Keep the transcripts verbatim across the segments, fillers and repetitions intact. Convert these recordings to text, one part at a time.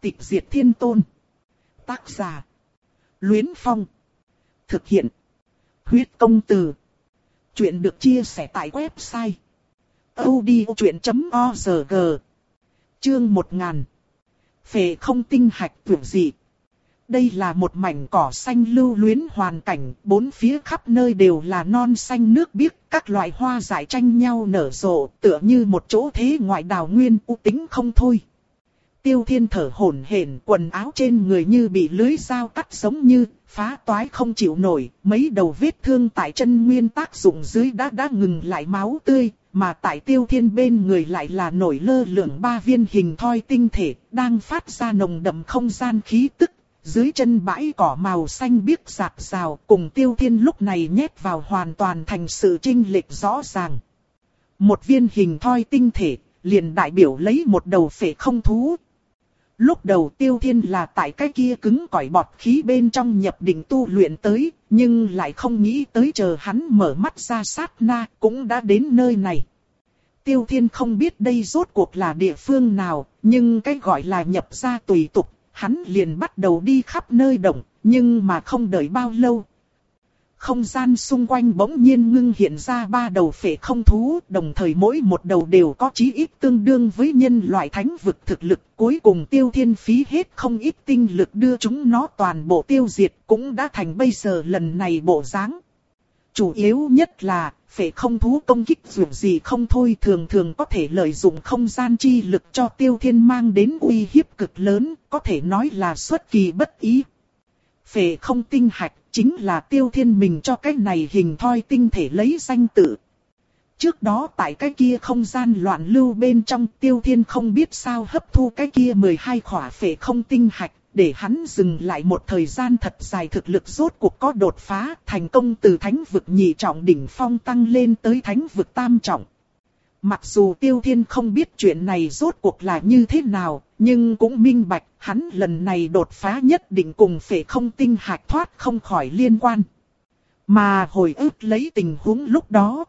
Tịch diệt thiên tôn. Tác giả. Luyến Phong. Thực hiện. Huyết công từ. Chuyện được chia sẻ tại website audiochuyện chấm org. Chương một nghìn. Phệ không tinh hạch tuyệt dị. Đây là một mảnh cỏ xanh lưu luyến hoàn cảnh, bốn phía khắp nơi đều là non xanh nước biếc, các loại hoa dại tranh nhau nở rộ, tựa như một chỗ thế ngoại đào nguyên u tĩnh không thôi. Tiêu Thiên thở hổn hển, quần áo trên người như bị lưới dao cắt giống như, phá toái không chịu nổi, mấy đầu vết thương tại chân nguyên tác dụng dưới đã đã ngừng lại máu tươi, mà tại Tiêu Thiên bên người lại là nổi lơ lửng ba viên hình thoi tinh thể, đang phát ra nồng đậm không gian khí tức. Dưới chân bãi cỏ màu xanh biếc rạc rào, cùng Tiêu Thiên lúc này nhét vào hoàn toàn thành sự chênh lệch rõ ràng. Một viên hình thoi tinh thể, liền đại biểu lấy một đầu phệ không thú. Lúc đầu Tiêu Thiên là tại cái kia cứng cỏi bọt khí bên trong nhập định tu luyện tới, nhưng lại không nghĩ tới chờ hắn mở mắt ra sát na, cũng đã đến nơi này. Tiêu Thiên không biết đây rốt cuộc là địa phương nào, nhưng cái gọi là nhập ra tùy tục. Hắn liền bắt đầu đi khắp nơi động, nhưng mà không đợi bao lâu. Không gian xung quanh bỗng nhiên ngưng hiện ra ba đầu phệ không thú, đồng thời mỗi một đầu đều có chí ít tương đương với nhân loại thánh vực thực lực. Cuối cùng Tiêu Thiên phí hết không ít tinh lực đưa chúng nó toàn bộ tiêu diệt, cũng đã thành bây giờ lần này bộ dáng. Chủ yếu nhất là, phệ không thú công kích dù gì không thôi, thường thường có thể lợi dụng không gian chi lực cho Tiêu Thiên mang đến uy hiếp cực lớn, có thể nói là xuất kỳ bất ý. Phệ không tinh hạch chính là Tiêu Thiên mình cho cái này hình thoi tinh thể lấy danh tự. Trước đó tại cái kia không gian loạn lưu bên trong, Tiêu Thiên không biết sao hấp thu cái kia mười hai khỏa phệ không tinh hạch. Để hắn dừng lại một thời gian thật dài, thực lực rốt cuộc có đột phá, thành công từ thánh vực nhị trọng đỉnh phong tăng lên tới thánh vực tam trọng. Mặc dù Tiêu Thiên không biết chuyện này rốt cuộc là như thế nào, nhưng cũng minh bạch, hắn lần này đột phá nhất định cùng phệ không tinh hạch thoát không khỏi liên quan. Mà hồi ức lấy tình huống lúc đó,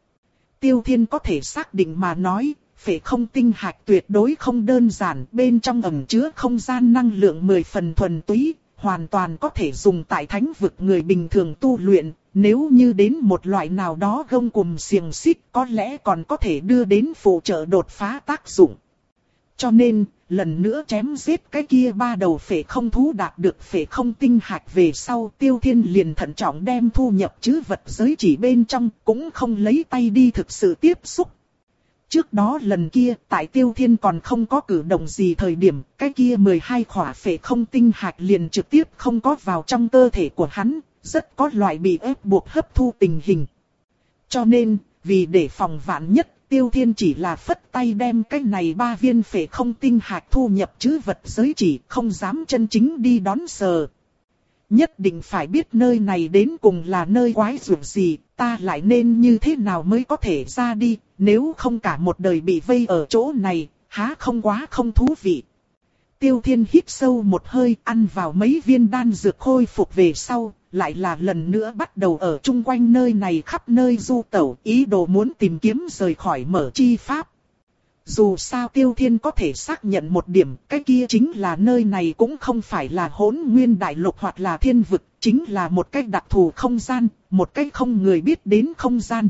Tiêu Thiên có thể xác định mà nói, phệ không tinh hạch tuyệt đối không đơn giản, bên trong ẩn chứa không gian năng lượng mười phần thuần túy, hoàn toàn có thể dùng tại thánh vực người bình thường tu luyện, nếu như đến một loại nào đó gông cùm xiềng xích có lẽ còn có thể đưa đến phụ trợ đột phá tác dụng. Cho nên, lần nữa chém giết cái kia ba đầu phệ không thú đạt được phệ không tinh hạch về sau, Tiêu Thiên liền thận trọng đem thu nhập trữ vật giới chỉ bên trong, cũng không lấy tay đi thực sự tiếp xúc. Trước đó lần kia, tại Tiêu Thiên còn không có cử động gì thời điểm, cái kia mười hai khỏa phệ không tinh hạch liền trực tiếp không có vào trong cơ thể của hắn, rất có loại bị ép buộc hấp thu tình hình. Cho nên, vì để phòng vạn nhất, Tiêu Thiên chỉ là phất tay đem cái này ba viên phệ không tinh hạch thu nhập trữ vật giới chỉ, không dám chân chính đi đón sờ. Nhất định phải biết nơi này đến cùng là nơi quái dụ gì, ta lại nên như thế nào mới có thể ra đi, nếu không cả một đời bị vây ở chỗ này, há không quá không thú vị. Tiêu Thiên hít sâu một hơi, ăn vào mấy viên đan dược khôi phục về sau, lại là lần nữa bắt đầu ở chung quanh nơi này khắp nơi du tẩu, ý đồ muốn tìm kiếm rời khỏi mở chi pháp. Dù sao Tiêu Thiên có thể xác nhận một điểm, cái kia chính là nơi này cũng không phải là hỗn nguyên đại lục hoặc là thiên vực, chính là một cái đặc thù không gian, một cái không người biết đến không gian.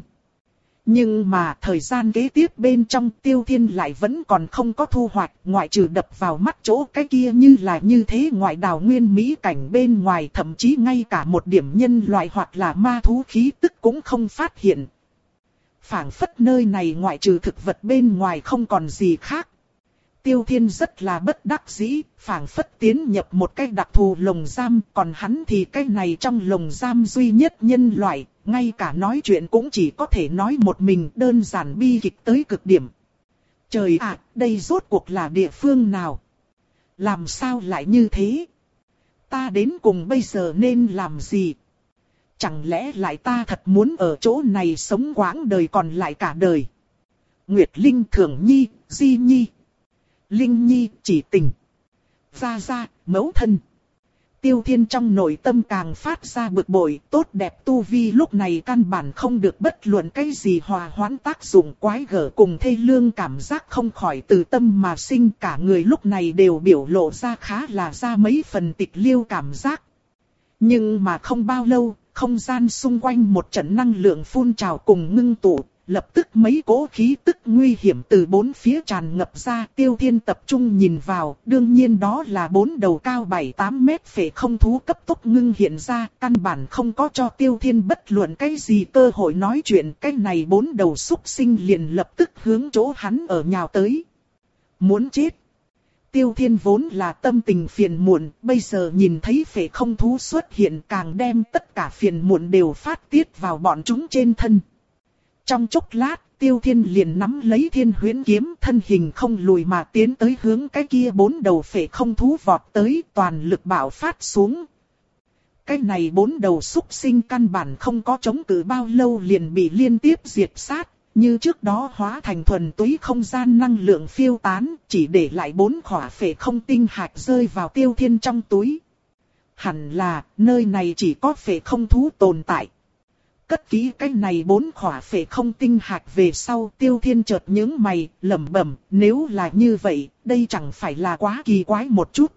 Nhưng mà thời gian kế tiếp bên trong Tiêu Thiên lại vẫn còn không có thu hoạch, ngoại trừ đập vào mắt chỗ cái kia như là như thế ngoại đào nguyên mỹ cảnh bên ngoài, thậm chí ngay cả một điểm nhân loại hoặc là ma thú khí tức cũng không phát hiện. Phảng phất nơi này ngoại trừ thực vật bên ngoài không còn gì khác. Tiêu Thiên rất là bất đắc dĩ, phảng phất tiến nhập một cái đặc thù lồng giam, còn hắn thì cái này trong lồng giam duy nhất nhân loại, ngay cả nói chuyện cũng chỉ có thể nói một mình, đơn giản bi kịch tới cực điểm. Trời ạ, đây rốt cuộc là địa phương nào? Làm sao lại như thế? Ta đến cùng bây giờ nên làm gì? Chẳng lẽ lại ta thật muốn ở chỗ này sống quãng đời còn lại cả đời? Nguyệt Linh Thường Nhi, Di Nhi, Linh Nhi chỉ tình. Gia Gia, mẫu thân. Tiêu Thiên trong nội tâm càng phát ra bực bội, tốt đẹp tu vi lúc này căn bản không được bất luận cái gì hòa hoãn tác dụng, quái gở cùng thê lương cảm giác không khỏi từ tâm mà sinh, cả người lúc này đều biểu lộ ra khá là ra mấy phần tịch liêu cảm giác. Nhưng mà không bao lâu, không gian xung quanh một trận năng lượng phun trào cùng ngưng tụ, lập tức mấy cỗ khí tức nguy hiểm từ bốn phía tràn ngập ra. Tiêu Thiên tập trung nhìn vào, đương nhiên đó là bốn đầu cao bảy tám mét phệ không thú cấp tốc ngưng hiện ra, căn bản không có cho Tiêu Thiên bất luận cái gì cơ hội nói chuyện. Cái này bốn đầu súc sinh liền lập tức hướng chỗ hắn ở nhào tới. Muốn chết. Tiêu Thiên vốn là tâm tình phiền muộn, bây giờ nhìn thấy phệ không thú xuất hiện càng đem tất cả phiền muộn đều phát tiết vào bọn chúng trên thân. Trong chốc lát, Tiêu Thiên liền nắm lấy Thiên Huyễn kiếm, thân hình không lùi mà tiến tới hướng cái kia bốn đầu phệ không thú vọt tới, toàn lực bạo phát xuống. Cái này bốn đầu súc sinh căn bản không có chống cự bao lâu liền bị liên tiếp diệt sát, như trước đó hóa thành thuần túy không gian năng lượng phiêu tán, chỉ để lại bốn khỏa phệ không tinh hạch rơi vào Tiêu Thiên trong túi. Hẳn là, nơi này chỉ có phệ không thú tồn tại. Cất kỹ cái này bốn khỏa phệ không tinh hạch về sau, Tiêu Thiên chợt nhướng mày, lẩm bẩm, nếu là như vậy, đây chẳng phải là quá kỳ quái một chút.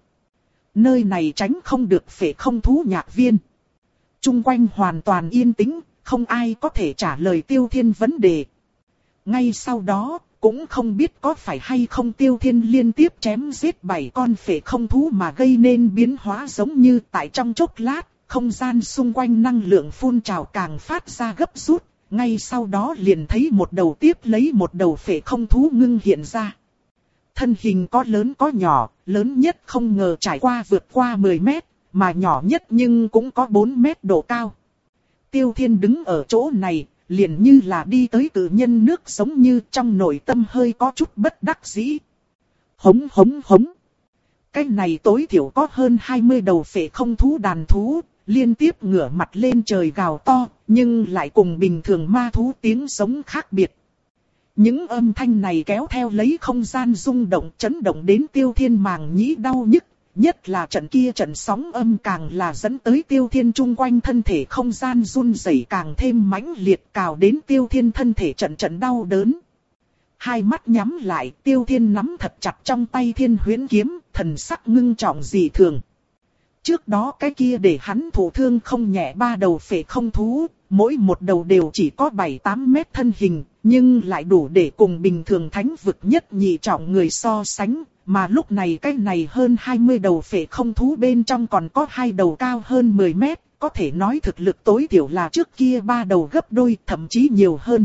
Nơi này tránh không được phệ không thú nhạc viên. Trung quanh hoàn toàn yên tĩnh, không ai có thể trả lời Tiêu Thiên vấn đề. Ngay sau đó, cũng không biết có phải hay không Tiêu Thiên liên tiếp chém giết bảy con phệ không thú mà gây nên biến hóa giống như tại trong chốc lát. Không gian xung quanh năng lượng phun trào càng phát ra gấp rút, ngay sau đó liền thấy một đầu tiếp lấy một đầu phệ không thú ngưng hiện ra. Thân hình có lớn có nhỏ, lớn nhất không ngờ trải qua vượt qua mười mét, mà nhỏ nhất nhưng cũng có bốn mét độ cao. Tiêu Thiên đứng ở chỗ này, liền như là đi tới cự nhân nước giống như trong nội tâm hơi có chút bất đắc dĩ. Hống hống hống. Cái này tối thiểu có hơn hai mươi đầu phệ không thú đàn thú, liên tiếp ngửa mặt lên trời gào to, nhưng lại cùng bình thường ma thú tiếng sống khác biệt. Những âm thanh này kéo theo lấy không gian rung động chấn động đến Tiêu Thiên màng nhĩ đau nhức, nhất là trận kia trận sóng âm càng là dẫn tới Tiêu Thiên chung quanh thân thể không gian run rẩy càng thêm mãnh liệt cào đến Tiêu Thiên thân thể trận trận đau đớn. Hai mắt nhắm lại, Tiêu Thiên nắm thật chặt trong tay Thiên Huyễn kiếm, thần sắc ngưng trọng dị thường. Trước đó cái kia để hắn thụ thương không nhẹ ba đầu phệ không thú, mỗi một đầu đều chỉ có bảy tám mét thân hình, nhưng lại đủ để cùng bình thường thánh vực nhất nhị trọng người so sánh, mà lúc này cái này hơn hai mươi đầu phệ không thú bên trong còn có hai đầu cao hơn mười mét, có thể nói thực lực tối thiểu là trước kia ba đầu gấp đôi, thậm chí nhiều hơn.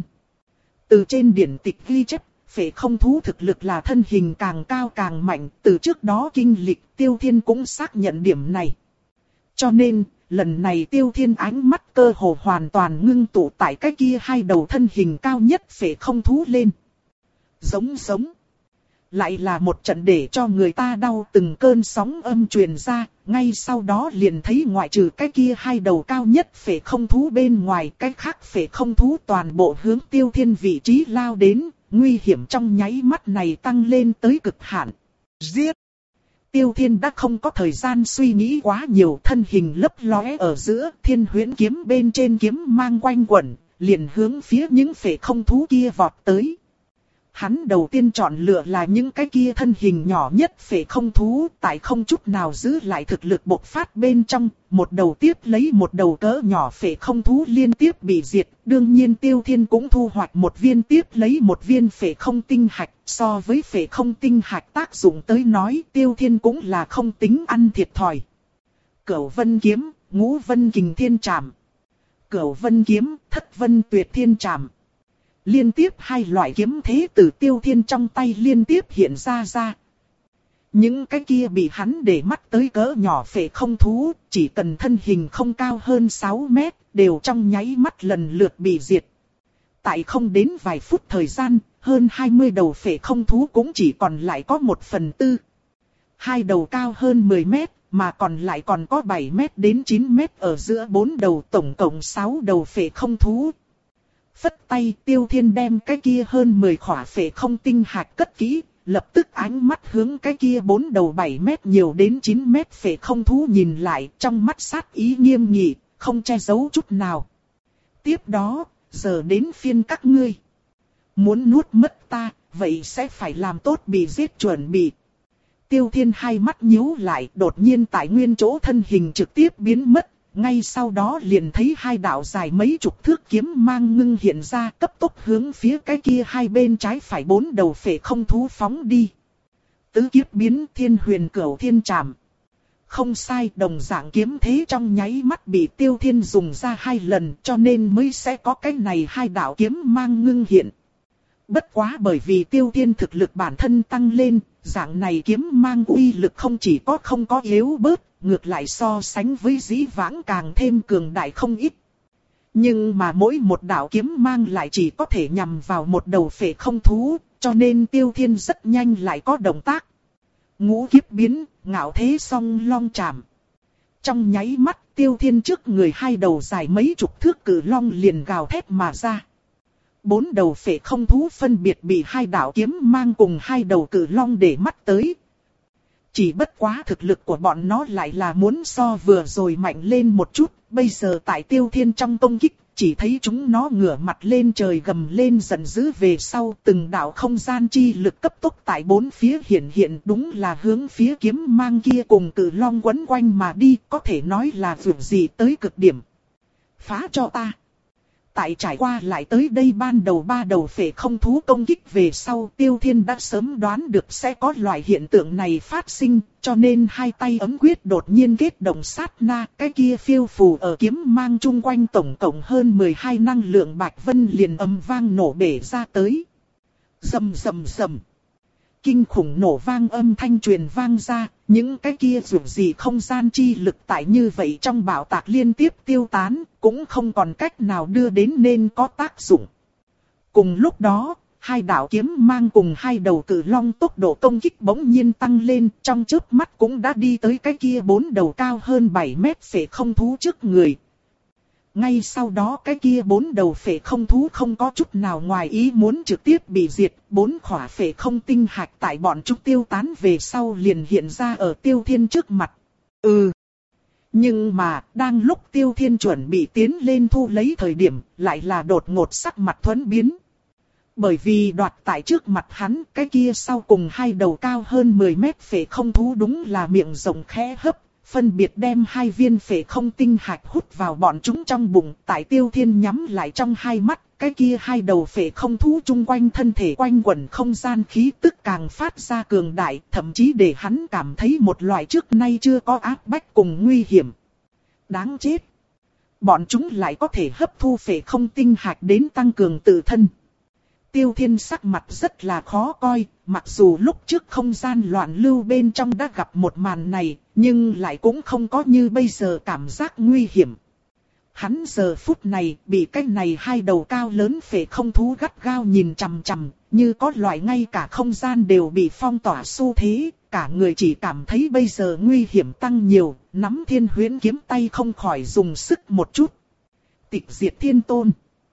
Từ trên điển tịch ghi chép, phệ không thú thực lực là thân hình càng cao càng mạnh, từ trước đó kinh lịch Tiêu Thiên cũng xác nhận điểm này. Cho nên, lần này Tiêu Thiên ánh mắt cơ hồ hoàn toàn ngưng tụ tại cái kia hai đầu thân hình cao nhất phệ không thú lên. Giống giống. Lại là một trận để cho người ta đau từng cơn sóng âm truyền ra, ngay sau đó liền thấy ngoại trừ cái kia hai đầu cao nhất phệ không thú bên ngoài, cái khác phệ không thú toàn bộ hướng Tiêu Thiên vị trí lao đến, nguy hiểm trong nháy mắt này tăng lên tới cực hạn. Giết! Tiêu Thiên đã không có thời gian suy nghĩ quá nhiều, thân hình lấp lóe ở giữa, Thiên Huyễn kiếm bên trên kiếm mang quanh quẩn, liền hướng phía những phệ không thú kia vọt tới. Hắn đầu tiên chọn lựa là những cái kia thân hình nhỏ nhất phệ không thú, tại không chút nào giữ lại thực lực bộc phát bên trong, một đầu tiếp lấy một đầu cỡ nhỏ phệ không thú liên tiếp bị diệt, đương nhiên Tiêu Thiên cũng thu hoạch một viên tiếp lấy một viên phệ không tinh hạch, so với phệ không tinh hạch tác dụng tới nói, Tiêu Thiên cũng là không tính ăn thiệt thòi. Cửu Vân kiếm, Ngũ Vân Kình Thiên Trảm. Cửu Vân kiếm, Thất Vân Tuyệt Thiên Trảm. Liên tiếp hai loại kiếm thế từ Tiêu Thiên trong tay liên tiếp hiện ra ra. Những cái kia bị hắn để mắt tới cỡ nhỏ phệ không thú, chỉ cần thân hình không cao hơn sáu mét, đều trong nháy mắt lần lượt bị diệt. Tại không đến vài phút thời gian, hơn hai mươi đầu phệ không thú cũng chỉ còn lại có một phần tư. Hai đầu cao hơn mười mét, mà còn lại còn có bảy mét đến chín mét ở giữa bốn đầu, tổng cộng sáu đầu phệ không thú. Phất tay Tiêu Thiên đem cái kia hơn mười khỏa phệ không tinh hạch cất kỹ, lập tức ánh mắt hướng cái kia bốn đầu bảy mét nhiều đến chín mét phệ không thú nhìn lại, trong mắt sát ý nghiêm nghị, không che giấu chút nào. Tiếp đó, giờ đến phiên các ngươi. Muốn nuốt mất ta, vậy sẽ phải làm tốt bị giết chuẩn bị. Tiêu Thiên hai mắt nhíu lại, đột nhiên tại nguyên chỗ thân hình trực tiếp biến mất. Ngay sau đó liền thấy hai đạo dài mấy chục thước kiếm mang ngưng hiện ra, cấp tốc hướng phía cái kia hai bên trái phải bốn đầu phệ không thú phóng đi. Tứ kiếp biến thiên huyền cửu thiên trảm. Không sai, đồng dạng kiếm thế trong nháy mắt bị Tiêu Thiên dùng ra hai lần, cho nên mới sẽ có cái này hai đạo kiếm mang ngưng hiện. Bất quá bởi vì Tiêu Thiên thực lực bản thân tăng lên, dạng này kiếm mang uy lực không chỉ có không có yếu bớt, ngược lại so sánh với dĩ vãng càng thêm cường đại không ít. Nhưng mà mỗi một đạo kiếm mang lại chỉ có thể nhằm vào một đầu phệ không thú, cho nên Tiêu Thiên rất nhanh lại có động tác. Ngũ kiếp biến, ngạo thế song long chạm. Trong nháy mắt, Tiêu Thiên trước người hai đầu dài mấy chục thước cử long liền gào thét mà ra. Bốn đầu phệ không thú phân biệt bị hai đạo kiếm mang cùng hai đầu cử long để mắt tới. Chỉ bất quá thực lực của bọn nó lại là muốn so vừa rồi mạnh lên một chút. Bây giờ tại Tiêu Thiên trong công kích, chỉ thấy chúng nó ngửa mặt lên trời gầm lên giận dữ về sau. Từng đạo không gian chi lực cấp tốc tại bốn phía hiện hiện, đúng là hướng phía kiếm mang kia cùng cử long quấn quanh mà đi. Có thể nói là vượt gì tới cực điểm. Phá cho ta! Tại trải qua lại tới đây ban đầu ba đầu phệ không thú công kích về sau, Tiêu Thiên đã sớm đoán được sẽ có loại hiện tượng này phát sinh, cho nên hai tay ấm quyết đột nhiên kết động sát na, cái kia phiêu phù ở kiếm mang chung quanh tổng cộng hơn mười hai năng lượng bạch vân liền ầm vang nổ bể ra tới. Rầm rầm rầm. Kinh khủng nổ vang âm thanh truyền vang ra, những cái kia dù gì không gian chi lực tại như vậy trong bạo tạc liên tiếp tiêu tán, cũng không còn cách nào đưa đến nên có tác dụng. Cùng lúc đó, hai đạo kiếm mang cùng hai đầu cử long tốc độ công kích bỗng nhiên tăng lên, trong chớp mắt cũng đã đi tới cái kia bốn đầu cao hơn bảy mét phệ không thú trước người. Ngay sau đó cái kia bốn đầu phệ không thú không có chút nào ngoài ý muốn trực tiếp bị diệt, bốn khỏa phệ không tinh hạch tại bọn chúng tiêu tán về sau liền hiện ra ở Tiêu Thiên trước mặt. Ừ. Nhưng mà, đang lúc Tiêu Thiên chuẩn bị tiến lên thu lấy thời điểm, lại là đột ngột sắc mặt thuẫn biến. Bởi vì đoạt tại trước mặt hắn, cái kia sau cùng hai đầu cao hơn mười mét phệ không thú đúng là miệng rộng khẽ hấp. Phân biệt đem hai viên phệ không tinh hạch hút vào bọn chúng trong bụng, tại Tiêu Thiên nhắm lại trong hai mắt, cái kia hai đầu phệ không thú chung quanh thân thể quanh quẩn không gian khí tức càng phát ra cường đại, thậm chí để hắn cảm thấy một loại trước nay chưa có áp bách cùng nguy hiểm. Đáng chết! Bọn chúng lại có thể hấp thu phệ không tinh hạch đến tăng cường tự thân. Tiêu Thiên sắc mặt rất là khó coi, mặc dù lúc trước không gian loạn lưu bên trong đã gặp một màn này, nhưng lại cũng không có như bây giờ cảm giác nguy hiểm. Hắn giờ phút này bị cái này hai đầu cao lớn phệ không thú gắt gao nhìn chằm chằm, như có loại ngay cả không gian đều bị phong tỏa xu thế, cả người chỉ cảm thấy bây giờ nguy hiểm tăng nhiều, nắm thiên huyễn kiếm tay không khỏi dùng sức một chút. Tịch diệt thiên tôn.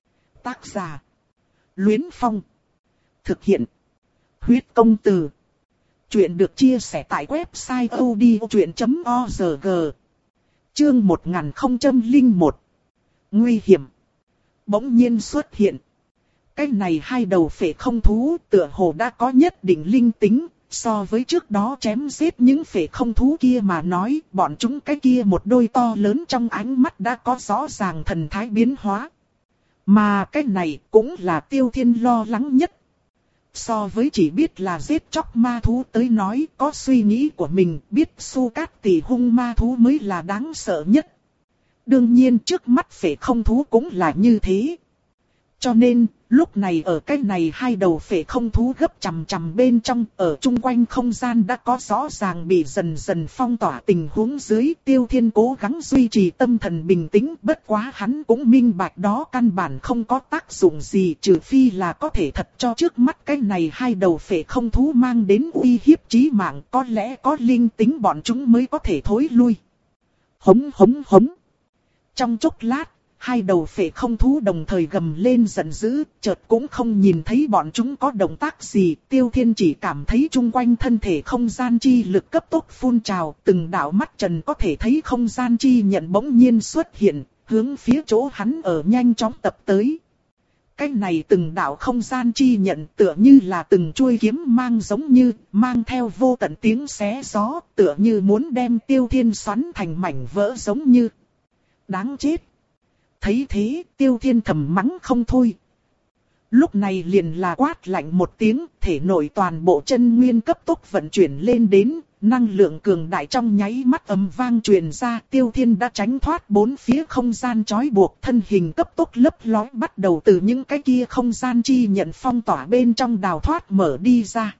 Tác giả. Luyến Phong. Thực hiện. Huyết công từ. Chuyện được chia sẻ tại website odchuyện chấm org. Chương một nghìn không trăm lẻ một. Nguy hiểm. Bỗng nhiên xuất hiện. Cái này hai đầu phệ không thú tựa hồ đã có nhất định linh tính. So với trước đó chém giết những phệ không thú kia mà nói, bọn chúng cái kia một đôi to lớn trong ánh mắt đã có rõ ràng thần thái biến hóa. Mà cái này cũng là Tiêu Thiên lo lắng nhất. So với chỉ biết là giết chóc ma thú tới nói, có suy nghĩ của mình, biết Su Cát Tỷ hung ma thú mới là đáng sợ nhất. Đương nhiên trước mắt phệ không thú cũng là như thế. Cho nên, lúc này ở cái này hai đầu phệ không thú gấp chằm chằm bên trong, ở chung quanh không gian đã có rõ ràng bị dần dần phong tỏa tình huống dưới. Tiêu Thiên cố gắng duy trì tâm thần bình tĩnh, bất quá hắn cũng minh bạch đó căn bản không có tác dụng gì, trừ phi là có thể thật cho trước mắt cái này hai đầu phệ không thú mang đến uy hiếp chí mạng, có lẽ có linh tính bọn chúng mới có thể thối lui. Hống hống hống. Trong chốc lát, hai đầu phệ không thú đồng thời gầm lên giận dữ, chợt cũng không nhìn thấy bọn chúng có động tác gì, Tiêu Thiên chỉ cảm thấy chung quanh thân thể không gian chi lực cấp tốc phun trào, từng đạo mắt trần có thể thấy không gian chi nhận bỗng nhiên xuất hiện, hướng phía chỗ hắn ở nhanh chóng tập tới. Cái này từng đạo không gian chi nhận tựa như là từng chuôi kiếm mang giống như, mang theo vô tận tiếng xé gió, tựa như muốn đem Tiêu Thiên xoắn thành mảnh vỡ giống như. Đáng chết! Thấy thế, Tiêu Thiên thầm mắng không thôi. Lúc này liền là quát lạnh một tiếng, thể nội toàn bộ chân nguyên cấp tốc vận chuyển lên đến, năng lượng cường đại trong nháy mắt ầm vang truyền ra, Tiêu Thiên đã tránh thoát bốn phía không gian trói buộc, thân hình cấp tốc lấp lói bắt đầu từ những cái kia không gian chi nhận phong tỏa bên trong đào thoát mở đi ra.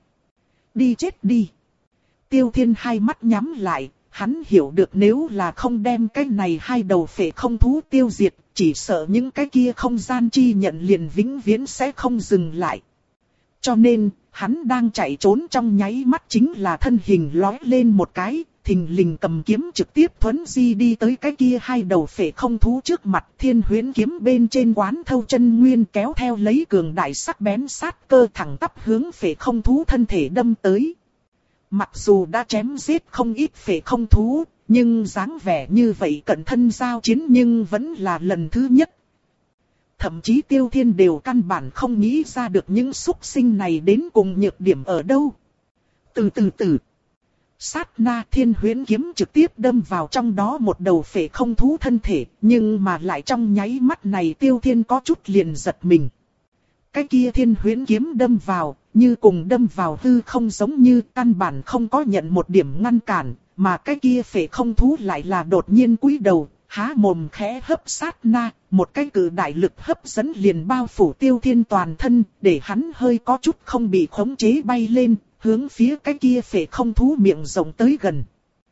Đi chết đi! Tiêu Thiên hai mắt nhắm lại, hắn hiểu được nếu là không đem cái này hai đầu phệ không thú tiêu diệt, chỉ sợ những cái kia không gian chi nhận liền vĩnh viễn sẽ không dừng lại. Cho nên, hắn đang chạy trốn trong nháy mắt chính là thân hình lói lên một cái, thình lình cầm kiếm trực tiếp thuấn di đi tới cái kia hai đầu phệ không thú trước mặt, Thiên Huyễn kiếm bên trên quán thâu chân nguyên kéo theo lấy cường đại sắc bén sát cơ thẳng tắp hướng phệ không thú thân thể đâm tới. Mặc dù đã chém giết không ít phệ không thú, nhưng dáng vẻ như vậy cận thân giao chiến nhưng vẫn là lần thứ nhất. Thậm chí Tiêu Thiên đều căn bản không nghĩ ra được những xúc sinh này đến cùng nhược điểm ở đâu. Từ từ từ. Sát na Thiên Huyễn kiếm trực tiếp đâm vào trong đó một đầu phệ không thú thân thể, nhưng mà lại trong nháy mắt này Tiêu Thiên có chút liền giật mình. Cái kia Thiên Huyễn kiếm đâm vào, như cùng đâm vào hư không giống như căn bản không có nhận một điểm ngăn cản, mà cái kia phệ không thú lại là đột nhiên cúi đầu, há mồm khẽ hấp sát na, một cái cự đại lực hấp dẫn liền bao phủ Tiêu Thiên toàn thân, để hắn hơi có chút không bị khống chế bay lên, hướng phía cái kia phệ không thú miệng rộng tới gần.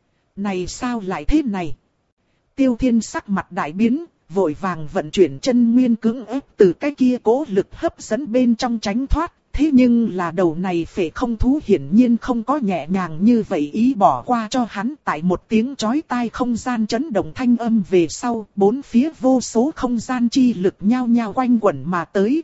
Này sao lại thế này? Tiêu Thiên sắc mặt đại biến, vội vàng vận chuyển chân nguyên cưỡng ép từ cái kia cố lực hấp dẫn bên trong tránh thoát. Thế nhưng là đầu này phệ không thú hiển nhiên không có nhẹ nhàng như vậy ý bỏ qua cho hắn, tại một tiếng chói tai không gian chấn động thanh âm về sau, bốn phía vô số không gian chi lực nhao nhao quanh quẩn mà tới.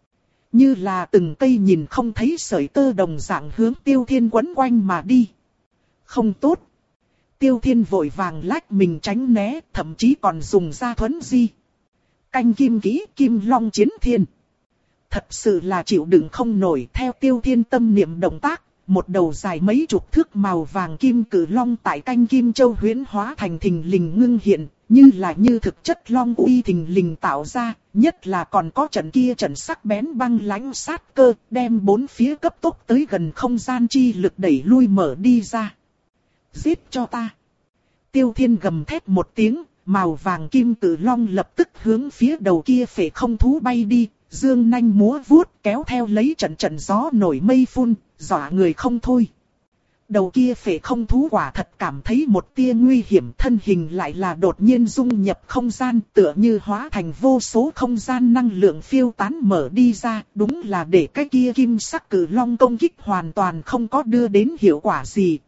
Như là từng cây nhìn không thấy sợi tơ đồng dạng hướng Tiêu Thiên quấn quanh mà đi. Không tốt. Tiêu Thiên vội vàng lách mình tránh né, thậm chí còn dùng ra thuấn di. Canh kim kỹ kim long chiến thiên. Thật sự là chịu đựng không nổi, theo Tiêu Thiên tâm niệm động tác, một đầu dài mấy chục thước màu vàng kim cử long tại canh kim châu huyễn hóa thành thình lình ngưng hiện, như là như thực chất long uy thình lình tạo ra, nhất là còn có trận kia trận sắc bén băng lãnh sát cơ, đem bốn phía cấp tốc tới gần không gian chi lực đẩy lui mở đi ra. Giết cho ta! Tiêu Thiên gầm thét một tiếng, màu vàng kim cử long lập tức hướng phía đầu kia phệ không thú bay đi. Dương nanh múa vuốt kéo theo lấy trận trận gió nổi mây phun, dọa người không thôi. Đầu kia phệ không thú quả thật cảm thấy một tia nguy hiểm, thân hình lại là đột nhiên dung nhập không gian, tựa như hóa thành vô số không gian năng lượng phiêu tán mở đi ra, đúng là để cái kia kim sắc cử long công kích hoàn toàn không có đưa đến hiệu quả gì.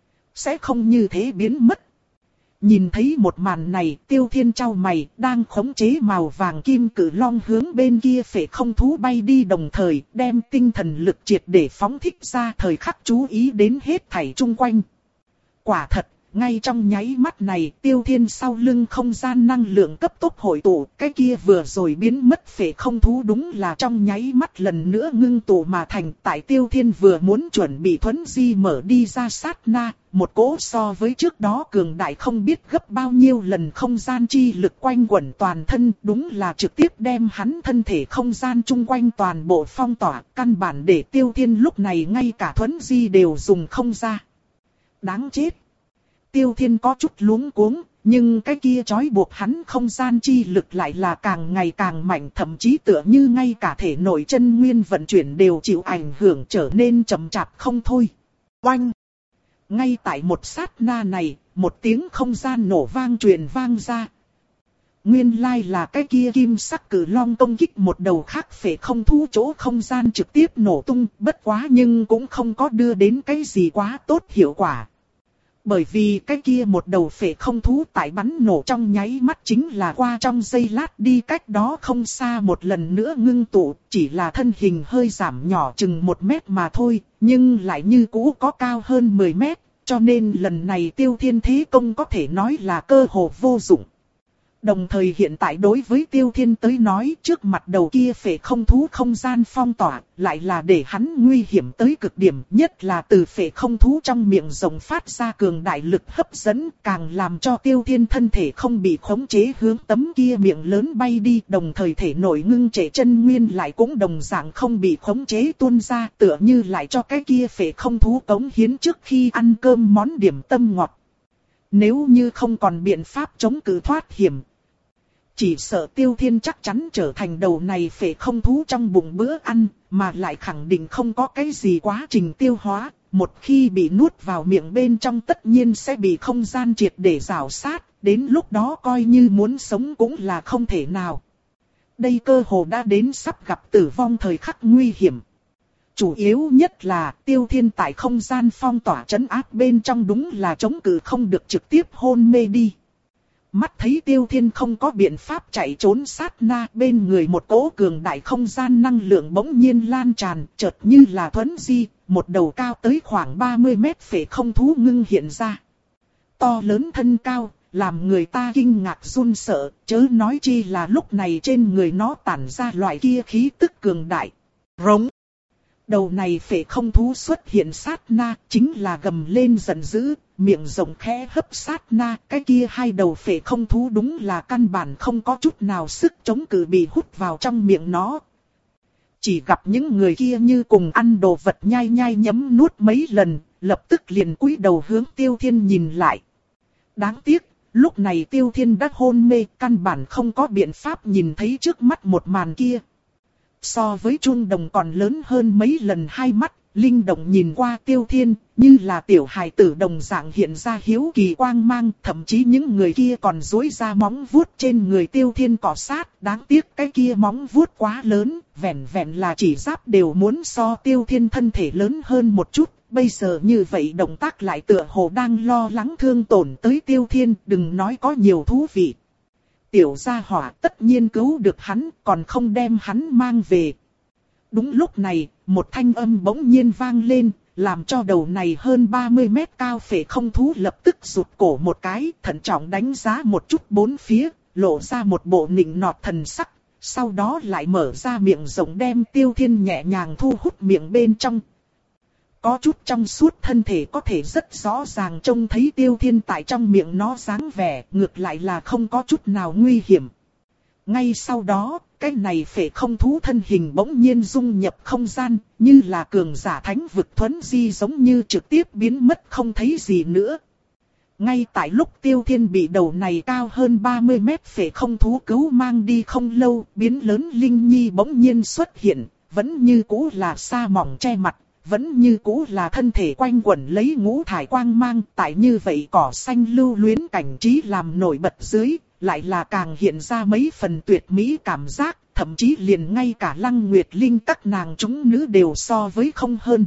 Sẽ không như thế biến mất. Nhìn thấy một màn này, Tiêu Thiên chau mày, đang khống chế màu vàng kim cử long hướng bên kia phệ không thú bay đi, đồng thời đem tinh thần lực triệt để phóng thích ra, thời khắc chú ý đến hết thảy chung quanh. Quả thật, ngay trong nháy mắt này, Tiêu Thiên sau lưng không gian năng lượng cấp tốc hội tụ, cái kia vừa rồi biến mất phệ không thú đúng là trong nháy mắt lần nữa ngưng tụ mà thành. Tại Tiêu Thiên vừa muốn chuẩn bị thuấn di mở đi ra sát na, một cỗ so với trước đó cường đại không biết gấp bao nhiêu lần không gian chi lực quanh quẩn toàn thân, đúng là trực tiếp đem hắn thân thể không gian chung quanh toàn bộ phong tỏa, căn bản để Tiêu Thiên lúc này ngay cả thuấn di đều dùng không ra. Đáng chết! Tiêu Thiên có chút luống cuống, nhưng cái kia trói buộc hắn không gian chi lực lại là càng ngày càng mạnh, thậm chí tựa như ngay cả thể nội chân nguyên vận chuyển đều chịu ảnh hưởng, trở nên chậm chạp không thôi. Oanh! Ngay tại một sát na này, một tiếng không gian nổ vang truyền vang ra. Nguyên lai là cái kia kim sắc cử long công kích một đầu khác phệ không thú chỗ không gian trực tiếp nổ tung, bất quá nhưng cũng không có đưa đến cái gì quá tốt hiệu quả. Bởi vì cái kia một đầu phệ không thú tại bắn nổ trong nháy mắt chính là qua trong giây lát đi cách đó không xa một lần nữa ngưng tụ, chỉ là thân hình hơi giảm nhỏ chừng một mét mà thôi, nhưng lại như cũ có cao hơn mười mét, cho nên lần này Tiêu Thiên thế công có thể nói là cơ hồ vô dụng. Đồng thời hiện tại đối với Tiêu Thiên tới nói trước mặt đầu kia phệ không thú không gian phong tỏa, lại là để hắn nguy hiểm tới cực điểm, nhất là từ phệ không thú trong miệng rồng phát ra cường đại lực hấp dẫn, càng làm cho Tiêu Thiên thân thể không bị khống chế hướng tấm kia miệng lớn bay đi, đồng thời thể nội ngưng trệ chân nguyên lại cũng đồng dạng không bị khống chế tuôn ra, tựa như lại cho cái kia phệ không thú cống hiến trước khi ăn cơm món điểm tâm ngọt. Nếu như không còn biện pháp chống cự thoát hiểm, chỉ sợ Tiêu Thiên chắc chắn trở thành đầu này phệ không thú trong bụng bữa ăn, mà lại khẳng định không có cái gì quá trình tiêu hóa, một khi bị nuốt vào miệng bên trong tất nhiên sẽ bị không gian triệt để rào sát, đến lúc đó coi như muốn sống cũng là không thể nào. Đây cơ hồ đã đến sắp gặp tử vong thời khắc nguy hiểm. Chủ yếu nhất là Tiêu Thiên tại không gian phong tỏa trấn áp bên trong đúng là chống cự không được trực tiếp hôn mê đi. Mắt thấy Tiêu Thiên không có biện pháp chạy trốn sát na, bên người một cỗ cường đại không gian năng lượng bỗng nhiên lan tràn, chợt như là thuấn di, một đầu cao tới khoảng ba mươi mét phệ không thú ngưng hiện ra. To lớn thân cao, làm người ta kinh ngạc run sợ, chớ nói chi là lúc này trên người nó tản ra loại kia khí tức cường đại. Rống. Đầu này phệ không thú xuất hiện sát na, chính là gầm lên giận dữ, miệng rộng khẽ hấp sát na, cái kia hai đầu phệ không thú đúng là căn bản không có chút nào sức chống cự bị hút vào trong miệng nó. Chỉ gặp những người kia như cùng ăn đồ vật nhai nhai nhấm nuốt mấy lần, lập tức liền cúi đầu hướng Tiêu Thiên nhìn lại. Đáng tiếc, lúc này Tiêu Thiên đã hôn mê, căn bản không có biện pháp nhìn thấy trước mắt một màn kia. So với Trung Đồng còn lớn hơn mấy lần hai mắt, Linh Động nhìn qua Tiêu Thiên, như là tiểu hài tử đồng dạng hiện ra hiếu kỳ quang mang, thậm chí những người kia còn duỗi ra móng vuốt trên người Tiêu Thiên cọ sát, đáng tiếc cái kia móng vuốt quá lớn, vẹn vẹn là chỉ giáp đều muốn so Tiêu Thiên thân thể lớn hơn một chút, bây giờ như vậy động tác lại tựa hồ đang lo lắng thương tổn tới Tiêu Thiên, đừng nói có nhiều thú vị. Tiểu gia hỏa tất nhiên cứu được hắn, còn không đem hắn mang về. Đúng lúc này, một thanh âm bỗng nhiên vang lên, làm cho đầu này hơn ba mươi mét cao phệ không thú lập tức rụt cổ một cái, thận trọng đánh giá một chút bốn phía, lộ ra một bộ nịnh nọt thần sắc, sau đó lại mở ra miệng rộng đem Tiêu Thiên nhẹ nhàng thu hút miệng bên trong. Có chút trong suốt thân thể có thể rất rõ ràng trông thấy Tiêu Thiên tại trong miệng nó dáng vẻ, ngược lại là không có chút nào nguy hiểm. Ngay sau đó, cái này phệ không thú thân hình bỗng nhiên dung nhập không gian, như là cường giả thánh vực thuấn di giống như trực tiếp biến mất không thấy gì nữa. Ngay tại lúc Tiêu Thiên bị đầu này cao hơn ba mươi mét phệ không thú cứu mang đi không lâu, biến lớn Linh Nhi bỗng nhiên xuất hiện, vẫn như cũ là sa mỏng che mặt. Vẫn như cũ là thân thể quanh quẩn lấy ngũ thải quang mang, tại như vậy cỏ xanh lưu luyến cảnh trí làm nổi bật dưới, lại là càng hiện ra mấy phần tuyệt mỹ cảm giác, thậm chí liền ngay cả Lăng Nguyệt Linh các nàng chúng nữ đều so với không hơn.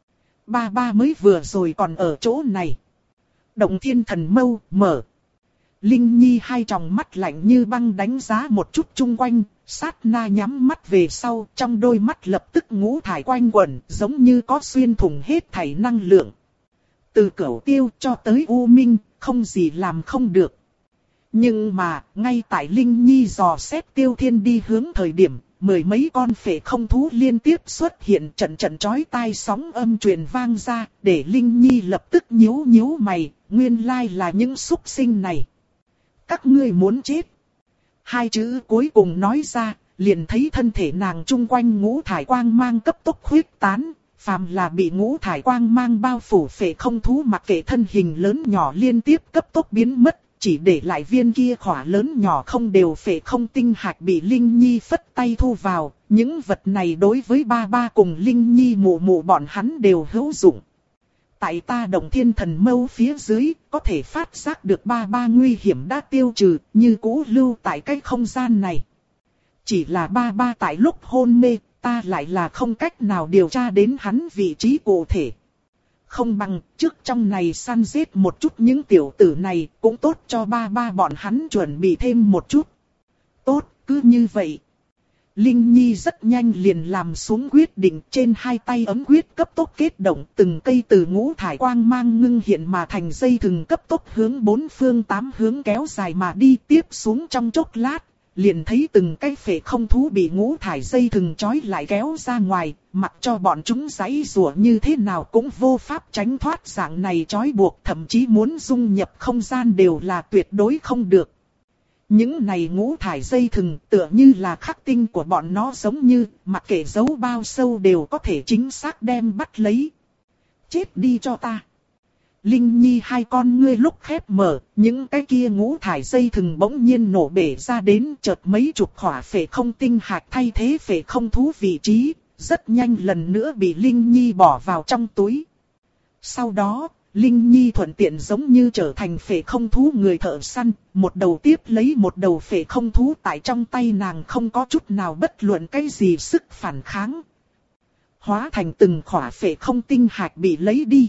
Ba ba mới vừa rồi còn ở chỗ này. Động Thiên Thần Mâu mở. Linh Nhi hai tròng mắt lạnh như băng đánh giá một chút chung quanh, sát na nhắm mắt về sau, trong đôi mắt lập tức ngũ thải quanh quẩn, giống như có xuyên thủng hết thảy năng lượng. Từ Cửu Tiêu cho tới U Minh, không gì làm không được. Nhưng mà, ngay tại Linh Nhi dò xét Tiêu Thiên đi hướng thời điểm, mười mấy con phệ không thú liên tiếp xuất hiện, trận trận chói tai sóng âm truyền vang ra, để Linh Nhi lập tức nhíu nhíu mày, nguyên lai là những súc sinh này. Các ngươi muốn chết. Hai chữ cuối cùng nói ra, liền thấy thân thể nàng chung quanh ngũ thải quang mang cấp tốc khuyết tán, phàm là bị ngũ thải quang mang bao phủ phệ không thú mặc kệ thân hình lớn nhỏ liên tiếp cấp tốc biến mất, chỉ để lại viên kia khỏa lớn nhỏ không đều phệ không tinh hạch bị Linh Nhi phất tay thu vào, những vật này đối với ba ba cùng Linh Nhi mụ mụ bọn hắn đều hữu dụng. Tại ta Động Thiên Thần Mâu phía dưới, có thể phát giác được ba ba nguy hiểm đã tiêu trừ, như cũ lưu tại cái không gian này. Chỉ là ba ba tại lúc hôn mê, ta lại là không cách nào điều tra đến hắn vị trí cụ thể. Không bằng, trước trong này săn giết một chút những tiểu tử này, cũng tốt cho ba ba bọn hắn chuẩn bị thêm một chút. Tốt, cứ như vậy. Linh Nhi rất nhanh liền làm xuống quyết định, trên hai tay ấm quyết cấp tốc kết động, từng cây từ ngũ thải quang mang ngưng hiện mà thành dây thừng cấp tốc hướng bốn phương tám hướng kéo dài mà đi, tiếp xuống trong chốc lát, liền thấy từng cái phệ không thú bị ngũ thải dây thừng trói lại kéo ra ngoài, mặc cho bọn chúng giãy giụa như thế nào cũng vô pháp tránh thoát dạng này trói buộc, thậm chí muốn dung nhập không gian đều là tuyệt đối không được. Những này ngũ thải dây thừng tựa như là khắc tinh của bọn nó, giống như mặc kệ giấu bao sâu đều có thể chính xác đem bắt lấy. Chết đi cho ta. Linh Nhi hai con ngươi lúc khép mở, những cái kia ngũ thải dây thừng bỗng nhiên nổ bể ra đến, chợt mấy chục khỏa phệ không tinh hạch thay thế phệ không thú vị trí, rất nhanh lần nữa bị Linh Nhi bỏ vào trong túi. Sau đó, Linh Nhi thuận tiện giống như trở thành phệ không thú người thợ săn, một đầu tiếp lấy một đầu phệ không thú tại trong tay nàng không có chút nào bất luận cái gì sức phản kháng. Hóa thành từng khỏa phệ không tinh hạch bị lấy đi.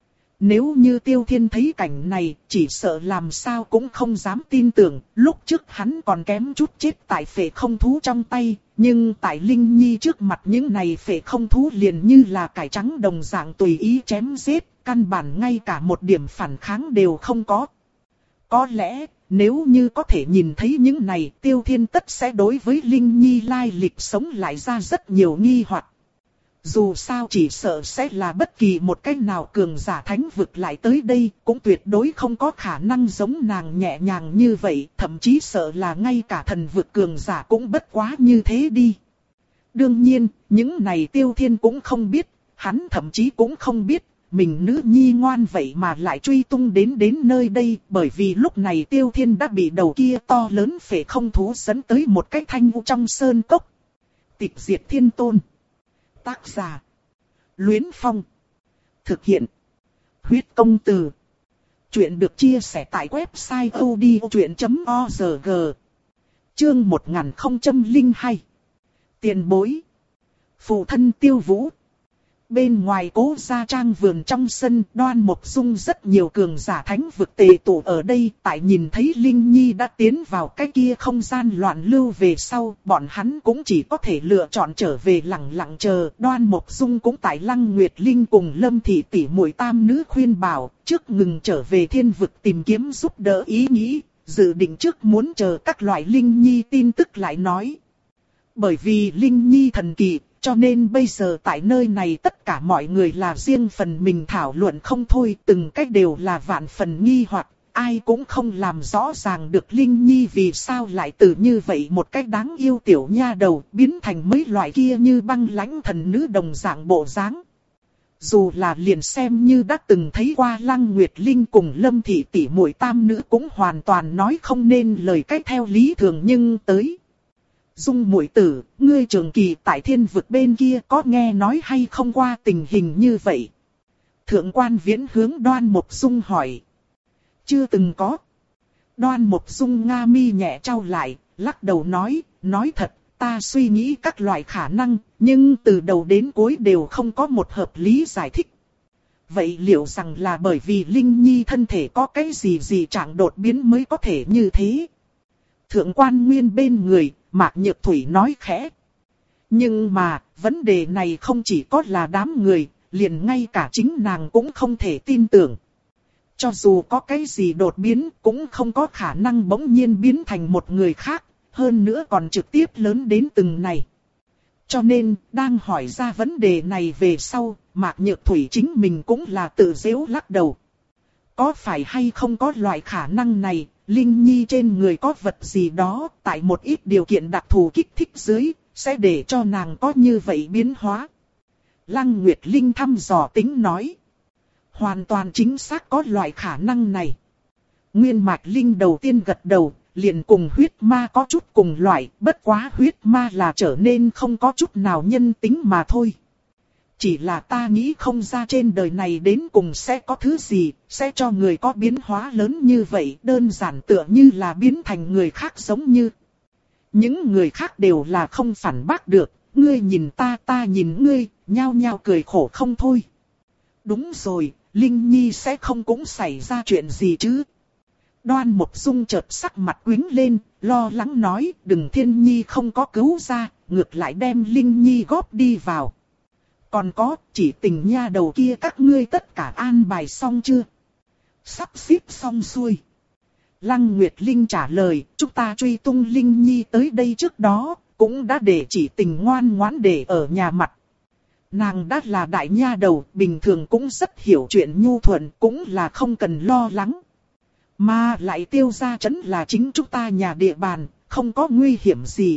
Nếu như Tiêu Thiên thấy cảnh này, chỉ sợ làm sao cũng không dám tin tưởng, lúc trước hắn còn kém chút chết tại phệ không thú trong tay, nhưng tại Linh Nhi trước mặt những này phệ không thú liền như là cải trắng đồng dạng tùy ý chém giết, căn bản ngay cả một điểm phản kháng đều không có. Có lẽ, nếu như có thể nhìn thấy những này, Tiêu Thiên tất sẽ đối với Linh Nhi lai lịch sống lại ra rất nhiều nghi hoặc. Dù sao chỉ sợ sẽ là bất kỳ một cách nào cường giả thánh vực lại tới đây, cũng tuyệt đối không có khả năng giống nàng nhẹ nhàng như vậy, thậm chí sợ là ngay cả thần vực cường giả cũng bất quá như thế đi. Đương nhiên, những này Tiêu Thiên cũng không biết, hắn thậm chí cũng không biết, mình nữ nhi ngoan vậy mà lại truy tung đến đến nơi đây, bởi vì lúc này Tiêu Thiên đã bị đầu kia to lớn phệ không thú dẫn tới một cái thanh u trong sơn cốc. Tịch diệt thiên tôn. Tác giả Luyến Phong. Thực hiện Huyết Công Từ. Chuyện được chia sẻ tại website odchuyện chấm org. Chương một nghìn không trăm lẻ hai. Tiền bối. Phụ thân Tiêu Vũ. Bên ngoài Cố Gia Trang vườn trong sân, Đoan Mộc Dung rất nhiều cường giả thánh vực tề tụ ở đây, tại nhìn thấy Linh Nhi đã tiến vào cái kia không gian loạn lưu về sau, bọn hắn cũng chỉ có thể lựa chọn trở về lặng lặng chờ. Đoan Mộc Dung cũng tại Lăng Nguyệt Linh cùng Lâm Thị tỷ muội tam nữ khuyên bảo, trước ngừng trở về thiên vực tìm kiếm giúp đỡ ý nghĩ, dự định trước muốn chờ các loại Linh Nhi tin tức lại nói. Bởi vì Linh Nhi thần kỳ, cho nên bây giờ tại nơi này tất cả mọi người là riêng phần mình thảo luận không thôi, từng cách đều là vạn phần nghi hoặc, ai cũng không làm rõ ràng được Linh Nhi vì sao lại từ như vậy một cách đáng yêu tiểu nha đầu biến thành mấy loại kia như băng lãnh thần nữ đồng dạng bộ dáng. Dù là liền xem như đã từng thấy qua Lăng Nguyệt Linh cùng Lâm Thị tỷ muội tam nữ cũng hoàn toàn nói không nên lời cách theo lý thường, nhưng tới. Dung muội tử, ngươi trường kỳ tại thiên vực bên kia có nghe nói hay không qua tình hình như vậy? Thượng quan Viễn hướng Đoan Mộc Dung hỏi. Chưa từng có. Đoan Mộc Dung nga mi nhẹ trao lại, lắc đầu nói, nói thật, ta suy nghĩ các loại khả năng, nhưng từ đầu đến cuối đều không có một hợp lý giải thích. Vậy liệu rằng là bởi vì Linh Nhi thân thể có cái gì gì trạng đột biến mới có thể như thế? Thượng quan Nguyên bên người, Mạc Nhược Thủy nói khẽ. Nhưng mà, vấn đề này không chỉ có là đám người, liền ngay cả chính nàng cũng không thể tin tưởng. Cho dù có cái gì đột biến, cũng không có khả năng bỗng nhiên biến thành một người khác, hơn nữa còn trực tiếp lớn đến từng này. Cho nên, đang hỏi ra vấn đề này về sau, Mạc Nhược Thủy chính mình cũng là tự giễu lắc đầu. Có phải hay không có loại khả năng này? Linh Nhi trên người có vật gì đó, tại một ít điều kiện đặc thù kích thích dưới, sẽ để cho nàng có như vậy biến hóa. Lăng Nguyệt Linh thăm dò tính nói. Hoàn toàn chính xác có loại khả năng này. Nguyên Mạch Linh đầu tiên gật đầu, liền cùng huyết ma có chút cùng loại, bất quá huyết ma là trở nên không có chút nào nhân tính mà thôi. Chỉ là ta nghĩ không ra trên đời này đến cùng sẽ có thứ gì, sẽ cho người có biến hóa lớn như vậy, đơn giản tựa như là biến thành người khác giống như. Những người khác đều là không phản bác được, ngươi nhìn ta ta nhìn ngươi, nhao nhao cười khổ không thôi. Đúng rồi, Linh Nhi sẽ không cũng xảy ra chuyện gì chứ. Đoan Mộc Dung chợt sắc mặt quĩnh lên, lo lắng nói, đừng Thiên Nhi không có cứu ra, ngược lại đem Linh Nhi góp đi vào. Còn có, chỉ tình nha đầu kia các ngươi tất cả an bài xong chưa? Sắp xếp xong xuôi. Lăng Nguyệt Linh trả lời, chúng ta truy tung Linh Nhi tới đây trước đó, cũng đã để chỉ tình ngoan ngoãn để ở nhà mặt. Nàng đã là đại nha đầu, bình thường cũng rất hiểu chuyện nhu thuận, cũng là không cần lo lắng. Mà lại Tiêu gia trấn là chính chúng ta nhà địa bàn, không có nguy hiểm gì.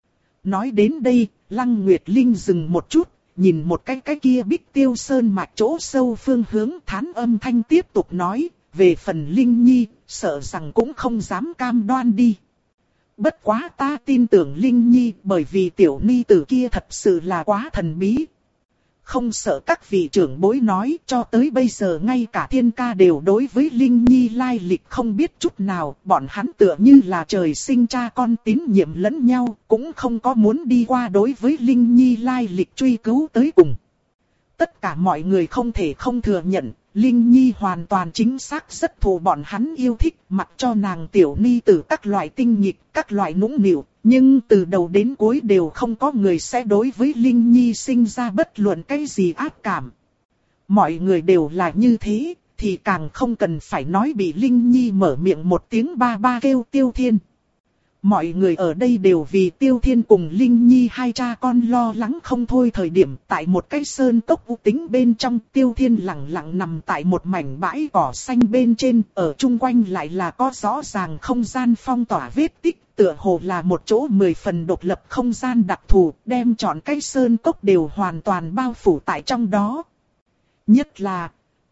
Nói đến đây, Lăng Nguyệt Linh dừng một chút, nhìn một cái cái kia Bích Tiêu Sơn mạch chỗ sâu phương hướng, thán âm thanh tiếp tục nói, về phần Linh Nhi, sợ rằng cũng không dám cam đoan đi. Bất quá ta tin tưởng Linh Nhi, bởi vì tiểu ni tử kia thật sự là quá thần bí. Không sợ các vị trưởng bối nói, cho tới bây giờ ngay cả thiên ca đều đối với Linh Nhi lai lịch không biết chút nào, bọn hắn tựa như là trời sinh cha con tín nhiệm lẫn nhau, cũng không có muốn đi qua đối với Linh Nhi lai lịch truy cứu tới cùng. Tất cả mọi người không thể không thừa nhận, Linh Nhi hoàn toàn chính xác rất thù bọn hắn yêu thích, mặc cho nàng tiểu ni tử các loại tinh nghịch, các loại nũng nịu, nhưng từ đầu đến cuối đều không có người sẽ đối với Linh Nhi sinh ra bất luận cái gì ác cảm. Mọi người đều là như thế, thì càng không cần phải nói bị Linh Nhi mở miệng một tiếng ba ba kêu Tiêu Thiên. Mọi người ở đây đều vì Tiêu Thiên cùng Linh Nhi hai cha con lo lắng không thôi. Thời điểm tại một cái sơn cốc u tĩnh bên trong, Tiêu Thiên lặng lặng nằm tại một mảnh bãi cỏ xanh bên trên, ở chung quanh lại là có rõ ràng không gian phong tỏa vết tích, tựa hồ là một chỗ mười phần độc lập không gian đặc thù, đem trọn cái sơn cốc đều hoàn toàn bao phủ tại trong đó. Nhất là,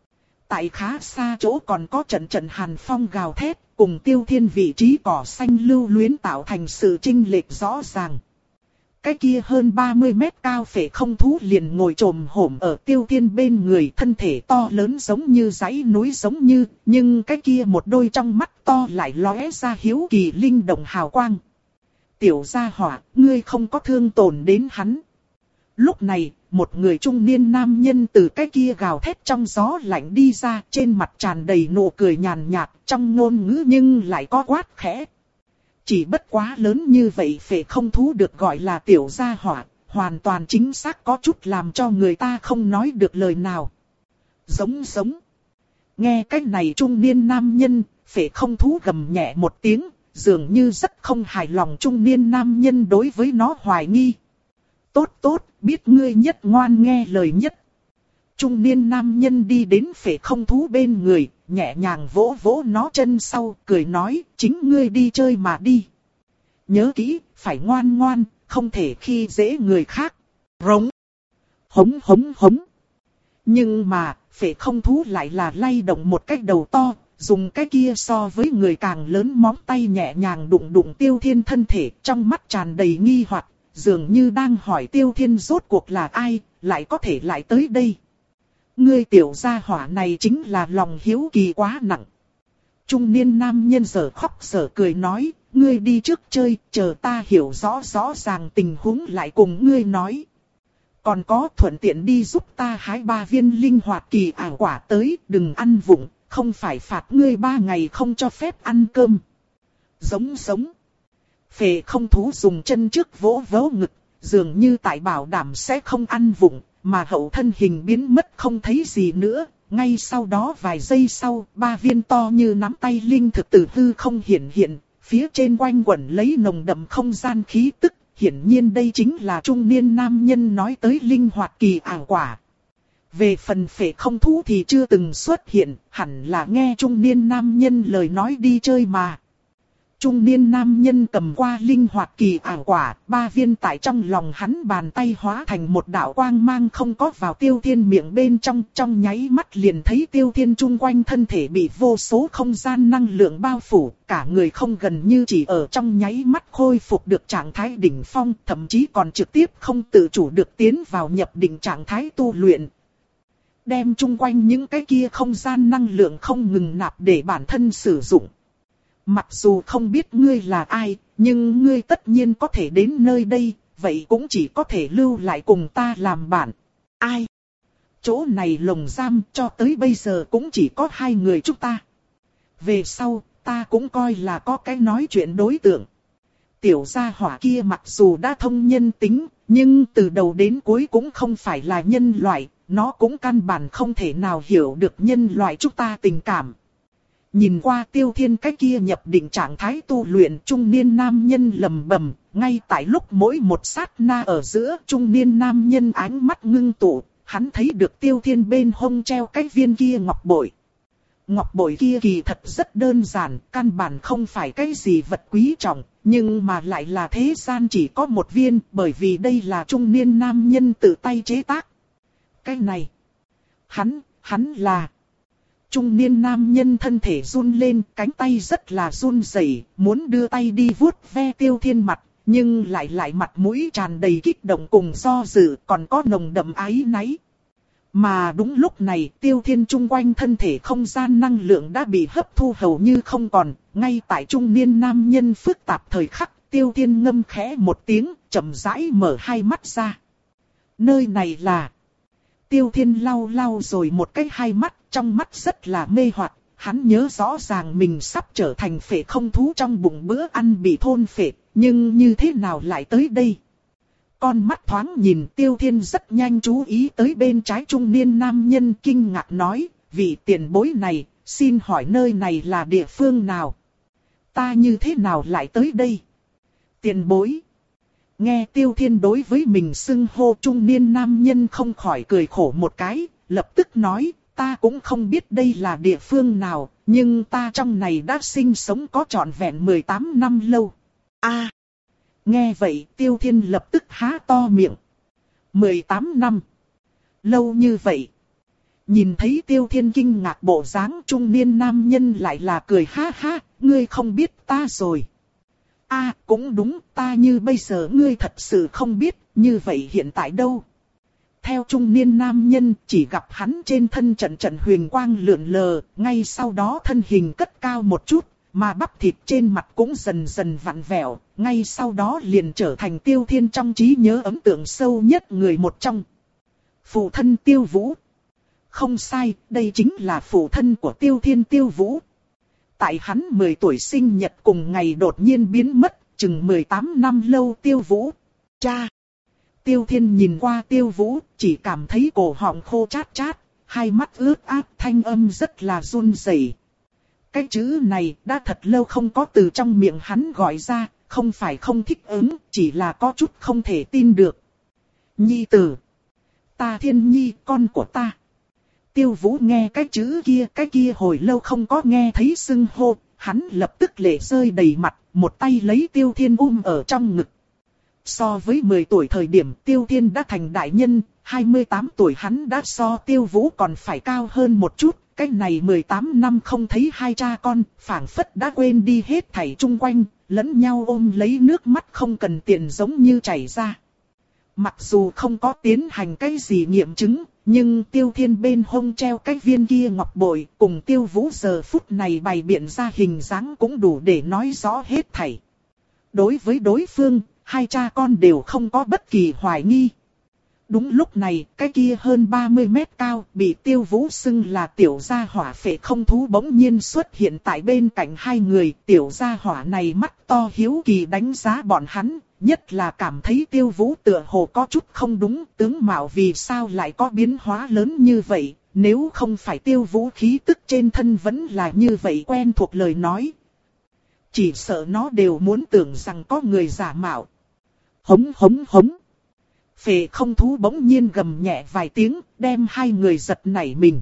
tại khá xa chỗ còn có trận trận hàn phong gào thét, cùng Tiêu Thiên vị trí cỏ xanh lưu luyến tạo thành sự chênh lệch rõ ràng. Cái kia hơn ba mươi mét cao phệ không thú liền ngồi trồm hổm ở Tiêu Thiên bên người, thân thể to lớn giống như dãy núi giống như, nhưng cái kia một đôi trong mắt to lại lóe ra hiếu kỳ linh động hào quang. Tiểu gia hỏa, ngươi không có thương tổn đến hắn. Lúc này, một người trung niên nam nhân từ cái kia gào thét trong gió lạnh đi ra, trên mặt tràn đầy nụ cười nhàn nhạt, trong ngôn ngữ nhưng lại có quát khẽ. Chỉ bất quá lớn như vậy phệ không thú được gọi là tiểu gia hỏa, hoàn toàn chính xác có chút làm cho người ta không nói được lời nào. Giống giống. Nghe cái này trung niên nam nhân, phệ không thú gầm nhẹ một tiếng, dường như rất không hài lòng trung niên nam nhân đối với nó hoài nghi. Tốt tốt, biết ngươi nhất ngoan nghe lời nhất. Trung niên nam nhân đi đến phệ không thú bên người, nhẹ nhàng vỗ vỗ nó chân sau, cười nói, chính ngươi đi chơi mà đi. Nhớ kỹ, phải ngoan ngoan, không thể khi dễ người khác. Rống. Hống hống hống. Nhưng mà, phệ không thú lại là lay động một cái đầu to, dùng cái kia so với người càng lớn móng tay nhẹ nhàng đụng đụng Tiêu Thiên thân thể, trong mắt tràn đầy nghi hoặc, dường như đang hỏi Tiêu Thiên rốt cuộc là ai, lại có thể lại tới đây. Ngươi tiểu gia hỏa này chính là lòng hiếu kỳ quá nặng. Trung niên nam nhân giờ khóc giờ cười nói, ngươi đi trước chơi, chờ ta hiểu rõ rõ ràng tình huống lại cùng ngươi nói. Còn có thuận tiện đi giúp ta hái ba viên linh hoạt kỳ ảo quả tới, đừng ăn vụng, không phải phạt ngươi ba ngày không cho phép ăn cơm. Giống giống. Phệ không thú dùng chân trước vỗ vỗ ngực, dường như tại bảo đảm sẽ không ăn vụng, mà hậu thân hình biến mất không thấy gì nữa. Ngay sau đó vài giây sau, ba viên to như nắm tay linh thực từ hư không hiện hiện, phía trên quanh quẩn lấy nồng đậm không gian khí tức. Hiển nhiên đây chính là trung niên nam nhân nói tới linh hoạt kỳ ảo quả. Về phần phệ không thú thì chưa từng xuất hiện, hẳn là nghe trung niên nam nhân lời nói đi chơi mà. Trung niên nam nhân cầm qua linh hoạt kỳ ảo quả, ba viên tại trong lòng hắn bàn tay hóa thành một đạo quang mang không có vào Tiêu Thiên miệng bên trong, trong nháy mắt liền thấy Tiêu Thiên chung quanh thân thể bị vô số không gian năng lượng bao phủ, cả người không gần như chỉ ở trong nháy mắt khôi phục được trạng thái đỉnh phong, thậm chí còn trực tiếp không tự chủ được tiến vào nhập định trạng thái tu luyện. Đem chung quanh những cái kia không gian năng lượng không ngừng nạp để bản thân sử dụng. Mặc dù không biết ngươi là ai, nhưng ngươi tất nhiên có thể đến nơi đây, vậy cũng chỉ có thể lưu lại cùng ta làm bạn. Ai? Chỗ này lồng giam cho tới bây giờ cũng chỉ có hai người chúng ta. Về sau, ta cũng coi là có cái nói chuyện đối tượng. Tiểu gia hỏa kia mặc dù đã thông nhân tính, nhưng từ đầu đến cuối cũng không phải là nhân loại, nó cũng căn bản không thể nào hiểu được nhân loại chúng ta tình cảm. Nhìn qua Tiêu Thiên cái kia nhập định trạng thái tu luyện, trung niên nam nhân lầm bầm, ngay tại lúc mỗi một sát na ở giữa trung niên nam nhân ánh mắt ngưng tụ, hắn thấy được Tiêu Thiên bên hông treo cái viên kia ngọc bội. Ngọc bội kia kỳ thật rất đơn giản, căn bản không phải cái gì vật quý trọng, nhưng mà lại là thế gian chỉ có một viên, bởi vì đây là trung niên nam nhân tự tay chế tác. Cái này, hắn, hắn là... Trung niên nam nhân thân thể run lên, cánh tay rất là run rẩy, muốn đưa tay đi vuốt ve Tiêu Thiên mặt, nhưng lại lại mặt mũi tràn đầy kích động cùng do dự, còn có nồng đậm áy náy. Mà đúng lúc này, Tiêu Thiên chung quanh thân thể không gian năng lượng đã bị hấp thu hầu như không còn, ngay tại trung niên nam nhân phức tạp thời khắc, Tiêu Thiên ngâm khẽ một tiếng, chậm rãi mở hai mắt ra. Nơi này là... Tiêu Thiên lau lau rồi một cái hai mắt, trong mắt rất là mê hoặc, hắn nhớ rõ ràng mình sắp trở thành phệ không thú trong bụng bữa ăn bị thôn phệ, nhưng như thế nào lại tới đây? Con mắt thoáng nhìn Tiêu Thiên rất nhanh chú ý tới bên trái trung niên nam nhân kinh ngạc nói, vị tiền bối này, xin hỏi nơi này là địa phương nào? Ta như thế nào lại tới đây? Tiền bối. Nghe Tiêu Thiên đối với mình xưng hô trung niên nam nhân không khỏi cười khổ một cái, lập tức nói, ta cũng không biết đây là địa phương nào, nhưng ta trong này đã sinh sống có trọn vẹn mười tám năm lâu. A. À, nghe vậy Tiêu Thiên lập tức há to miệng. mười tám năm. Lâu như vậy. Nhìn thấy Tiêu Thiên kinh ngạc bộ dáng trung niên nam nhân lại là cười ha ha, ngươi không biết ta rồi. A à, cũng đúng, ta như bây giờ ngươi thật sự không biết, như vậy hiện tại đâu? Theo trung niên nam nhân, chỉ gặp hắn trên thân trận trận huyền quang lượn lờ, ngay sau đó thân hình cất cao một chút, mà bắp thịt trên mặt cũng dần dần vặn vẹo, ngay sau đó liền trở thành Tiêu Thiên trong trí nhớ ấn tượng sâu nhất người một trong. Phụ thân Tiêu Vũ. Không sai, đây chính là phụ thân của Tiêu Thiên Tiêu Vũ. Tại hắn mười tuổi sinh nhật cùng ngày đột nhiên biến mất, chừng mười tám năm lâu Tiêu Vũ. Cha! Tiêu Thiên nhìn qua Tiêu Vũ, chỉ cảm thấy cổ họng khô chát chát, hai mắt ướt át, thanh âm rất là run rẩy. Cái chữ này đã thật lâu không có từ trong miệng hắn gọi ra, không phải không thích ứng, chỉ là có chút không thể tin được. Nhi tử! Ta Thiên Nhi, con của ta! Tiêu Vũ nghe cái chữ kia, cái kia hồi lâu không có nghe thấy xưng hô, hắn lập tức lệ rơi đầy mặt, một tay lấy Tiêu Thiên ôm ở trong ngực. So với mười tuổi thời điểm Tiêu Thiên đã thành đại nhân, hai mươi tám tuổi hắn đã so Tiêu Vũ còn phải cao hơn một chút, cái này mười tám năm không thấy hai cha con, phảng phất đã quên đi hết thảy chung quanh, lẫn nhau ôm lấy nước mắt không cần tiền giống như chảy ra. Mặc dù không có tiến hành cái gì nghiệm chứng, nhưng Tiêu Thiên bên hông treo cái viên kia ngọc bội cùng Tiêu Vũ giờ phút này bày biện ra hình dáng cũng đủ để nói rõ hết thảy. Đối với đối phương, hai cha con đều không có bất kỳ hoài nghi. Đúng lúc này, cái kia hơn ba mươi mét cao bị Tiêu Vũ xưng là tiểu gia hỏa phệ không thú bỗng nhiên xuất hiện tại bên cạnh hai người. Tiểu gia hỏa này mắt to hiếu kỳ đánh giá bọn hắn, nhất là cảm thấy Tiêu Vũ tựa hồ có chút không đúng, tướng mạo vì sao lại có biến hóa lớn như vậy, nếu không phải Tiêu Vũ khí tức trên thân vẫn là như vậy quen thuộc lời nói. Chỉ sợ nó đều muốn tưởng rằng có người giả mạo. Hống hống hống. Phệ không thú bỗng nhiên gầm nhẹ vài tiếng, đem hai người giật nảy mình.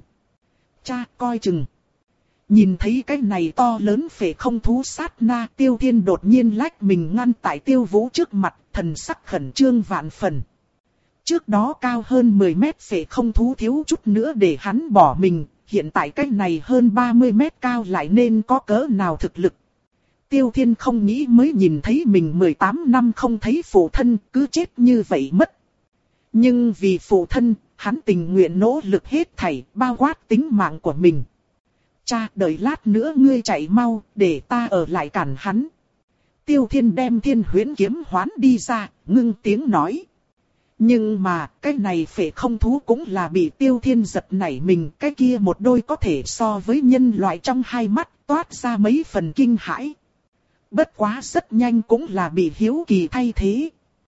Cha coi chừng. Nhìn thấy cái này to lớn phệ không thú sát na, Tiêu Thiên đột nhiên lách mình ngăn tại Tiêu Vũ trước mặt, thần sắc khẩn trương vạn phần. Trước đó cao hơn mười mét phệ không thú thiếu chút nữa để hắn bỏ mình, hiện tại cái này hơn ba mươi mét cao lại nên có cỡ nào thực lực. Tiêu Thiên không nghĩ mới nhìn thấy mình mười tám năm không thấy phụ thân, cứ chết như vậy mất. Nhưng vì phụ thân, hắn tình nguyện nỗ lực hết thảy, bao quát tính mạng của mình. Cha, đợi lát nữa ngươi chạy mau, để ta ở lại cản hắn. Tiêu Thiên đem Thiên Huyễn kiếm hoán đi ra, ngưng tiếng nói. Nhưng mà, cái này phệ không thú cũng là bị Tiêu Thiên giật nảy mình, cái kia một đôi có thể so với nhân loại trong hai mắt, toát ra mấy phần kinh hãi. Bất quá rất nhanh cũng là bị hiếu kỳ thay thế.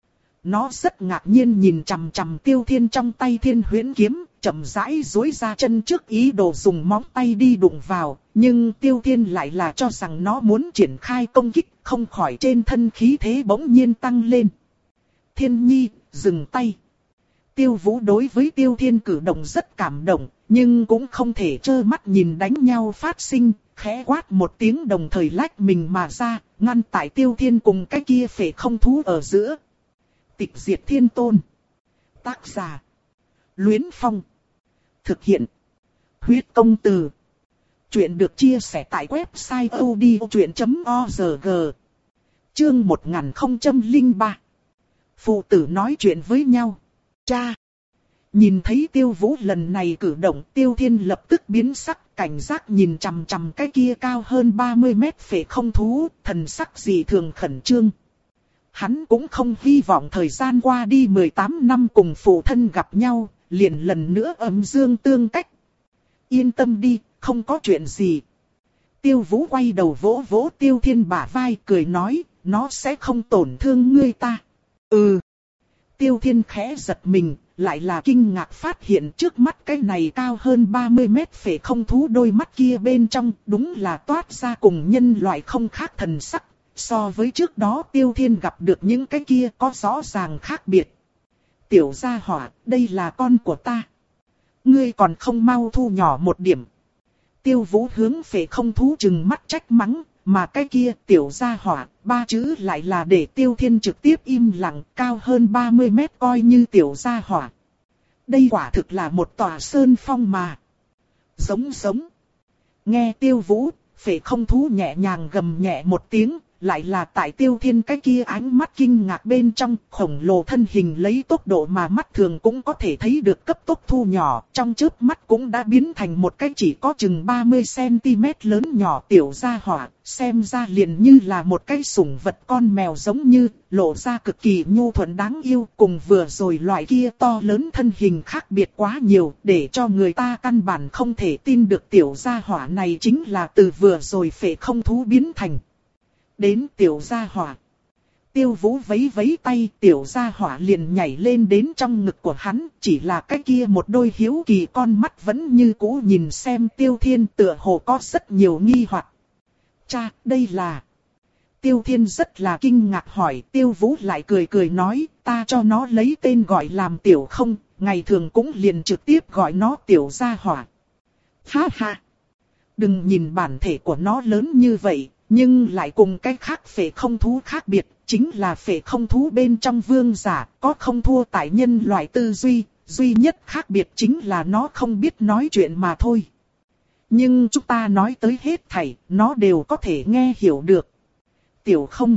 Nó rất ngạc nhiên nhìn chằm chằm Tiêu Thiên trong tay Thiên Huyễn kiếm, chậm rãi duỗi ra chân trước ý đồ dùng móng tay đi đụng vào, nhưng Tiêu Thiên lại là cho rằng nó muốn triển khai công kích, không khỏi trên thân khí thế bỗng nhiên tăng lên. Thiên Nhi, dừng tay. Tiêu Vũ đối với Tiêu Thiên cử động rất cảm động, nhưng cũng không thể trơ mắt nhìn đánh nhau phát sinh, khẽ quát một tiếng đồng thời lách mình mà ra, ngăn tại Tiêu Thiên cùng cái kia phệ không thú ở giữa. Tịch diệt thiên tôn. Tác giả. Luyến Phong. Thực hiện. Huyết công từ. Chuyện được chia sẻ tại website odchuyện chấm org. Chương một nghìn không trăm lẻ ba. Phụ tử nói chuyện với nhau. Cha. Nhìn thấy Tiêu Vũ lần này cử động, Tiêu Thiên lập tức biến sắc, cảnh giác nhìn chằm chằm cái kia cao hơn ba mươi mét phệ không thú, thần sắc dị thường khẩn trương. Hắn cũng không hy vọng thời gian qua đi mười tám năm cùng phụ thân gặp nhau, liền lần nữa âm dương tương cách. Yên tâm đi, không có chuyện gì. Tiêu Vũ quay đầu vỗ vỗ Tiêu Thiên bả vai, cười nói, nó sẽ không tổn thương ngươi ta. Ừ. Tiêu Thiên khẽ giật mình, lại là kinh ngạc phát hiện trước mắt cái này cao hơn ba mươi mét phệ không thú đôi mắt kia bên trong, đúng là toát ra cùng nhân loại không khác thần sắc. So với trước đó Tiêu Thiên gặp được những cái kia có rõ ràng khác biệt. Tiểu gia hỏa, đây là con của ta. Ngươi còn không mau thu nhỏ một điểm. Tiêu Vũ hướng phệ không thú chừng mắt trách mắng, mà cái kia tiểu gia hỏa, ba chữ lại là để Tiêu Thiên trực tiếp im lặng, cao hơn ba mươi mét coi như tiểu gia hỏa. Đây quả thực là một tòa sơn phong mà. Giống giống. Nghe Tiêu Vũ, phệ không thú nhẹ nhàng gầm nhẹ một tiếng. Lại là tại Tiêu Thiên cái kia ánh mắt kinh ngạc bên trong, khổng lồ thân hình lấy tốc độ mà mắt thường cũng có thể thấy được cấp tốc thu nhỏ, trong chớp mắt cũng đã biến thành một cái chỉ có chừng ba mươi xăng-ti-mét lớn nhỏ tiểu gia hỏa, xem ra liền như là một cái sủng vật con mèo giống như, lộ ra cực kỳ nhu thuận đáng yêu, cùng vừa rồi loại kia to lớn thân hình khác biệt quá nhiều, để cho người ta căn bản không thể tin được tiểu gia hỏa này chính là từ vừa rồi phệ không thú biến thành. Đến tiểu gia hỏa. Tiêu Vũ vấy vấy tay, tiểu gia hỏa liền nhảy lên đến trong ngực của hắn, chỉ là cái kia một đôi hiếu kỳ con mắt vẫn như cũ nhìn xem Tiêu Thiên, tựa hồ có rất nhiều nghi hoặc. Cha, đây là... Tiêu Thiên rất là kinh ngạc hỏi, Tiêu Vũ lại cười cười nói, ta cho nó lấy tên gọi làm tiểu không, ngày thường cũng liền trực tiếp gọi nó tiểu gia hỏa. Ha ha! Đừng nhìn bản thể của nó lớn như vậy. Nhưng lại cùng cái khác phệ không thú khác biệt, chính là phệ không thú bên trong vương giả, có không thua tại nhân loại tư duy, duy nhất khác biệt chính là nó không biết nói chuyện mà thôi. Nhưng chúng ta nói tới hết thảy, nó đều có thể nghe hiểu được. Tiểu không.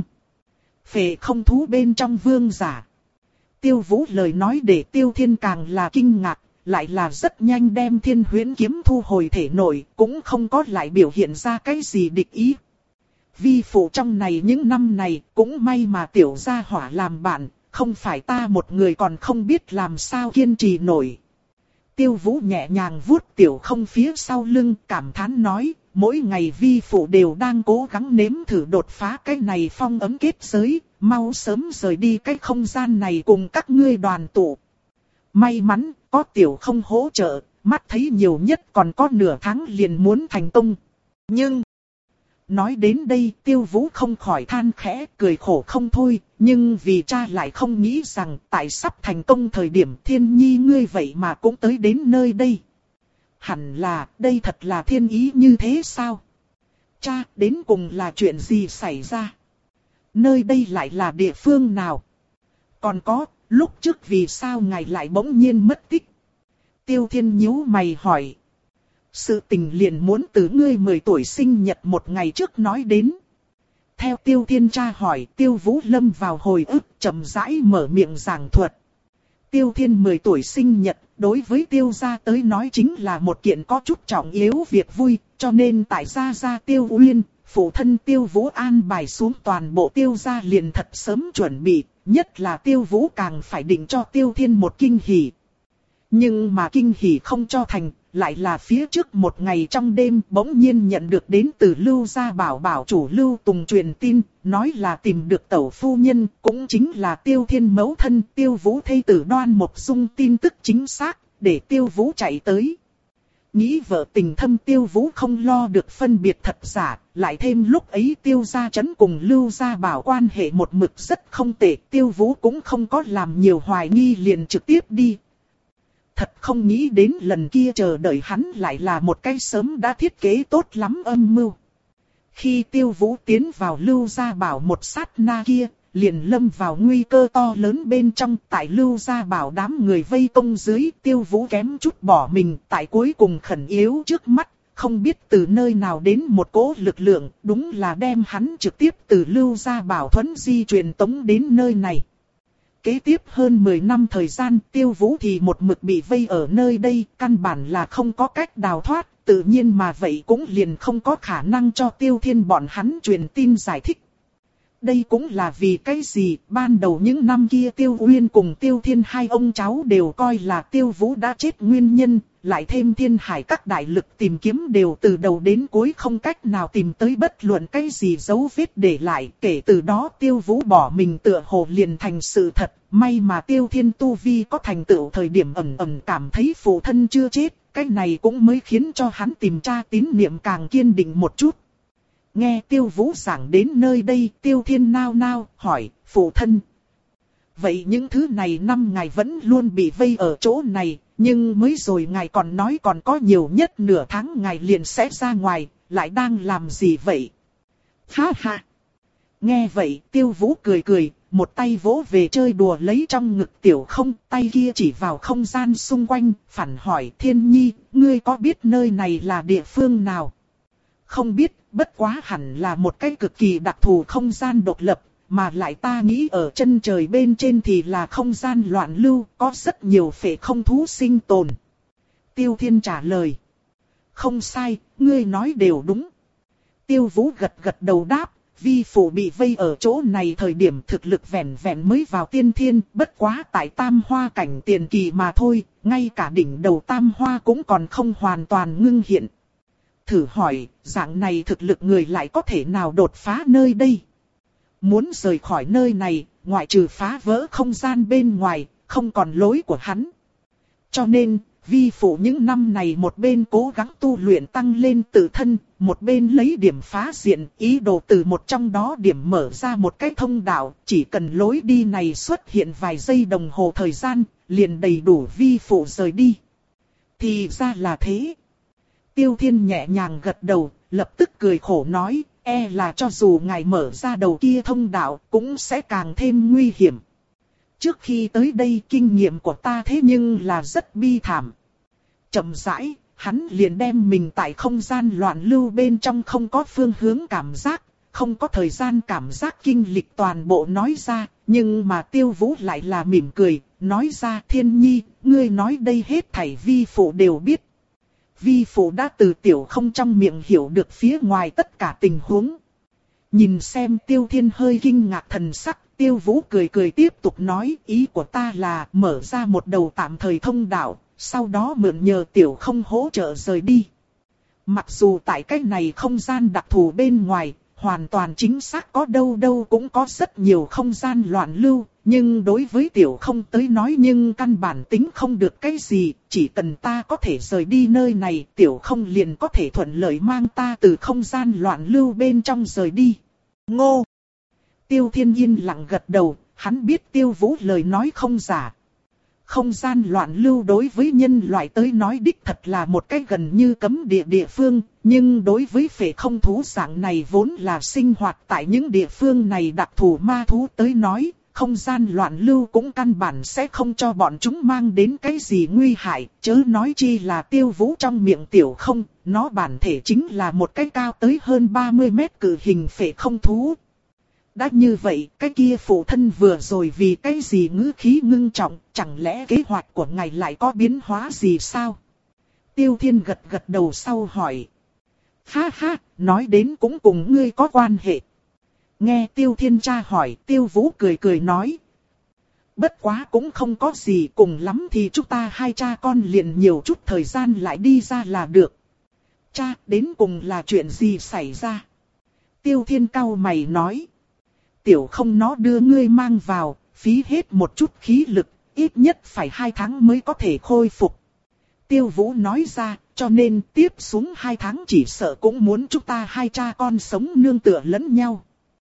Phệ không thú bên trong vương giả. Tiêu Vũ lời nói để Tiêu Thiên càng là kinh ngạc, lại là rất nhanh đem Thiên Huyễn kiếm thu hồi thể nội, cũng không có lại biểu hiện ra cái gì địch ý. Vi phụ trong này những năm này, cũng may mà tiểu gia hỏa làm bạn, không phải ta một người còn không biết làm sao kiên trì nổi. Tiêu Vũ nhẹ nhàng vuốt tiểu không phía sau lưng, cảm thán nói, mỗi ngày vi phụ đều đang cố gắng nếm thử đột phá cái này phong ấm kết giới, mau sớm rời đi cái không gian này cùng các ngươi đoàn tụ. May mắn, có tiểu không hỗ trợ, mắt thấy nhiều nhất còn có nửa tháng liền muốn thành công. Nhưng... Nói đến đây Tiêu Vũ không khỏi than khẽ, cười khổ không thôi, nhưng vì cha lại không nghĩ rằng tại sắp thành công thời điểm Thiên Nhi ngươi vậy mà cũng tới đến nơi đây. Hẳn là, đây thật là thiên ý như thế sao? Cha, đến cùng là chuyện gì xảy ra? Nơi đây lại là địa phương nào? Còn có, lúc trước vì sao ngài lại bỗng nhiên mất tích? Tiêu Thiên nhíu mày hỏi. Sự tình liền muốn từ ngươi mười tuổi sinh nhật một ngày trước nói đến. Theo Tiêu Thiên tra hỏi, Tiêu Vũ lâm vào hồi ức, chậm rãi mở miệng giảng thuật. Tiêu Thiên mười tuổi sinh nhật, đối với Tiêu gia tới nói chính là một kiện có chút trọng yếu việc vui, cho nên tại gia gia Tiêu Uyên, phụ thân Tiêu Vũ an bài xuống toàn bộ Tiêu gia liền thật sớm chuẩn bị, nhất là Tiêu Vũ càng phải định cho Tiêu Thiên một kinh hỉ. Nhưng mà kinh hỉ không cho thành, lại là phía trước một ngày trong đêm bỗng nhiên nhận được đến từ Lưu gia bảo bảo chủ Lưu Tùng truyền tin, nói là tìm được tẩu phu nhân, cũng chính là Tiêu Thiên mẫu thân Tiêu Vũ thê tử Đoan Mộc Dung tin tức chính xác, để Tiêu Vũ chạy tới. Nghĩ vợ tình thâm Tiêu Vũ không lo được phân biệt thật giả, lại thêm lúc ấy Tiêu gia trấn cùng Lưu gia bảo quan hệ một mực rất không tệ, Tiêu Vũ cũng không có làm nhiều hoài nghi liền trực tiếp đi. Thật không nghĩ đến lần kia chờ đợi hắn lại là một cái sớm đã thiết kế tốt lắm âm mưu. Khi Tiêu Vũ tiến vào Lưu gia bảo một sát na kia, liền lâm vào nguy cơ to lớn bên trong. Tại Lưu gia bảo đám người vây công dưới, Tiêu Vũ kém chút bỏ mình, tại cuối cùng khẩn yếu trước mắt, không biết từ nơi nào đến một cỗ lực lượng, đúng là đem hắn trực tiếp từ Lưu gia bảo thuẫn di truyền tống đến nơi này. Kế tiếp hơn mười năm thời gian, Tiêu Vũ thì một mực bị vây ở nơi đây, căn bản là không có cách đào thoát, tự nhiên mà vậy cũng liền không có khả năng cho Tiêu Thiên bọn hắn truyền tin giải thích. Đây cũng là vì cái gì, ban đầu những năm kia Tiêu Uyên cùng Tiêu Thiên hai ông cháu đều coi là Tiêu Vũ đã chết nguyên nhân, lại thêm Thiên Hải các đại lực tìm kiếm đều từ đầu đến cuối không cách nào tìm tới bất luận cái gì dấu vết để lại. Kể từ đó Tiêu Vũ bỏ mình tựa hồ liền thành sự thật, may mà Tiêu Thiên tu vi có thành tựu thời điểm ẩn ẩn cảm thấy phụ thân chưa chết, cái này cũng mới khiến cho hắn tìm tra tín niệm càng kiên định một chút. Nghe Tiêu Vũ giảng đến nơi đây, Tiêu Thiên nao nao, hỏi, phụ thân. Vậy những thứ này năm ngài vẫn luôn bị vây ở chỗ này, nhưng mới rồi ngài còn nói còn có nhiều nhất nửa tháng ngài liền sẽ ra ngoài, lại đang làm gì vậy? Ha ha! Nghe vậy, Tiêu Vũ cười cười, một tay vỗ về chơi đùa lấy trong ngực Tiểu Không, tay kia chỉ vào không gian xung quanh, phản hỏi Thiên Nhi, ngươi có biết nơi này là địa phương nào? Không biết, bất quá hẳn là một cái cực kỳ đặc thù không gian độc lập, mà lại ta nghĩ ở chân trời bên trên thì là không gian loạn lưu, có rất nhiều phệ không thú sinh tồn. Tiêu Thiên trả lời. Không sai, ngươi nói đều đúng. Tiêu Vũ gật gật đầu đáp, vi phụ bị vây ở chỗ này thời điểm thực lực vẹn vẹn mới vào tiên thiên, bất quá tại tam hoa cảnh tiền kỳ mà thôi, ngay cả đỉnh đầu tam hoa cũng còn không hoàn toàn ngưng hiện. Thử hỏi, dạng này thực lực người lại có thể nào đột phá nơi đây? Muốn rời khỏi nơi này, ngoại trừ phá vỡ không gian bên ngoài, không còn lối của hắn. Cho nên, vi phụ những năm này một bên cố gắng tu luyện tăng lên tự thân, một bên lấy điểm phá diện, ý đồ từ một trong đó điểm mở ra một cái thông đạo, chỉ cần lối đi này xuất hiện vài giây đồng hồ thời gian, liền đầy đủ vi phụ rời đi. Thì ra là thế. Tiêu Thiên nhẹ nhàng gật đầu, lập tức cười khổ nói, e là cho dù ngài mở ra đầu kia thông đạo, cũng sẽ càng thêm nguy hiểm. Trước khi tới đây kinh nghiệm của ta thế nhưng là rất bi thảm. Chậm rãi, hắn liền đem mình tại không gian loạn lưu bên trong không có phương hướng cảm giác, không có thời gian cảm giác kinh lịch toàn bộ nói ra, nhưng mà Tiêu Vũ lại là mỉm cười, nói ra Thiên Nhi, ngươi nói đây hết thảy vi phụ đều biết. Vi phụ đã từ Tiểu Không trong miệng hiểu được phía ngoài tất cả tình huống. Nhìn xem Tiêu Thiên hơi kinh ngạc thần sắc, Tiêu Vũ cười cười tiếp tục nói, ý của ta là mở ra một đầu tạm thời thông đạo, sau đó mượn nhờ Tiểu Không hỗ trợ rời đi. Mặc dù tại cái này không gian đặc thù bên ngoài, hoàn toàn chính xác có đâu đâu cũng có rất nhiều không gian loạn lưu, nhưng đối với Tiểu Không tới nói nhưng căn bản tính không được cái gì, chỉ cần ta có thể rời đi nơi này, Tiểu Không liền có thể thuận lợi mang ta từ không gian loạn lưu bên trong rời đi. Ngô! Tiêu Thiên yên lặng gật đầu, hắn biết Tiêu Vũ lời nói không giả. Không gian loạn lưu đối với nhân loại tới nói đích thật là một cái gần như cấm địa địa phương, nhưng đối với phệ không thú dạng này vốn là sinh hoạt tại những địa phương này đặc thù ma thú tới nói, không gian loạn lưu cũng căn bản sẽ không cho bọn chúng mang đến cái gì nguy hại, chớ nói chi là Tiêu Vũ trong miệng Tiểu Không, nó bản thể chính là một cái cao tới hơn ba mươi mét cự hình phệ không thú. Đã như vậy, cái kia phụ thân vừa rồi vì cái gì ngữ khí ngưng trọng, chẳng lẽ kế hoạch của ngài lại có biến hóa gì sao? Tiêu Thiên gật gật đầu sau hỏi. Ha ha, nói đến cũng cùng ngươi có quan hệ. Nghe Tiêu Thiên tra hỏi, Tiêu Vũ cười cười nói. Bất quá cũng không có gì, cùng lắm thì chúng ta hai cha con liền nhiều chút thời gian lại đi ra là được. Cha, đến cùng là chuyện gì xảy ra? Tiêu Thiên cau mày nói. Tiểu không nó đưa ngươi mang vào, phí hết một chút khí lực, ít nhất phải hai tháng mới có thể khôi phục. Tiêu Vũ nói ra, cho nên tiếp xuống hai tháng chỉ sợ cũng muốn chúng ta hai cha con sống nương tựa lẫn nhau.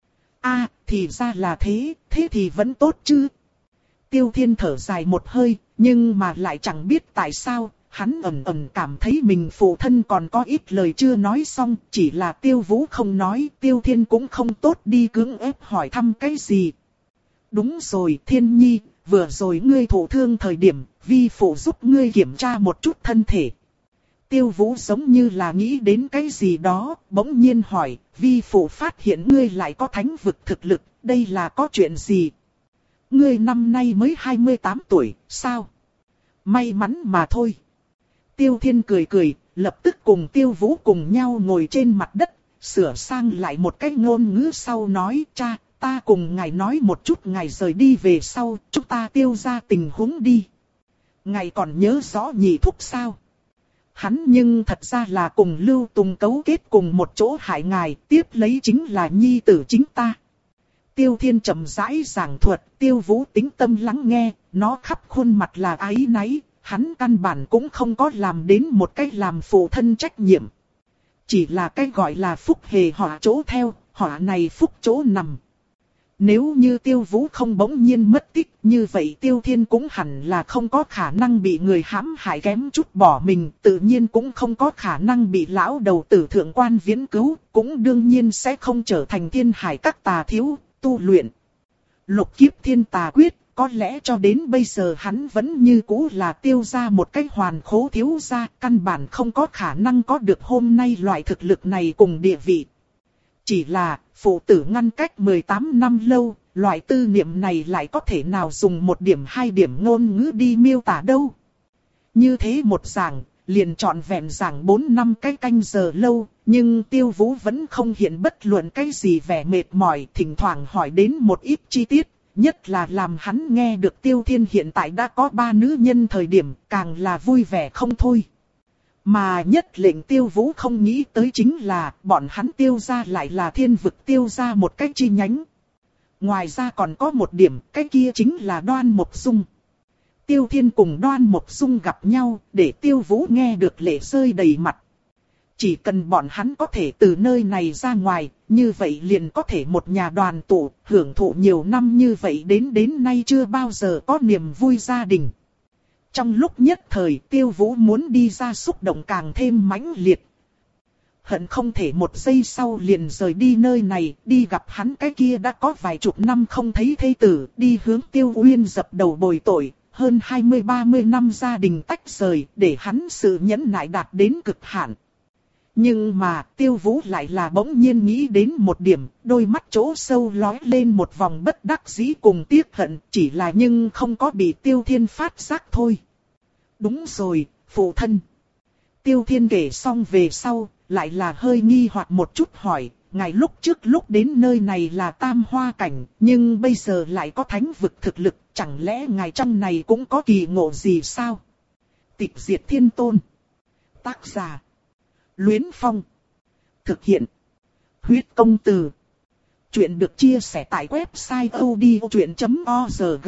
A, thì ra là thế, thế thì vẫn tốt chứ. Tiêu Thiên thở dài một hơi, nhưng mà lại chẳng biết tại sao, hắn ẩn ẩn cảm thấy mình phụ thân còn có ít lời chưa nói xong, chỉ là Tiêu Vũ không nói, Tiêu Thiên cũng không tốt đi cưỡng ép hỏi thăm cái gì. Đúng rồi, Thiên Nhi, vừa rồi ngươi thụ thương thời điểm, vi phụ giúp ngươi kiểm tra một chút thân thể. Tiêu Vũ giống như là nghĩ đến cái gì đó, bỗng nhiên hỏi, vi phụ phát hiện ngươi lại có thánh vực thực lực, đây là có chuyện gì? Ngươi năm nay mới hai mươi tám tuổi, sao? May mắn mà thôi. Tiêu Thiên cười cười, lập tức cùng Tiêu Vũ cùng nhau ngồi trên mặt đất, sửa sang lại một cái ngôn ngữ sau nói, cha, ta cùng ngài nói một chút ngài rời đi về sau, chúng ta Tiêu ra tình huống đi. Ngài còn nhớ rõ nhị thúc sao? Hắn nhưng thật ra là cùng Lưu Tùng cấu kết cùng một chỗ hại ngài, tiếp lấy chính là nhi tử chính ta. Tiêu Thiên chậm rãi giảng thuật, Tiêu Vũ tĩnh tâm lắng nghe, nó khắp khuôn mặt là áy náy, hắn căn bản cũng không có làm đến một cách làm phụ thân trách nhiệm. Chỉ là cái gọi là phúc hề họa chỗ theo, họa này phúc chỗ nằm. Nếu như Tiêu Vũ không bỗng nhiên mất tích, như vậy Tiêu Thiên cũng hẳn là không có khả năng bị người hãm hại kém chút bỏ mình, tự nhiên cũng không có khả năng bị lão đầu tử thượng quan viễn cứu, cũng đương nhiên sẽ không trở thành thiên hải các tà thiếu, tu luyện. Lục kiếp thiên tà quyết, có lẽ cho đến bây giờ hắn vẫn như cũ là Tiêu ra một cái hoàn khố thiếu gia, căn bản không có khả năng có được hôm nay loại thực lực này cùng địa vị. Chỉ là, phụ tử ngăn cách mười tám năm lâu, loại tư niệm này lại có thể nào dùng một điểm hai điểm ngôn ngữ đi miêu tả đâu. Như thế một giảng, liền trọn vẹn giảng bốn năm cái canh giờ lâu, nhưng Tiêu Vũ vẫn không hiện bất luận cái gì vẻ mệt mỏi, thỉnh thoảng hỏi đến một ít chi tiết, nhất là làm hắn nghe được Tiêu Thiên hiện tại đã có ba nữ nhân thời điểm, càng là vui vẻ không thôi. Mà nhất lệnh Tiêu Vũ không nghĩ tới chính là bọn hắn Tiêu ra lại là thiên vực Tiêu ra một cách chi nhánh. Ngoài ra còn có một điểm, cái kia chính là Đoan Mộc Dung. Tiêu Thiên cùng Đoan Mộc Dung gặp nhau, để Tiêu Vũ nghe được lệ rơi đầy mặt. Chỉ cần bọn hắn có thể từ nơi này ra ngoài, như vậy liền có thể một nhà đoàn tụ, hưởng thụ nhiều năm như vậy đến đến nay chưa bao giờ có niềm vui gia đình. Trong lúc nhất thời Tiêu Vũ muốn đi ra xúc động càng thêm mãnh liệt. Hận không thể một giây sau liền rời đi nơi này, đi gặp hắn cái kia đã có vài chục năm không thấy thê tử, đi hướng Tiêu Uyên dập đầu bồi tội, hơn hai mươi ba mươi năm gia đình tách rời, để hắn sự nhẫn nại đạt đến cực hạn. Nhưng mà Tiêu Vũ lại là bỗng nhiên nghĩ đến một điểm, đôi mắt chỗ sâu lóe lên một vòng bất đắc dĩ cùng tiếc hận, chỉ là nhưng không có bị Tiêu Thiên phát giác thôi. Đúng rồi, phụ thân. Tiêu Thiên kể xong về sau, lại là hơi nghi hoặc một chút hỏi, ngài lúc trước lúc đến nơi này là tam hoa cảnh, nhưng bây giờ lại có thánh vực thực lực, chẳng lẽ ngài trong này cũng có kỳ ngộ gì sao? Tịch Diệt Thiên Tôn. Tác giả. Luyến Phong. Thực hiện. Huyết Công Từ. Chuyện được chia sẻ tại website odchuyện chấm org.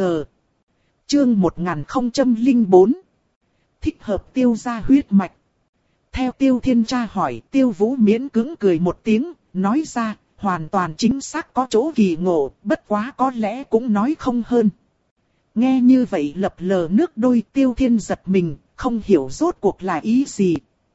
Chương một nghìn không trăm lẻ bốn. Thích hợp Tiêu gia huyết mạch. Theo Tiêu Thiên tra hỏi, Tiêu Vũ miễn cưỡng cười một tiếng, nói ra, hoàn toàn chính xác có chỗ kỳ ngộ, bất quá có lẽ cũng nói không hơn. Nghe như vậy lập lờ nước đôi, Tiêu Thiên giật mình, không hiểu rốt cuộc là ý gì.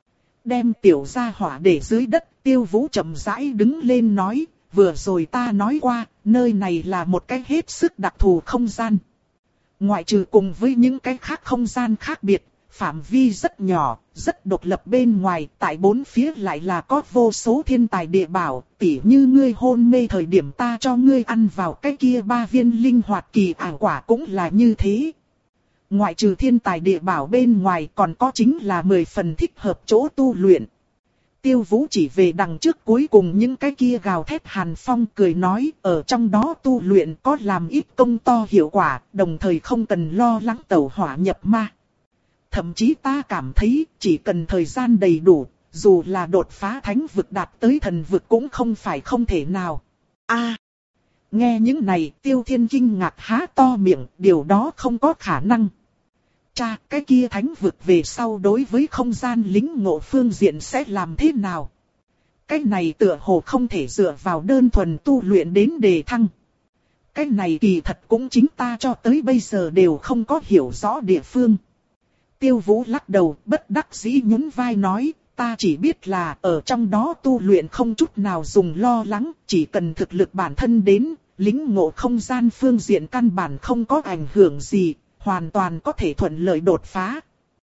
Đem tiểu gia hỏa để dưới đất, Tiêu Vũ chậm rãi đứng lên nói, vừa rồi ta nói qua, nơi này là một cái hết sức đặc thù không gian. Ngoại trừ cùng với những cái khác không gian khác biệt, phạm vi rất nhỏ, rất độc lập bên ngoài, tại bốn phía lại là có vô số thiên tài địa bảo, tỉ như ngươi hôn mê thời điểm ta cho ngươi ăn vào cái kia ba viên linh hoạt kỳ ảo quả cũng là như thế. Ngoại trừ thiên tài địa bảo bên ngoài còn có chính là mười phần thích hợp chỗ tu luyện. Tiêu Vũ chỉ về đằng trước cuối cùng những cái kia gào thét Hàn Phong, cười nói ở trong đó tu luyện có làm ít công to hiệu quả, đồng thời không cần lo lắng tẩu hỏa nhập ma. Thậm chí ta cảm thấy chỉ cần thời gian đầy đủ, dù là đột phá thánh vực đạt tới thần vực cũng không phải không thể nào. A, nghe những này Tiêu Thiên kinh ngạc há to miệng, điều đó không có khả năng. Cha, cái kia thánh vực về sau đối với không gian lính ngộ phương diện sẽ làm thế nào? Cái này tựa hồ không thể dựa vào đơn thuần tu luyện đến đề thăng. Cái này kỳ thật cũng chính ta cho tới bây giờ đều không có hiểu rõ địa phương. Tiêu Vũ lắc đầu, bất đắc dĩ nhún vai nói, ta chỉ biết là ở trong đó tu luyện không chút nào dùng lo lắng, chỉ cần thực lực bản thân đến, lính ngộ không gian phương diện căn bản không có ảnh hưởng gì, hoàn toàn có thể thuận lợi đột phá.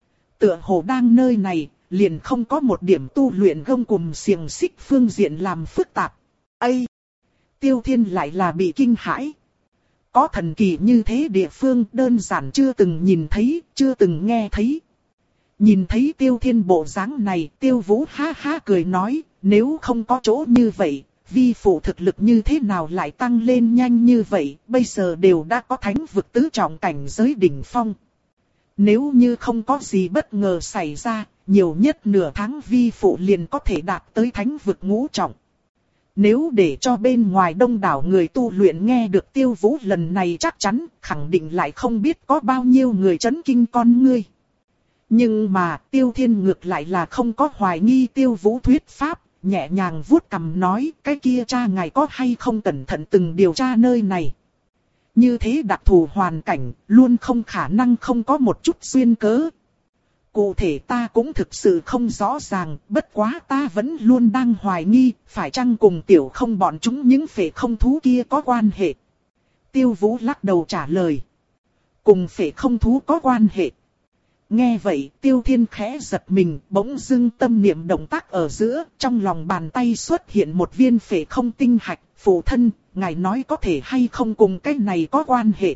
Tựa hồ đang nơi này, liền không có một điểm tu luyện gông cùm xiềng xích phương diện làm phức tạp. Ây! Tiêu Thiên lại là bị kinh hãi. Có thần kỳ như thế địa phương đơn giản chưa từng nhìn thấy, chưa từng nghe thấy. Nhìn thấy Tiêu Thiên bộ dáng này, Tiêu Vũ ha ha cười nói, nếu không có chỗ như vậy, vi phụ thực lực như thế nào lại tăng lên nhanh như vậy, bây giờ đều đã có thánh vực tứ trọng cảnh giới đỉnh phong. Nếu như không có gì bất ngờ xảy ra, nhiều nhất nửa tháng vi phụ liền có thể đạt tới thánh vực ngũ trọng. Nếu để cho bên ngoài đông đảo người tu luyện nghe được Tiêu Vũ lần này chắc chắn, khẳng định lại không biết có bao nhiêu người chấn kinh con ngươi. Nhưng mà Tiêu Thiên ngược lại là không có hoài nghi Tiêu Vũ thuyết pháp, nhẹ nhàng vuốt cằm nói, cái kia cha ngài có hay không cẩn thận từng điều tra nơi này. Như thế đặc thù hoàn cảnh, luôn không khả năng không có một chút duyên cớ. Cụ thể ta cũng thực sự không rõ ràng, bất quá ta vẫn luôn đang hoài nghi, phải chăng cùng tiểu không bọn chúng những phệ không thú kia có quan hệ. Tiêu Vũ lắc đầu trả lời. Cùng phệ không thú có quan hệ. Nghe vậy Tiêu Thiên khẽ giật mình, bỗng dưng tâm niệm động tác ở giữa, trong lòng bàn tay xuất hiện một viên phệ không tinh hạch, phụ thân, ngài nói có thể hay không cùng cái này có quan hệ.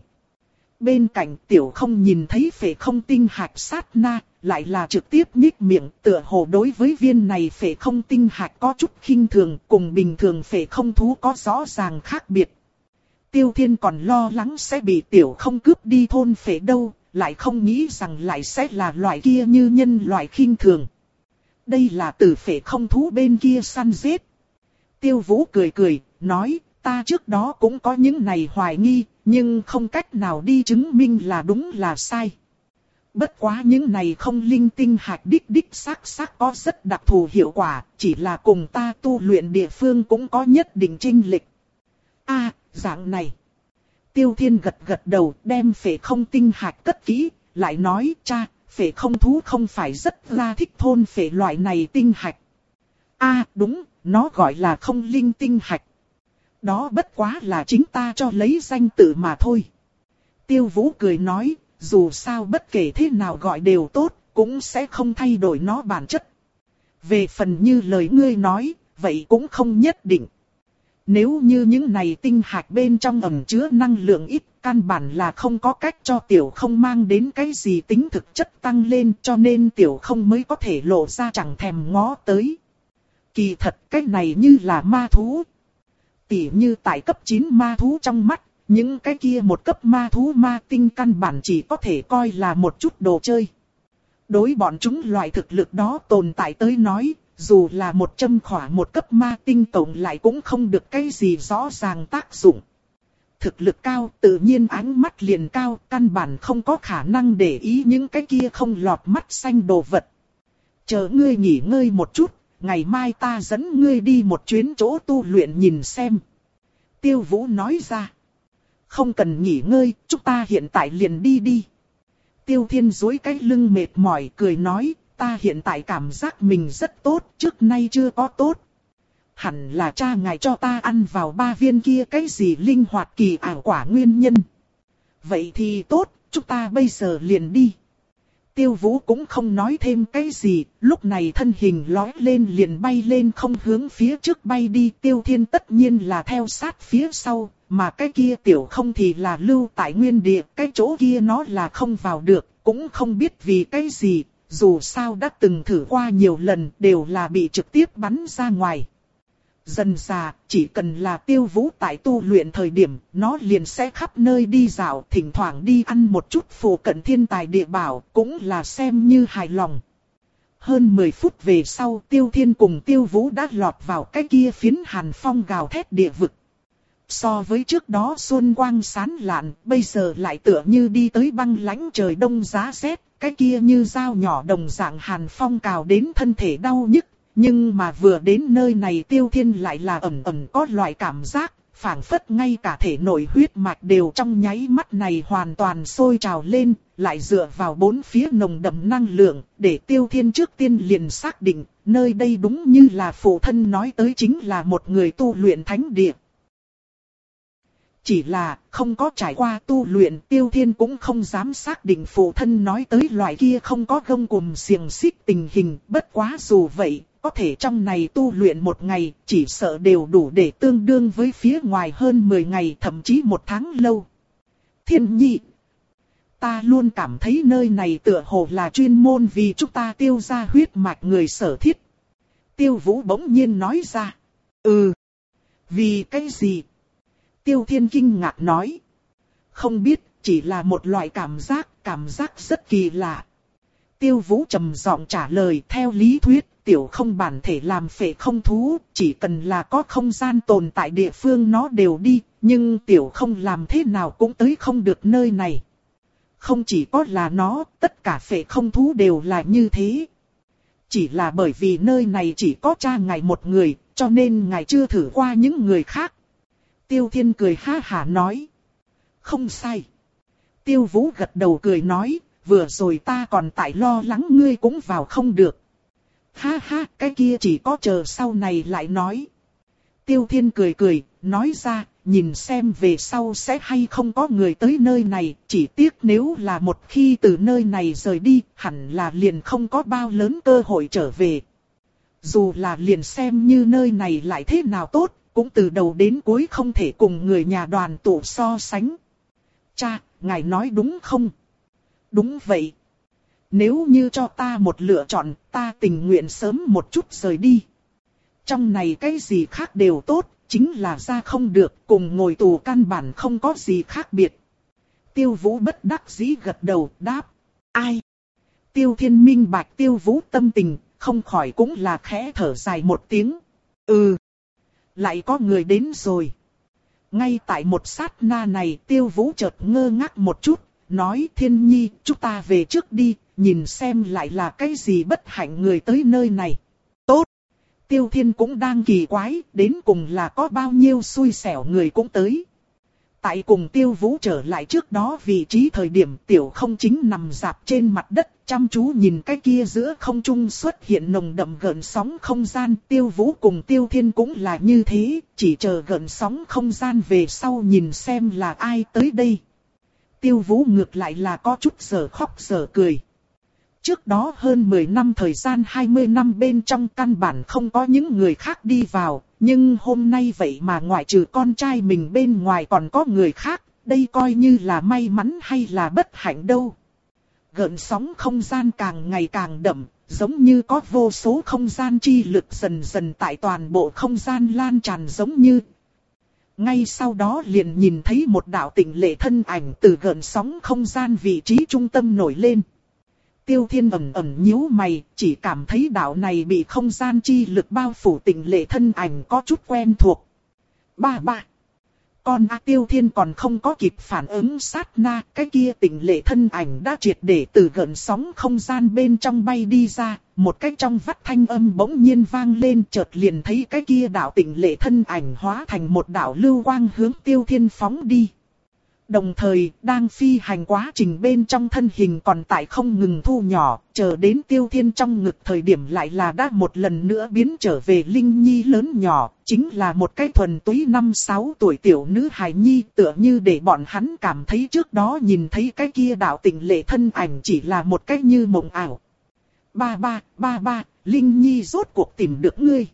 Bên cạnh tiểu không nhìn thấy phệ không tinh hạch sát na, lại là trực tiếp nhích miệng, tựa hồ đối với viên này phệ không tinh hạch có chút khinh thường, cùng bình thường phệ không thú có rõ ràng khác biệt. Tiêu Thiên còn lo lắng sẽ bị tiểu không cướp đi thôn phệ đâu, lại không nghĩ rằng lại sẽ là loại kia như nhân loại khinh thường. Đây là từ phệ không thú bên kia săn giết. Tiêu Vũ cười cười, nói, ta trước đó cũng có những này hoài nghi, nhưng không cách nào đi chứng minh là đúng là sai. Bất quá những này không linh tinh hạch đích đích xác xác có rất đặc thù hiệu quả, chỉ là cùng ta tu luyện địa phương cũng có nhất định chênh lệch. A, dạng này. Tiêu Thiên gật gật đầu, đem phệ không tinh hạch cất kỹ, lại nói, cha, phệ không thú không phải rất là thích thôn phệ loại này tinh hạch. A, đúng, nó gọi là không linh tinh hạch. Đó bất quá là chính ta cho lấy danh tự mà thôi. Tiêu Vũ cười nói, dù sao bất kể thế nào gọi đều tốt, cũng sẽ không thay đổi nó bản chất. Về phần như lời ngươi nói, vậy cũng không nhất định. Nếu như những này tinh hạch bên trong ẩn chứa năng lượng ít, căn bản là không có cách cho tiểu không mang đến cái gì tính thực chất tăng lên, cho nên tiểu không mới có thể lộ ra chẳng thèm ngó tới. Kỳ thật cái này như là ma thú. Tỉ như tại cấp chín ma thú trong mắt, những cái kia một cấp ma thú ma tinh căn bản chỉ có thể coi là một chút đồ chơi. Đối bọn chúng loại thực lực đó tồn tại tới nói, dù là một châm khỏa một cấp ma tinh tổng lại cũng không được cái gì rõ ràng tác dụng. Thực lực cao tự nhiên ánh mắt liền cao, căn bản không có khả năng để ý những cái kia không lọt mắt xanh đồ vật. Chờ ngươi nghỉ ngơi một chút, ngày mai ta dẫn ngươi đi một chuyến chỗ tu luyện nhìn xem. Tiêu Vũ nói ra. Không cần nghỉ ngơi, chúng ta hiện tại liền đi đi. Tiêu Thiên duỗi cái lưng mệt mỏi cười nói, ta hiện tại cảm giác mình rất tốt, trước nay chưa có tốt. Hẳn là cha ngài cho ta ăn vào ba viên kia cái gì linh hoạt kỳ ảo quả nguyên nhân. Vậy thì tốt, chúng ta bây giờ liền đi. Tiêu Vũ cũng không nói thêm cái gì, lúc này thân hình lói lên liền bay lên không hướng phía trước bay đi. Tiêu Thiên tất nhiên là theo sát phía sau, mà cái kia tiểu không thì là lưu tại nguyên địa, cái chỗ kia nó là không vào được, cũng không biết vì cái gì. dù sao đã từng thử qua nhiều lần đều là bị trực tiếp bắn ra ngoài. Dần dà, chỉ cần là Tiêu Vũ tại tu luyện thời điểm, nó liền sẽ khắp nơi đi dạo, thỉnh thoảng đi ăn một chút phụ cận thiên tài địa bảo, cũng là xem như hài lòng. Hơn mười phút về sau, Tiêu Thiên cùng Tiêu Vũ đã lọt vào cái kia phiến hàn phong gào thét địa vực. So với trước đó xuân quang sáng lạn, bây giờ lại tựa như đi tới băng lãnh trời đông giá rét, cái kia như dao nhỏ đồng dạng hàn phong cào đến thân thể đau nhức. Nhưng mà vừa đến nơi này Tiêu Thiên lại là ẩn ẩn có loại cảm giác, phảng phất ngay cả thể nội huyết mạch đều trong nháy mắt này hoàn toàn sôi trào lên, lại dựa vào bốn phía nồng đậm năng lượng, để Tiêu Thiên trước tiên liền xác định, nơi đây đúng như là phụ thân nói tới chính là một người tu luyện thánh địa. Chỉ là không có trải qua tu luyện, Tiêu Thiên cũng không dám xác định phụ thân nói tới loại kia không có gông cùm xiềng xích tình hình, bất quá dù vậy. Có thể trong này tu luyện một ngày, chỉ sợ đều đủ để tương đương với phía ngoài hơn mười ngày, thậm chí một tháng lâu. Thiên Nhi, ta luôn cảm thấy nơi này tựa hồ là chuyên môn vì chúng ta tiêu ra huyết mạch người sở thiết. Tiêu Vũ bỗng nhiên nói ra. Ừ, vì cái gì? Tiêu Thiên kinh ngạc nói. Không biết, chỉ là một loại cảm giác, cảm giác rất kỳ lạ. Tiêu Vũ trầm giọng trả lời, theo lý thuyết. Tiểu không bản thể làm phệ không thú, chỉ cần là có không gian tồn tại địa phương nó đều đi, nhưng tiểu không làm thế nào cũng tới không được nơi này. Không chỉ có là nó, tất cả phệ không thú đều là như thế. Chỉ là bởi vì nơi này chỉ có cha ngài một người, cho nên ngài chưa thử qua những người khác. Tiêu Thiên cười ha hả nói. Không sai. Tiêu Vũ gật đầu cười nói, vừa rồi ta còn tại lo lắng ngươi cũng vào không được. Ha ha, cái kia chỉ có chờ sau này lại nói. Tiêu Thiên cười cười, nói ra, nhìn xem về sau sẽ hay không có người tới nơi này, chỉ tiếc nếu là một khi từ nơi này rời đi, hẳn là liền không có bao lớn cơ hội trở về. Dù là liền xem như nơi này lại thế nào tốt, cũng từ đầu đến cuối không thể cùng người nhà đoàn tụ so sánh. Cha, ngài nói đúng không? Đúng vậy. Nếu như cho ta một lựa chọn, ta tình nguyện sớm một chút rời đi. Trong này cái gì khác đều tốt, chính là ra không được, cùng ngồi tù căn bản không có gì khác biệt. Tiêu Vũ bất đắc dĩ gật đầu, đáp. Ai? Tiêu Thiên minh bạch Tiêu Vũ tâm tình, không khỏi cũng là khẽ thở dài một tiếng. Ừ. Lại có người đến rồi. Ngay tại một sát na này, Tiêu Vũ chợt ngơ ngác một chút, nói Thiên Nhi, chúng ta về trước đi. Nhìn xem lại là cái gì bất hạnh người tới nơi này. Tốt. Tiêu Thiên cũng đang kỳ quái, đến cùng là có bao nhiêu xui xẻo người cũng tới. Tại cùng Tiêu Vũ trở lại trước đó vị trí thời điểm tiểu không chính nằm dạp trên mặt đất, chăm chú nhìn cái kia giữa không trung xuất hiện nồng đậm gợn sóng không gian. Tiêu Vũ cùng Tiêu Thiên cũng là như thế, chỉ chờ gợn sóng không gian về sau nhìn xem là ai tới đây. Tiêu Vũ ngược lại là có chút giờ khóc giờ cười. Trước đó hơn mười năm thời gian hai mươi năm bên trong căn bản không có những người khác đi vào, nhưng hôm nay vậy mà ngoại trừ con trai mình bên ngoài còn có người khác, đây coi như là may mắn hay là bất hạnh đâu. Gợn sóng không gian càng ngày càng đậm, giống như có vô số không gian chi lực dần dần tại toàn bộ không gian lan tràn giống như. Ngay sau đó liền nhìn thấy một đạo tịnh lệ thân ảnh từ gợn sóng không gian vị trí trung tâm nổi lên. Tiêu Thiên ẩn ẩn nhíu mày, chỉ cảm thấy đạo này bị không gian chi lực bao phủ tịnh lệ thân ảnh có chút quen thuộc. Ba ba. Còn A Tiêu Thiên còn không có kịp phản ứng sát na, cái kia tịnh lệ thân ảnh đã triệt để từ gợn sóng không gian bên trong bay đi ra, một cái trong vắt thanh âm bỗng nhiên vang lên, chợt liền thấy cái kia đạo tịnh lệ thân ảnh hóa thành một đạo lưu quang hướng Tiêu Thiên phóng đi. Đồng thời, đang phi hành quá trình bên trong thân hình còn tại không ngừng thu nhỏ, chờ đến Tiêu Thiên trong ngực thời điểm lại là đã một lần nữa biến trở về Linh Nhi lớn nhỏ, chính là một cái thuần túy năm sáu tuổi tiểu nữ hài nhi, tựa như để bọn hắn cảm thấy trước đó nhìn thấy cái kia đạo tịnh lệ thân ảnh chỉ là một cái như mộng ảo. Ba ba, ba ba, Linh Nhi rốt cuộc tìm được ngươi.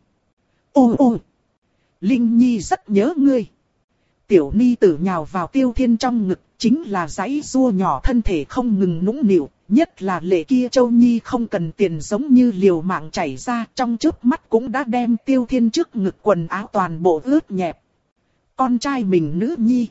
Ô ô, Linh Nhi rất nhớ ngươi. Tiểu ni tử nhào vào Tiêu Thiên trong ngực, chính là giãy giụa nhỏ thân thể không ngừng nũng nịu, nhất là lệ kia Châu Nhi không cần tiền giống như liều mạng chảy ra, trong chớp mắt cũng đã đem Tiêu Thiên trước ngực quần áo toàn bộ ướt nhẹp. Con trai mình nữ nhi.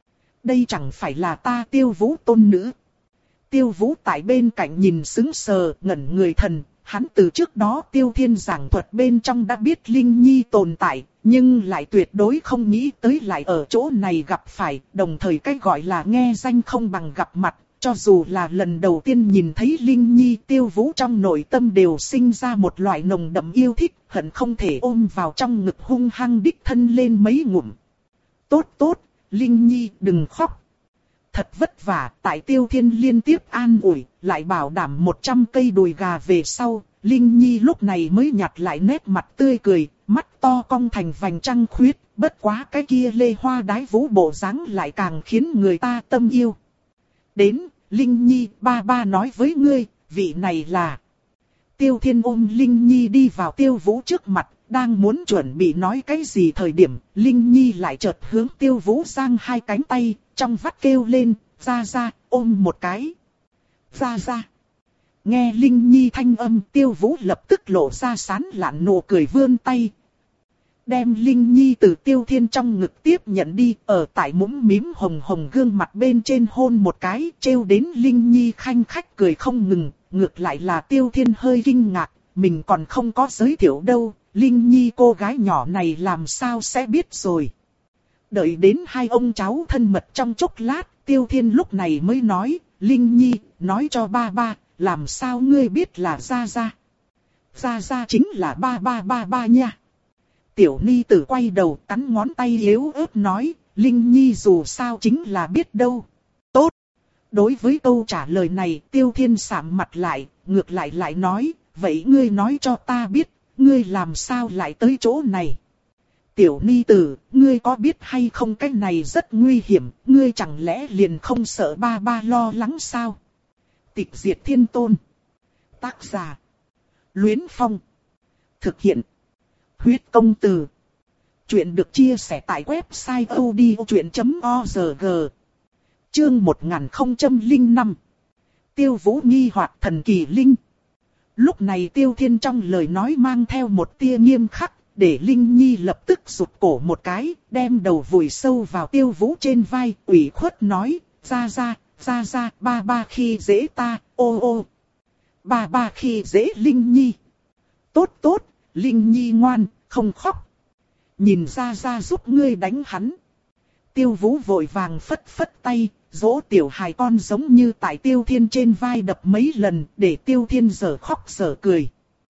Đây chẳng phải là ta Tiêu Vũ tôn nữ. Tiêu Vũ tại bên cạnh nhìn sững sờ, ngẩn người thần, hắn từ trước đó Tiêu Thiên giảng thuật bên trong đã biết Linh Nhi tồn tại, nhưng lại tuyệt đối không nghĩ tới lại ở chỗ này gặp phải, đồng thời cách gọi là nghe danh không bằng gặp mặt, cho dù là lần đầu tiên nhìn thấy Linh Nhi, Tiêu Vũ trong nội tâm đều sinh ra một loại nồng đậm yêu thích, hận không thể ôm vào trong ngực hung hăng đích thân lên mấy ngụm. Tốt tốt, Linh Nhi đừng khóc. Thật vất vả, tại Tiêu Thiên liên tiếp an ủi, lại bảo đảm một trăm cây đùi gà về sau, Linh Nhi lúc này mới nhặt lại nét mặt tươi cười, mắt to cong thành vành trăng khuyết, bất quá cái kia lê hoa đái vũ bộ dáng lại càng khiến người ta tâm yêu. Đến, Linh Nhi, ba ba nói với ngươi, vị này là... Tiêu Thiên ôm Linh Nhi đi vào Tiêu Vũ trước mặt, đang muốn chuẩn bị nói cái gì thời điểm, Linh Nhi lại chợt hướng Tiêu Vũ giang hai cánh tay, trong vắt kêu lên, ra ra, ôm một cái. Ra ra. Nghe Linh Nhi thanh âm, Tiêu Vũ lập tức lộ ra sán lạn nụ cười vươn tay. Đem Linh Nhi từ Tiêu Thiên trong ngực tiếp nhận đi, ở tại mũm mím hồng hồng gương mặt bên trên hôn một cái, trêu đến Linh Nhi khanh khách cười không ngừng, ngược lại là Tiêu Thiên hơi kinh ngạc, mình còn không có giới thiệu đâu, Linh Nhi cô gái nhỏ này làm sao sẽ biết rồi. Đợi đến hai ông cháu thân mật trong chốc lát, Tiêu Thiên lúc này mới nói, Linh Nhi, nói cho ba ba, làm sao ngươi biết là Gia Gia. Gia Gia chính là ba ba ba ba nha. Tiểu Ni tử quay đầu cắn ngón tay yếu ớt nói, Linh Nhi dù sao chính là biết đâu. Tốt. Đối với câu trả lời này, Tiêu Thiên sạm mặt lại, ngược lại lại nói, vậy ngươi nói cho ta biết, ngươi làm sao lại tới chỗ này. Tiểu Ni tử, ngươi có biết hay không cái này rất nguy hiểm, ngươi chẳng lẽ liền không sợ ba ba lo lắng sao? Tịch diệt thiên tôn. Tác giả. Luyến Phong. Thực hiện. Huyết công từ. Chuyện được chia sẻ tại website odchuyện chấm org. Chương một nghìn không trăm lẻ năm. Tiêu Vũ nghi hoặc thần kỳ linh. Lúc này Tiêu Thiên trong lời nói mang theo một tia nghiêm khắc, để Linh Nhi lập tức rụt cổ một cái, đem đầu vùi sâu vào Tiêu Vũ trên vai, ủy khuất nói, ra ra, ra ra, ba ba khi dễ ta, ô ô. Ba ba khi dễ Linh Nhi. Tốt tốt, Linh Nhi ngoan, không khóc. Nhìn ra ra giúp ngươi đánh hắn. Tiêu Vũ vội vàng phất phất tay, dỗ tiểu hài con giống như tại Tiêu Thiên trên vai đập mấy lần, để Tiêu Thiên dở khóc dở cười.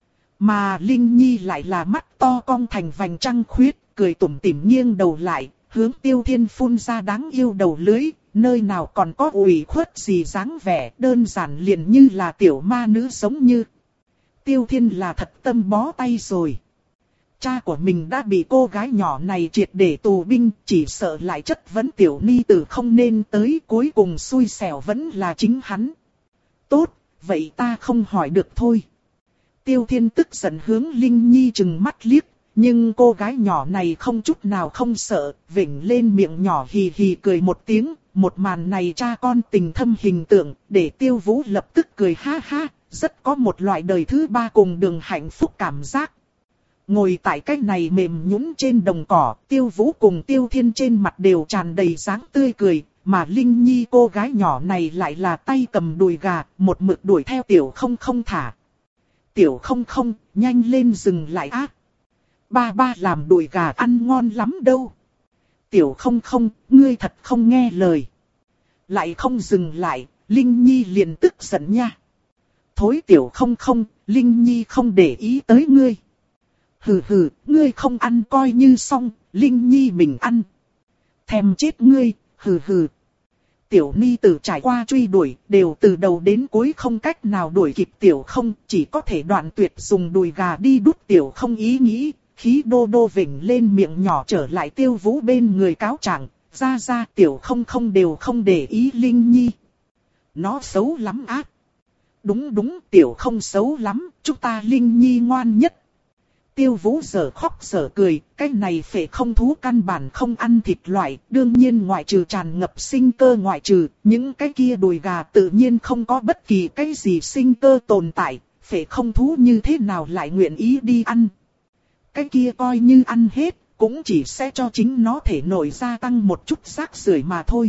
Mà Linh Nhi lại là mắt to cong thành vành trăng khuyết, cười tủm tỉm nghiêng đầu lại, hướng Tiêu Thiên phun ra đáng yêu đầu lưới, nơi nào còn có ủy khuất gì dáng vẻ, đơn giản liền như là tiểu ma nữ giống như. Tiêu Thiên là thật tâm bó tay rồi. Cha của mình đã bị cô gái nhỏ này triệt để tù binh, chỉ sợ lại chất vấn tiểu ni tử không nên tới, cuối cùng xui xẻo vẫn là chính hắn. Tốt, vậy ta không hỏi được thôi. Tiêu Thiên tức giận hướng Linh Nhi trừng mắt liếc, nhưng cô gái nhỏ này không chút nào không sợ, vểnh lên miệng nhỏ hì hì cười một tiếng, một màn này cha con tình thâm hình tượng, để Tiêu Vũ lập tức cười ha ha, rất có một loại đời thứ ba cùng đường hạnh phúc cảm giác. Ngồi tại cái này mềm nhũn trên đồng cỏ, Tiêu Vũ cùng Tiêu Thiên trên mặt đều tràn đầy dáng tươi cười, mà Linh Nhi cô gái nhỏ này lại là tay cầm đùi gà, một mực đuổi theo tiểu không không thả. Tiểu không không, nhanh lên dừng lại á. Ba ba làm đùi gà ăn ngon lắm đâu. Tiểu không không, ngươi thật không nghe lời. Lại không dừng lại, Linh Nhi liền tức giận nha. Thối tiểu không không, Linh Nhi không để ý tới ngươi. Hừ hừ, ngươi không ăn coi như xong, Linh Nhi mình ăn. Thèm chết ngươi, hừ hừ. Tiểu Ni tử trải qua truy đuổi, đều từ đầu đến cuối không cách nào đuổi kịp tiểu không, chỉ có thể đoạn tuyệt dùng đùi gà đi đút tiểu không ý nghĩ, khí đô đô vểnh lên miệng nhỏ trở lại Tiêu Vũ bên người cáo trạng, ra ra tiểu không không đều không để ý Linh Nhi. Nó xấu lắm ác. Đúng đúng, tiểu không xấu lắm, chúng ta Linh Nhi ngoan nhất. Tiêu Vũ giờ khóc giờ cười, cái này phệ không thú căn bản không ăn thịt loại, đương nhiên ngoại trừ tràn ngập sinh cơ ngoại trừ, những cái kia đùi gà tự nhiên không có bất kỳ cái gì sinh cơ tồn tại, phệ không thú như thế nào lại nguyện ý đi ăn. Cái kia coi như ăn hết, cũng chỉ sẽ cho chính nó thể nội gia tăng một chút rác rưởi mà thôi.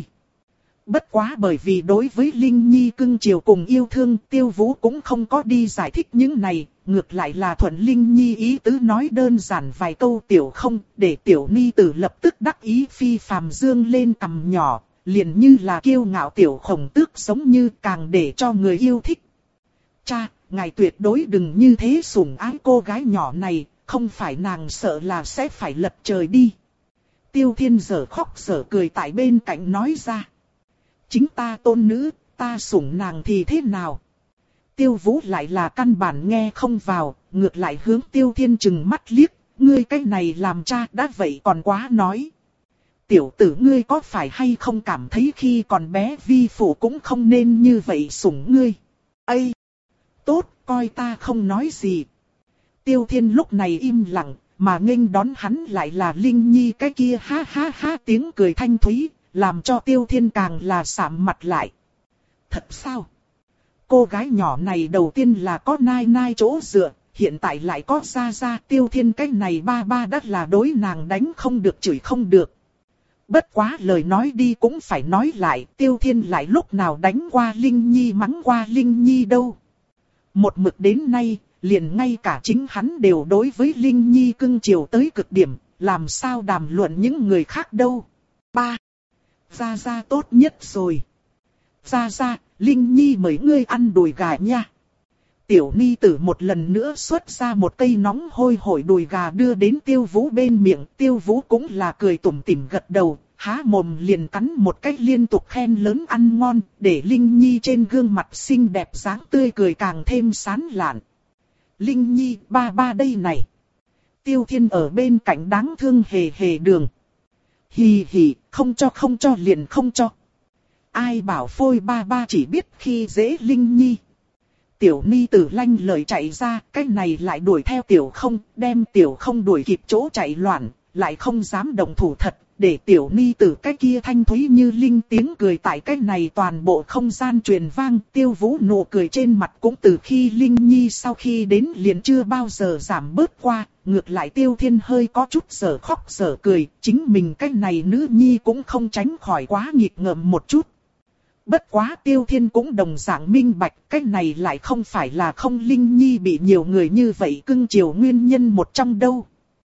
Bất quá bởi vì đối với Linh Nhi cưng chiều cùng yêu thương, Tiêu Vũ cũng không có đi giải thích những này, ngược lại là thuận Linh Nhi ý tứ nói đơn giản vài câu tiểu không, để tiểu ni tử lập tức đắc ý phi phàm dương lên cằm nhỏ, liền như là kiêu ngạo tiểu khổng tước giống như càng để cho người yêu thích. Cha, ngài tuyệt đối đừng như thế sủng ái cô gái nhỏ này, không phải nàng sợ là sẽ phải lật trời đi. Tiêu Thiên giờ khóc giờ cười tại bên cạnh nói ra. Chính ta tôn nữ, ta sủng nàng thì thế nào? Tiêu Vũ lại là căn bản nghe không vào, ngược lại hướng Tiêu Thiên chừng mắt liếc, ngươi cái này làm cha đã vậy còn quá nói. Tiểu tử ngươi có phải hay không cảm thấy khi còn bé vi phụ cũng không nên như vậy sủng ngươi? Ây! Tốt, coi ta không nói gì. Tiêu Thiên lúc này im lặng, mà nghênh đón hắn lại là Linh Nhi cái kia ha ha ha tiếng cười thanh thúy, làm cho Tiêu Thiên càng là sạm mặt lại. Thật sao? Cô gái nhỏ này đầu tiên là có nai nai chỗ dựa, hiện tại lại có ra ra. Tiêu Thiên cái này ba ba đắt là đối nàng đánh không được chửi không được. Bất quá lời nói đi cũng phải nói lại, Tiêu Thiên lại lúc nào đánh qua Linh Nhi mắng qua Linh Nhi đâu. Một mực đến nay, liền ngay cả chính hắn đều đối với Linh Nhi cưng chiều tới cực điểm, làm sao đàm luận những người khác đâu. Ba. Gia Gia tốt nhất rồi. Gia Gia, Linh Nhi mời ngươi ăn đùi gà nha. Tiểu ni tử một lần nữa xuất ra một cây nóng hôi hổi đùi gà đưa đến Tiêu Vũ bên miệng. Tiêu Vũ cũng là cười tủm tỉm gật đầu, há mồm liền cắn một cách liên tục khen lớn ăn ngon, để Linh Nhi trên gương mặt xinh đẹp dáng tươi cười càng thêm sán lạn. Linh Nhi, ba ba đây này. Tiêu Thiên ở bên cạnh đáng thương hề hề đường. Hì hì, không cho không cho liền không cho. Ai bảo phôi ba ba chỉ biết khi dễ Linh Nhi. Tiểu ni tử lanh lời chạy ra, cái này lại đuổi theo tiểu không, đem tiểu không đuổi kịp chỗ chạy loạn, lại không dám động thủ thật, để tiểu ni tử cái kia thanh thúy như linh tiếng cười tại cái này toàn bộ không gian truyền vang. Tiêu Vũ nụ cười trên mặt cũng từ khi Linh Nhi sau khi đến liền chưa bao giờ giảm bớt qua, ngược lại Tiêu Thiên hơi có chút giờ khóc giờ cười, chính mình cái này nữ nhi cũng không tránh khỏi quá nghịch ngợm một chút. Bất quá Tiêu Thiên cũng đồng dạng minh bạch, cái này lại không phải là không Linh Nhi bị nhiều người như vậy cưng chiều nguyên nhân một trong đâu.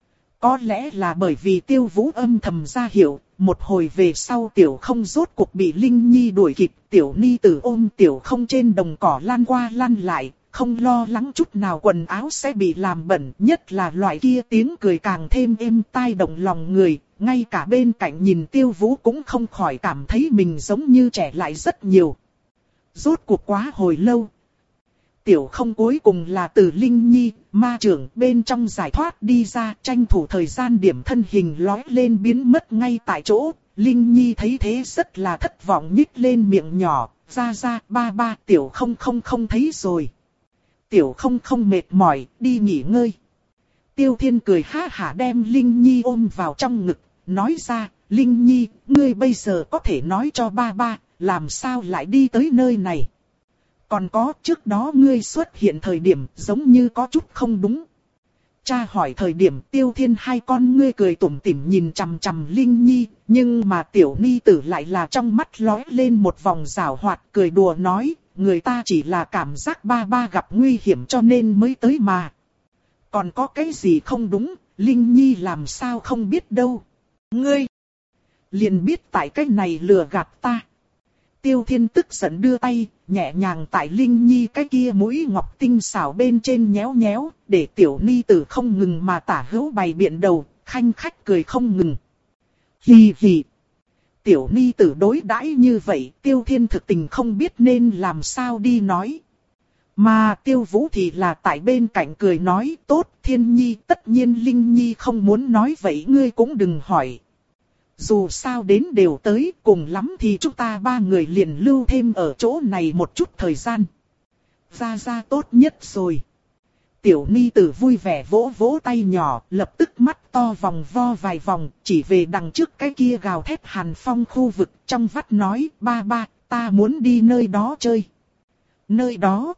Có lẽ là bởi vì Tiêu Vũ âm thầm ra hiệu, một hồi về sau tiểu không rốt cuộc bị Linh Nhi đuổi kịp, tiểu ni tử ôm tiểu không trên đồng cỏ lan qua lan lại, không lo lắng chút nào quần áo sẽ bị làm bẩn, nhất là loại kia tiếng cười càng thêm êm tai động lòng người, ngay cả bên cạnh nhìn Tiêu Vũ cũng không khỏi cảm thấy mình giống như trẻ lại rất nhiều. Rốt cuộc quá hồi lâu. Tiểu không cuối cùng là từ Linh Nhi, ma trưởng bên trong giải thoát đi ra, tranh thủ thời gian điểm thân hình lói lên biến mất ngay tại chỗ. Linh Nhi thấy thế rất là thất vọng nhích lên miệng nhỏ, ra ra ba ba tiểu không không không thấy rồi. Tiểu không không mệt mỏi, đi nghỉ ngơi. Tiêu Thiên cười ha hả đem Linh Nhi ôm vào trong ngực, nói ra, Linh Nhi, ngươi bây giờ có thể nói cho ba ba, làm sao lại đi tới nơi này. Còn có, trước đó ngươi xuất hiện thời điểm giống như có chút không đúng. Cha hỏi thời điểm Tiêu Thiên hai con ngươi cười tủm tỉm nhìn chằm chằm Linh Nhi, nhưng mà tiểu ni tử lại là trong mắt lóe lên một vòng giảo hoạt cười đùa nói, người ta chỉ là cảm giác ba ba gặp nguy hiểm cho nên mới tới mà. Còn có cái gì không đúng, Linh Nhi làm sao không biết đâu. Ngươi liền biết tại cái này lừa gạt ta. Tiêu Thiên tức giận đưa tay, nhẹ nhàng tại Linh Nhi cái kia mũi ngọc tinh xảo bên trên nhéo nhéo, để tiểu ni tử không ngừng mà tả hữu bày biện đầu, khanh khách cười không ngừng. Hì hì. Tiểu ni tử đối đãi như vậy, Tiêu Thiên thực tình không biết nên làm sao đi nói. Mà Tiêu Vũ thì là tại bên cạnh cười nói, tốt Thiên Nhi, tất nhiên Linh Nhi không muốn nói vậy ngươi cũng đừng hỏi. Dù sao đến đều tới, cùng lắm thì chúng ta ba người liền lưu thêm ở chỗ này một chút thời gian. Ra ra tốt nhất rồi. Tiểu ni tử vui vẻ vỗ vỗ tay nhỏ, lập tức mắt to vòng vo vài vòng, chỉ về đằng trước cái kia gào thét Hàn Phong khu vực, trong vắt nói, ba ba, ta muốn đi nơi đó chơi. Nơi đó?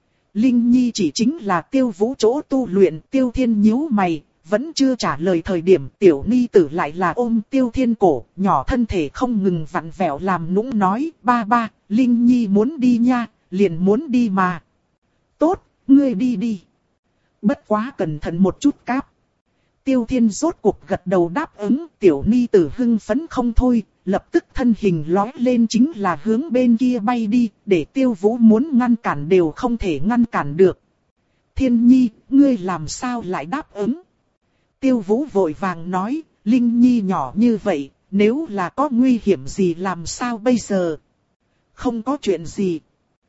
Linh Nhi chỉ chính là Tiêu Vũ chỗ tu luyện. Tiêu Thiên nhíu mày, vẫn chưa trả lời thời điểm tiểu ni tử lại là ôm Tiêu Thiên cổ, nhỏ thân thể không ngừng vặn vẹo làm nũng nói, ba ba, Linh Nhi muốn đi nha, liền muốn đi mà. Tốt, ngươi đi đi. Bất quá cẩn thận một chút cáp. Tiêu Thiên rốt cuộc gật đầu đáp ứng, tiểu ni tử hưng phấn không thôi, lập tức thân hình lói lên chính là hướng bên kia bay đi, để Tiêu Vũ muốn ngăn cản đều không thể ngăn cản được. Thiên Nhi, ngươi làm sao lại đáp ứng? Tiêu Vũ vội vàng nói, Linh Nhi nhỏ như vậy, nếu là có nguy hiểm gì làm sao bây giờ? Không có chuyện gì.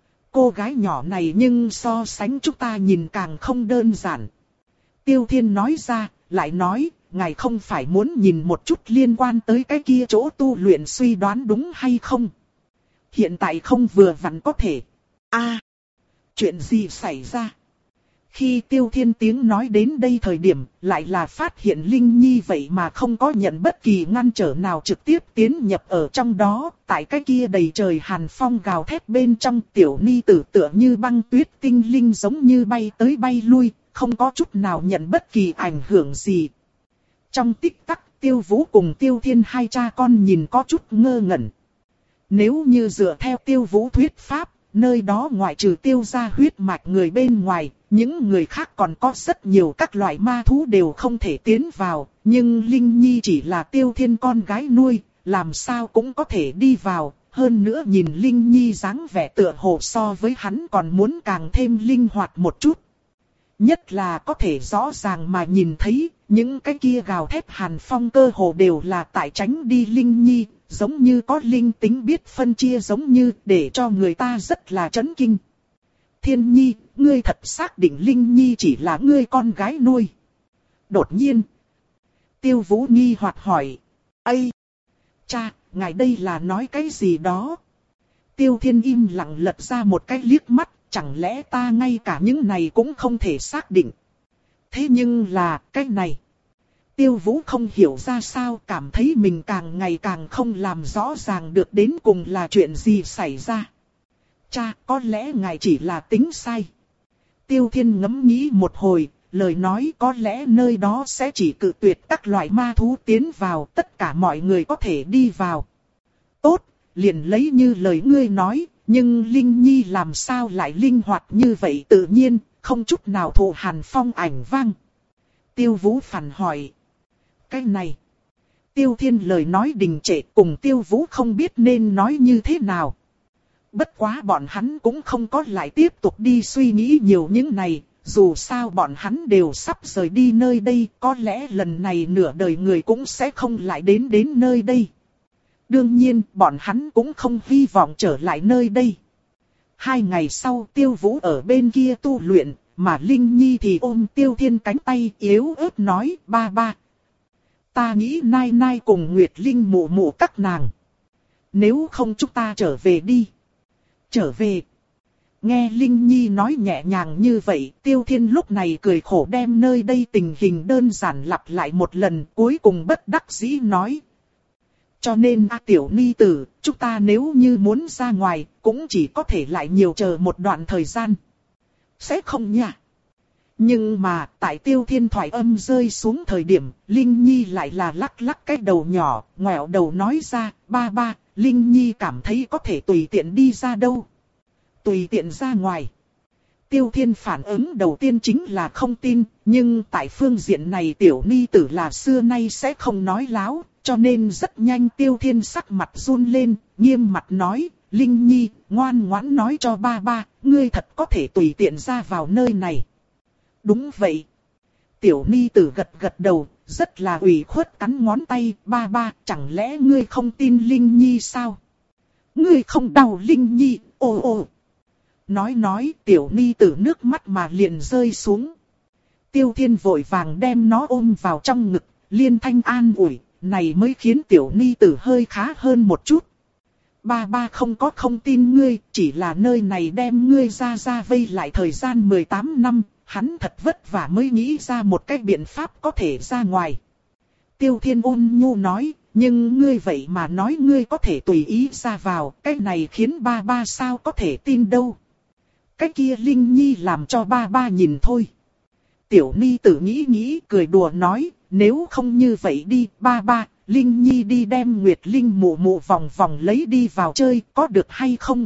Cô gái nhỏ này nhưng so sánh chúng ta nhìn càng không đơn giản. Tiêu Thiên nói ra, lại nói, ngài không phải muốn nhìn một chút liên quan tới cái kia chỗ tu luyện suy đoán đúng hay không? Hiện tại không vừa vặn có thể. a à, chuyện gì xảy ra? Khi Tiêu Thiên tiếng nói đến đây thời điểm, lại là phát hiện Linh Nhi vậy mà không có nhận bất kỳ ngăn trở nào trực tiếp tiến nhập ở trong đó. Tại cái kia đầy trời hàn phong gào thét bên trong, tiểu ni tử tựa như băng tuyết tinh linh giống như bay tới bay lui, không có chút nào nhận bất kỳ ảnh hưởng gì. Trong tích tắc, Tiêu Vũ cùng Tiêu Thiên hai cha con nhìn có chút ngơ ngẩn. Nếu như dựa theo Tiêu Vũ thuyết pháp, nơi đó ngoại trừ Tiêu gia huyết mạch người bên ngoài, những người khác còn có rất nhiều các loại ma thú đều không thể tiến vào, nhưng Linh Nhi chỉ là Tiêu Thiên con gái nuôi, làm sao cũng có thể đi vào, hơn nữa nhìn Linh Nhi dáng vẻ tựa hồ so với hắn còn muốn càng thêm linh hoạt một chút. Nhất là có thể rõ ràng mà nhìn thấy, những cái kia gào thét hàn phong cơ hồ đều là tại tránh đi Linh Nhi, giống như có linh tính biết phân chia giống như để cho người ta rất là chấn kinh. Thiên Nhi, ngươi thật xác định Linh Nhi chỉ là ngươi con gái nuôi? Đột nhiên, Tiêu Vũ nghi hoặc hỏi, Ây! Cha, ngài đây là nói cái gì đó? Tiêu Thiên im lặng lật ra một cái liếc mắt, chẳng lẽ ta ngay cả những này cũng không thể xác định? Thế nhưng là, cái này... Tiêu Vũ không hiểu ra sao, cảm thấy mình càng ngày càng không làm rõ ràng được đến cùng là chuyện gì xảy ra. Cha, có lẽ ngài chỉ là tính sai. Tiêu Thiên ngẫm nghĩ một hồi, lời nói có lẽ nơi đó sẽ chỉ cự tuyệt các loại ma thú tiến vào, tất cả mọi người có thể đi vào. Tốt, liền lấy như lời ngươi nói, nhưng Linh Nhi làm sao lại linh hoạt như vậy tự nhiên, không chút nào thụ hàn phong ảnh vang. Tiêu Vũ phản hỏi. Cái này, Tiêu Thiên lời nói đình trệ, cùng Tiêu Vũ không biết nên nói như thế nào. Bất quá bọn hắn cũng không có lại tiếp tục đi suy nghĩ nhiều những này, dù sao bọn hắn đều sắp rời đi nơi đây, có lẽ lần này nửa đời người cũng sẽ không lại đến đến nơi đây. Đương nhiên, bọn hắn cũng không hy vọng trở lại nơi đây. Hai ngày sau Tiêu Vũ ở bên kia tu luyện, mà Linh Nhi thì ôm Tiêu Thiên cánh tay yếu ớt nói, ba ba. Ta nghĩ Nai Nai cùng Nguyệt Linh mụ mụ các nàng. Nếu không chúng ta trở về đi. Trở về. Nghe Linh Nhi nói nhẹ nhàng như vậy, Tiêu Thiên lúc này cười khổ đem nơi đây tình hình đơn giản lặp lại một lần, cuối cùng bất đắc dĩ nói. Cho nên a tiểu ni tử, chúng ta nếu như muốn ra ngoài, cũng chỉ có thể lại nhiều chờ một đoạn thời gian. Sẽ không nha. Nhưng mà, tại Tiêu Thiên thoại âm rơi xuống thời điểm, Linh Nhi lại là lắc lắc cái đầu nhỏ, ngoẹo đầu nói ra, ba ba, Linh Nhi cảm thấy có thể tùy tiện đi ra đâu. Tùy tiện ra ngoài. Tiêu Thiên phản ứng đầu tiên chính là không tin, nhưng tại phương diện này tiểu ni tử là xưa nay sẽ không nói láo, cho nên rất nhanh Tiêu Thiên sắc mặt run lên, nghiêm mặt nói, Linh Nhi, ngoan ngoãn nói cho ba ba, ngươi thật có thể tùy tiện ra vào nơi này. Đúng vậy. Tiểu ni tử gật gật đầu, rất là ủy khuất cắn ngón tay, ba ba, chẳng lẽ ngươi không tin Linh Nhi sao? Ngươi không đau Linh Nhi, ồ ồ. Nói nói, tiểu ni tử nước mắt mà liền rơi xuống. Tiêu Thiên vội vàng đem nó ôm vào trong ngực, liên thanh an ủi, này mới khiến tiểu ni tử hơi khá hơn một chút. Ba ba không có không tin ngươi, chỉ là nơi này đem ngươi ra ra vây lại thời gian mười tám năm. hắn thật vất vả mới nghĩ ra một cái biện pháp có thể ra ngoài. Tiêu Thiên ôn nhu nói, nhưng ngươi vậy mà nói ngươi có thể tùy ý ra vào, cái này khiến ba ba sao có thể tin đâu. Cái kia Linh Nhi làm cho ba ba nhìn thôi. Tiểu Ni tử nghĩ nghĩ cười đùa nói, nếu không như vậy đi, ba ba, Linh Nhi đi đem Nguyệt Linh mụ mụ vòng vòng lấy đi vào chơi, có được hay không?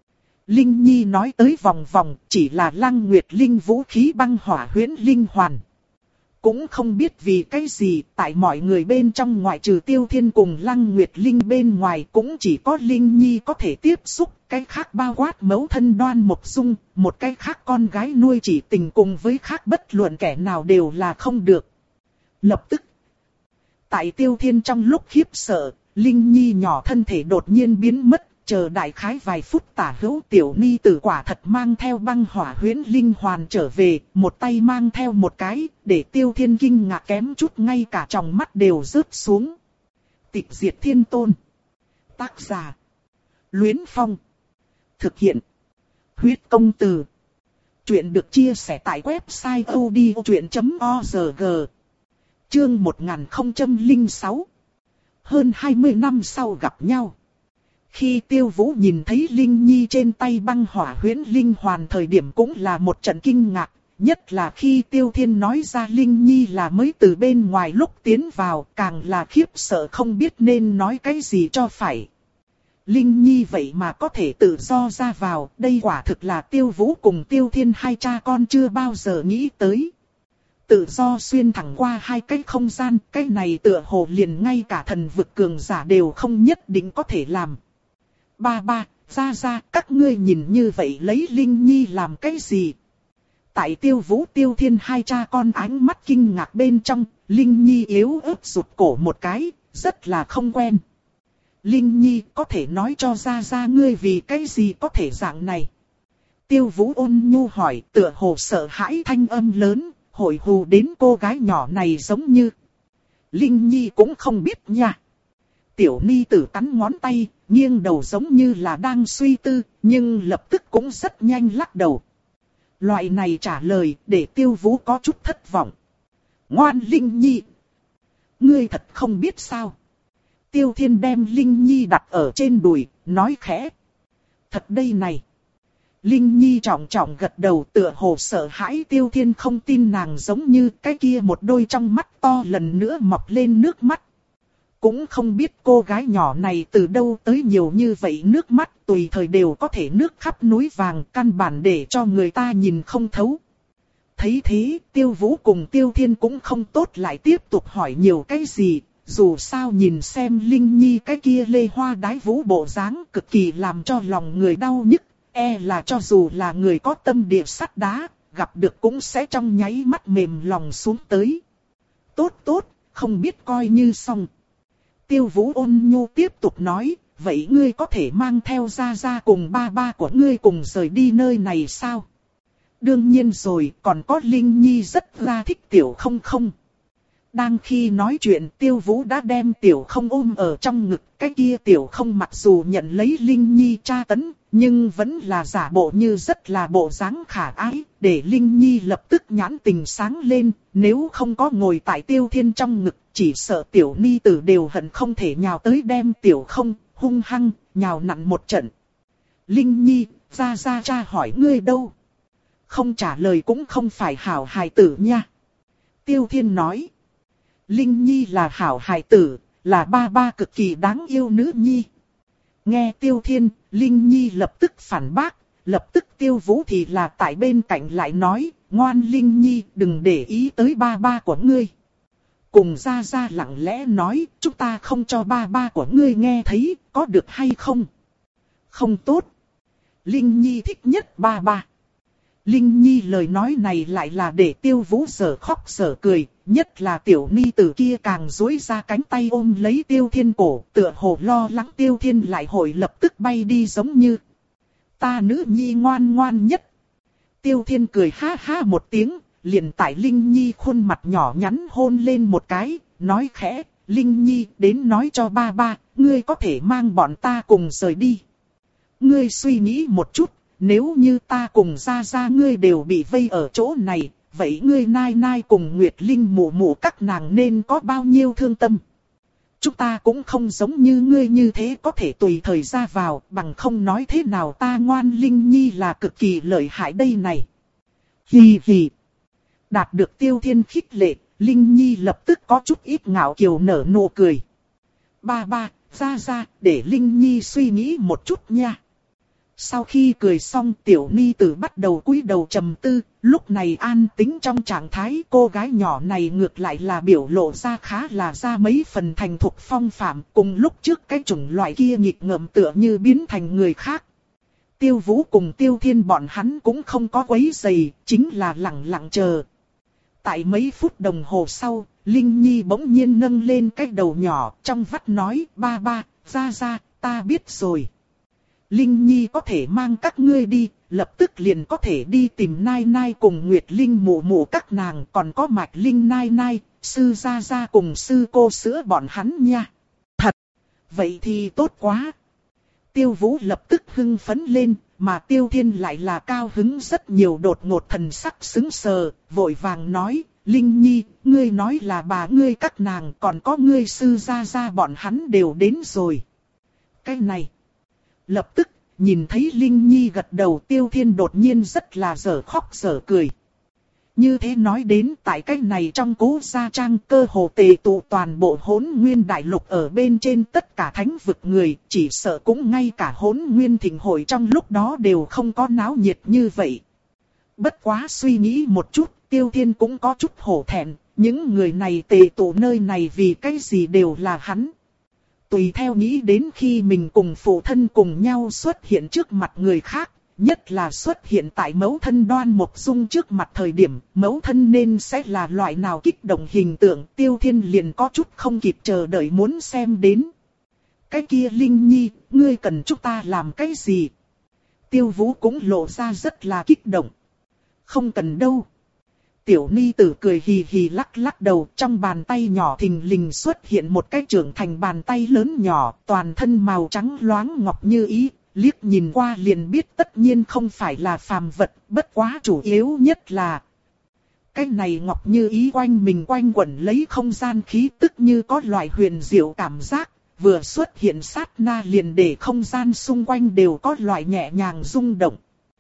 Linh Nhi nói tới vòng vòng, chỉ là Lăng Nguyệt Linh vũ khí băng hỏa huyễn linh hoàn. Cũng không biết vì cái gì, tại mọi người bên trong ngoại trừ Tiêu Thiên cùng Lăng Nguyệt Linh bên ngoài cũng chỉ có Linh Nhi có thể tiếp xúc, cái khác bao quát mẫu thân Đoan Mộc Dung, một cái khác con gái nuôi chỉ tình cùng với khác bất luận kẻ nào đều là không được. Lập tức, tại Tiêu Thiên trong lúc khiếp sợ, Linh Nhi nhỏ thân thể đột nhiên biến mất, chờ đại khái vài phút tả hữu Tiểu Ni tử quả thật mang theo băng hỏa huyễn linh hoàn trở về, một tay mang theo một cái, để Tiêu Thiên kinh ngạc kém chút ngay cả tròng mắt đều rớt xuống. Tịch diệt thiên tôn. Tác giả. Luyến Phong. Thực hiện. Huyết công từ. Chuyện được chia sẻ tại website odchuyện chấm org. Chương một nghìn không trăm lẻ sáu. Hơn hai mươi năm sau gặp nhau. Khi Tiêu Vũ nhìn thấy Linh Nhi trên tay băng hỏa huyễn linh hoàn thời điểm cũng là một trận kinh ngạc, nhất là khi Tiêu Thiên nói ra Linh Nhi là mới từ bên ngoài lúc tiến vào, càng là khiếp sợ không biết nên nói cái gì cho phải. Linh Nhi vậy mà có thể tự do ra vào, đây quả thực là Tiêu Vũ cùng Tiêu Thiên hai cha con chưa bao giờ nghĩ tới. Tự do xuyên thẳng qua hai cái không gian, cái này tựa hồ liền ngay cả thần vực cường giả đều không nhất định có thể làm. Ba ba, ra ra, các ngươi nhìn như vậy lấy Linh Nhi làm cái gì? Tại Tiêu Vũ Tiêu Thiên hai cha con ánh mắt kinh ngạc bên trong, Linh Nhi yếu ớt rụt cổ một cái, rất là không quen. Linh Nhi có thể nói cho ra ra ngươi vì cái gì có thể dạng này? Tiêu Vũ ôn nhu hỏi, tựa hồ sợ hãi thanh âm lớn, hội hù đến cô gái nhỏ này giống như. Linh Nhi cũng không biết nha. Tiểu Ni tử cắn ngón tay, nghiêng đầu giống như là đang suy tư, nhưng lập tức cũng rất nhanh lắc đầu. Loại này trả lời để Tiêu Vũ có chút thất vọng. Ngoan Linh Nhi! Ngươi thật không biết sao? Tiêu Thiên đem Linh Nhi đặt ở trên đùi, nói khẽ. Thật đây này! Linh Nhi trọng trọng gật đầu tựa hồ sợ hãi Tiêu Thiên không tin nàng giống như cái kia một đôi trong mắt to lần nữa mọc lên nước mắt. Cũng không biết cô gái nhỏ này từ đâu tới nhiều như vậy nước mắt tùy thời đều có thể nước khắp núi vàng căn bản để cho người ta nhìn không thấu. Thấy thế Tiêu Vũ cùng Tiêu Thiên cũng không tốt lại tiếp tục hỏi nhiều cái gì, dù sao nhìn xem Linh Nhi cái kia lê hoa đái vũ bộ dáng cực kỳ làm cho lòng người đau nhức, e là cho dù là người có tâm địa sắt đá, gặp được cũng sẽ trong nháy mắt mềm lòng xuống tới. Tốt tốt, không biết coi như xong. Tiêu Vũ ôn nhu tiếp tục nói, vậy ngươi có thể mang theo ra ra cùng ba ba của ngươi cùng rời đi nơi này sao? Đương nhiên rồi, còn có Linh Nhi rất là thích Tiểu Không Không. Đang khi nói chuyện Tiêu Vũ đã đem Tiểu Không ôm ở trong ngực, cái kia Tiểu Không mặc dù nhận lấy Linh Nhi tra tấn, nhưng vẫn là giả bộ như rất là bộ dáng khả ái, để Linh Nhi lập tức nhãn tình sáng lên, nếu không có ngồi tại Tiêu Thiên trong ngực, chỉ sợ Tiểu Ni tử đều hận không thể nhào tới đem Tiểu Không, hung hăng, nhào nặn một trận. Linh Nhi, ra ra cha hỏi ngươi đâu? Không trả lời cũng không phải hảo hài tử nha. Tiêu Thiên nói. Linh Nhi là hảo hài tử, là ba ba cực kỳ đáng yêu nữ nhi. Nghe Tiêu Thiên, Linh Nhi lập tức phản bác, lập tức Tiêu Vũ thì là tại bên cạnh lại nói, ngoan Linh Nhi đừng để ý tới ba ba của ngươi. Cùng ra ra lặng lẽ nói, chúng ta không cho ba ba của ngươi nghe thấy, có được hay không? Không tốt. Linh Nhi thích nhất ba ba. Linh Nhi lời nói này lại là để Tiêu Vũ sở khóc sở cười, nhất là tiểu ni tử kia càng duỗi ra cánh tay ôm lấy Tiêu Thiên cổ, tựa hồ lo lắng Tiêu Thiên lại hội lập tức bay đi giống như. Ta nữ nhi ngoan ngoan nhất. Tiêu Thiên cười ha ha một tiếng, liền tại Linh Nhi khuôn mặt nhỏ nhắn hôn lên một cái, nói khẽ, Linh Nhi đến nói cho ba ba, ngươi có thể mang bọn ta cùng rời đi. Ngươi suy nghĩ một chút. Nếu như ta cùng ra ra ngươi đều bị vây ở chỗ này, vậy ngươi nai nai cùng Nguyệt Linh mụ mụ các nàng nên có bao nhiêu thương tâm. Chúng ta cũng không giống như ngươi như thế có thể tùy thời ra vào, bằng không nói thế nào ta ngoan Linh Nhi là cực kỳ lợi hại đây này. Hì hì. Đạt được Tiêu Thiên khích lệ, Linh Nhi lập tức có chút ít ngạo kiều nở nụ cười. Ba ba, ra ra, để Linh Nhi suy nghĩ một chút nha. Sau khi cười xong tiểu ni tử bắt đầu cúi đầu trầm tư, lúc này an tĩnh trong trạng thái cô gái nhỏ này ngược lại là biểu lộ ra khá là ra mấy phần thành thục phong phạm, cùng lúc trước cái chủng loại kia nghịch ngợm tựa như biến thành người khác. Tiêu Vũ cùng Tiêu Thiên bọn hắn cũng không có quấy rầy, chính là lặng lặng chờ. Tại mấy phút đồng hồ sau, Linh Nhi bỗng nhiên nâng lên cái đầu nhỏ trong vắt nói ba ba, ra ra, ta biết rồi. Linh Nhi có thể mang các ngươi đi, lập tức liền có thể đi tìm Nai Nai cùng Nguyệt Linh mụ mụ các nàng, còn có Mạch Linh Nai Nai, sư gia gia cùng sư cô sữa bọn hắn nha. Thật, vậy thì tốt quá. Tiêu Vũ lập tức hưng phấn lên, mà Tiêu Thiên lại là cao hứng rất nhiều, đột ngột thần sắc sững sờ, vội vàng nói, Linh Nhi, ngươi nói là bà ngươi các nàng, còn có ngươi sư gia gia bọn hắn đều đến rồi. Cái này. Lập tức, nhìn thấy Linh Nhi gật đầu, Tiêu Thiên đột nhiên rất là dở khóc dở cười. Như thế nói đến tại cách này trong Cố Gia Trang cơ hồ tề tụ toàn bộ Hỗn Nguyên Đại Lục ở bên trên tất cả thánh vực người, chỉ sợ cũng ngay cả Hỗn Nguyên Thịnh Hội trong lúc đó đều không có náo nhiệt như vậy. Bất quá suy nghĩ một chút, Tiêu Thiên cũng có chút hổ thẹn, những người này tề tụ nơi này vì cái gì đều là hắn. Tùy theo nghĩ đến khi mình cùng phụ thân cùng nhau xuất hiện trước mặt người khác, nhất là xuất hiện tại mẫu thân Đoan Mộc Dung trước mặt thời điểm, mẫu thân nên sẽ là loại nào kích động hình tượng, Tiêu Thiên liền có chút không kịp chờ đợi muốn xem đến. Cái kia Linh Nhi, ngươi cần chúng ta làm cái gì? Tiêu Vũ cũng lộ ra rất là kích động. Không cần đâu. Tiểu ni tử cười hì hì lắc lắc đầu, trong bàn tay nhỏ thình lình xuất hiện một cái trưởng thành bàn tay lớn nhỏ, toàn thân màu trắng loáng ngọc như ý, liếc nhìn qua liền biết tất nhiên không phải là phàm vật, bất quá chủ yếu nhất là cái này ngọc như ý quanh mình quanh quẩn lấy không gian khí tức như có loại huyền diệu cảm giác, vừa xuất hiện sát na liền để không gian xung quanh đều có loại nhẹ nhàng rung động.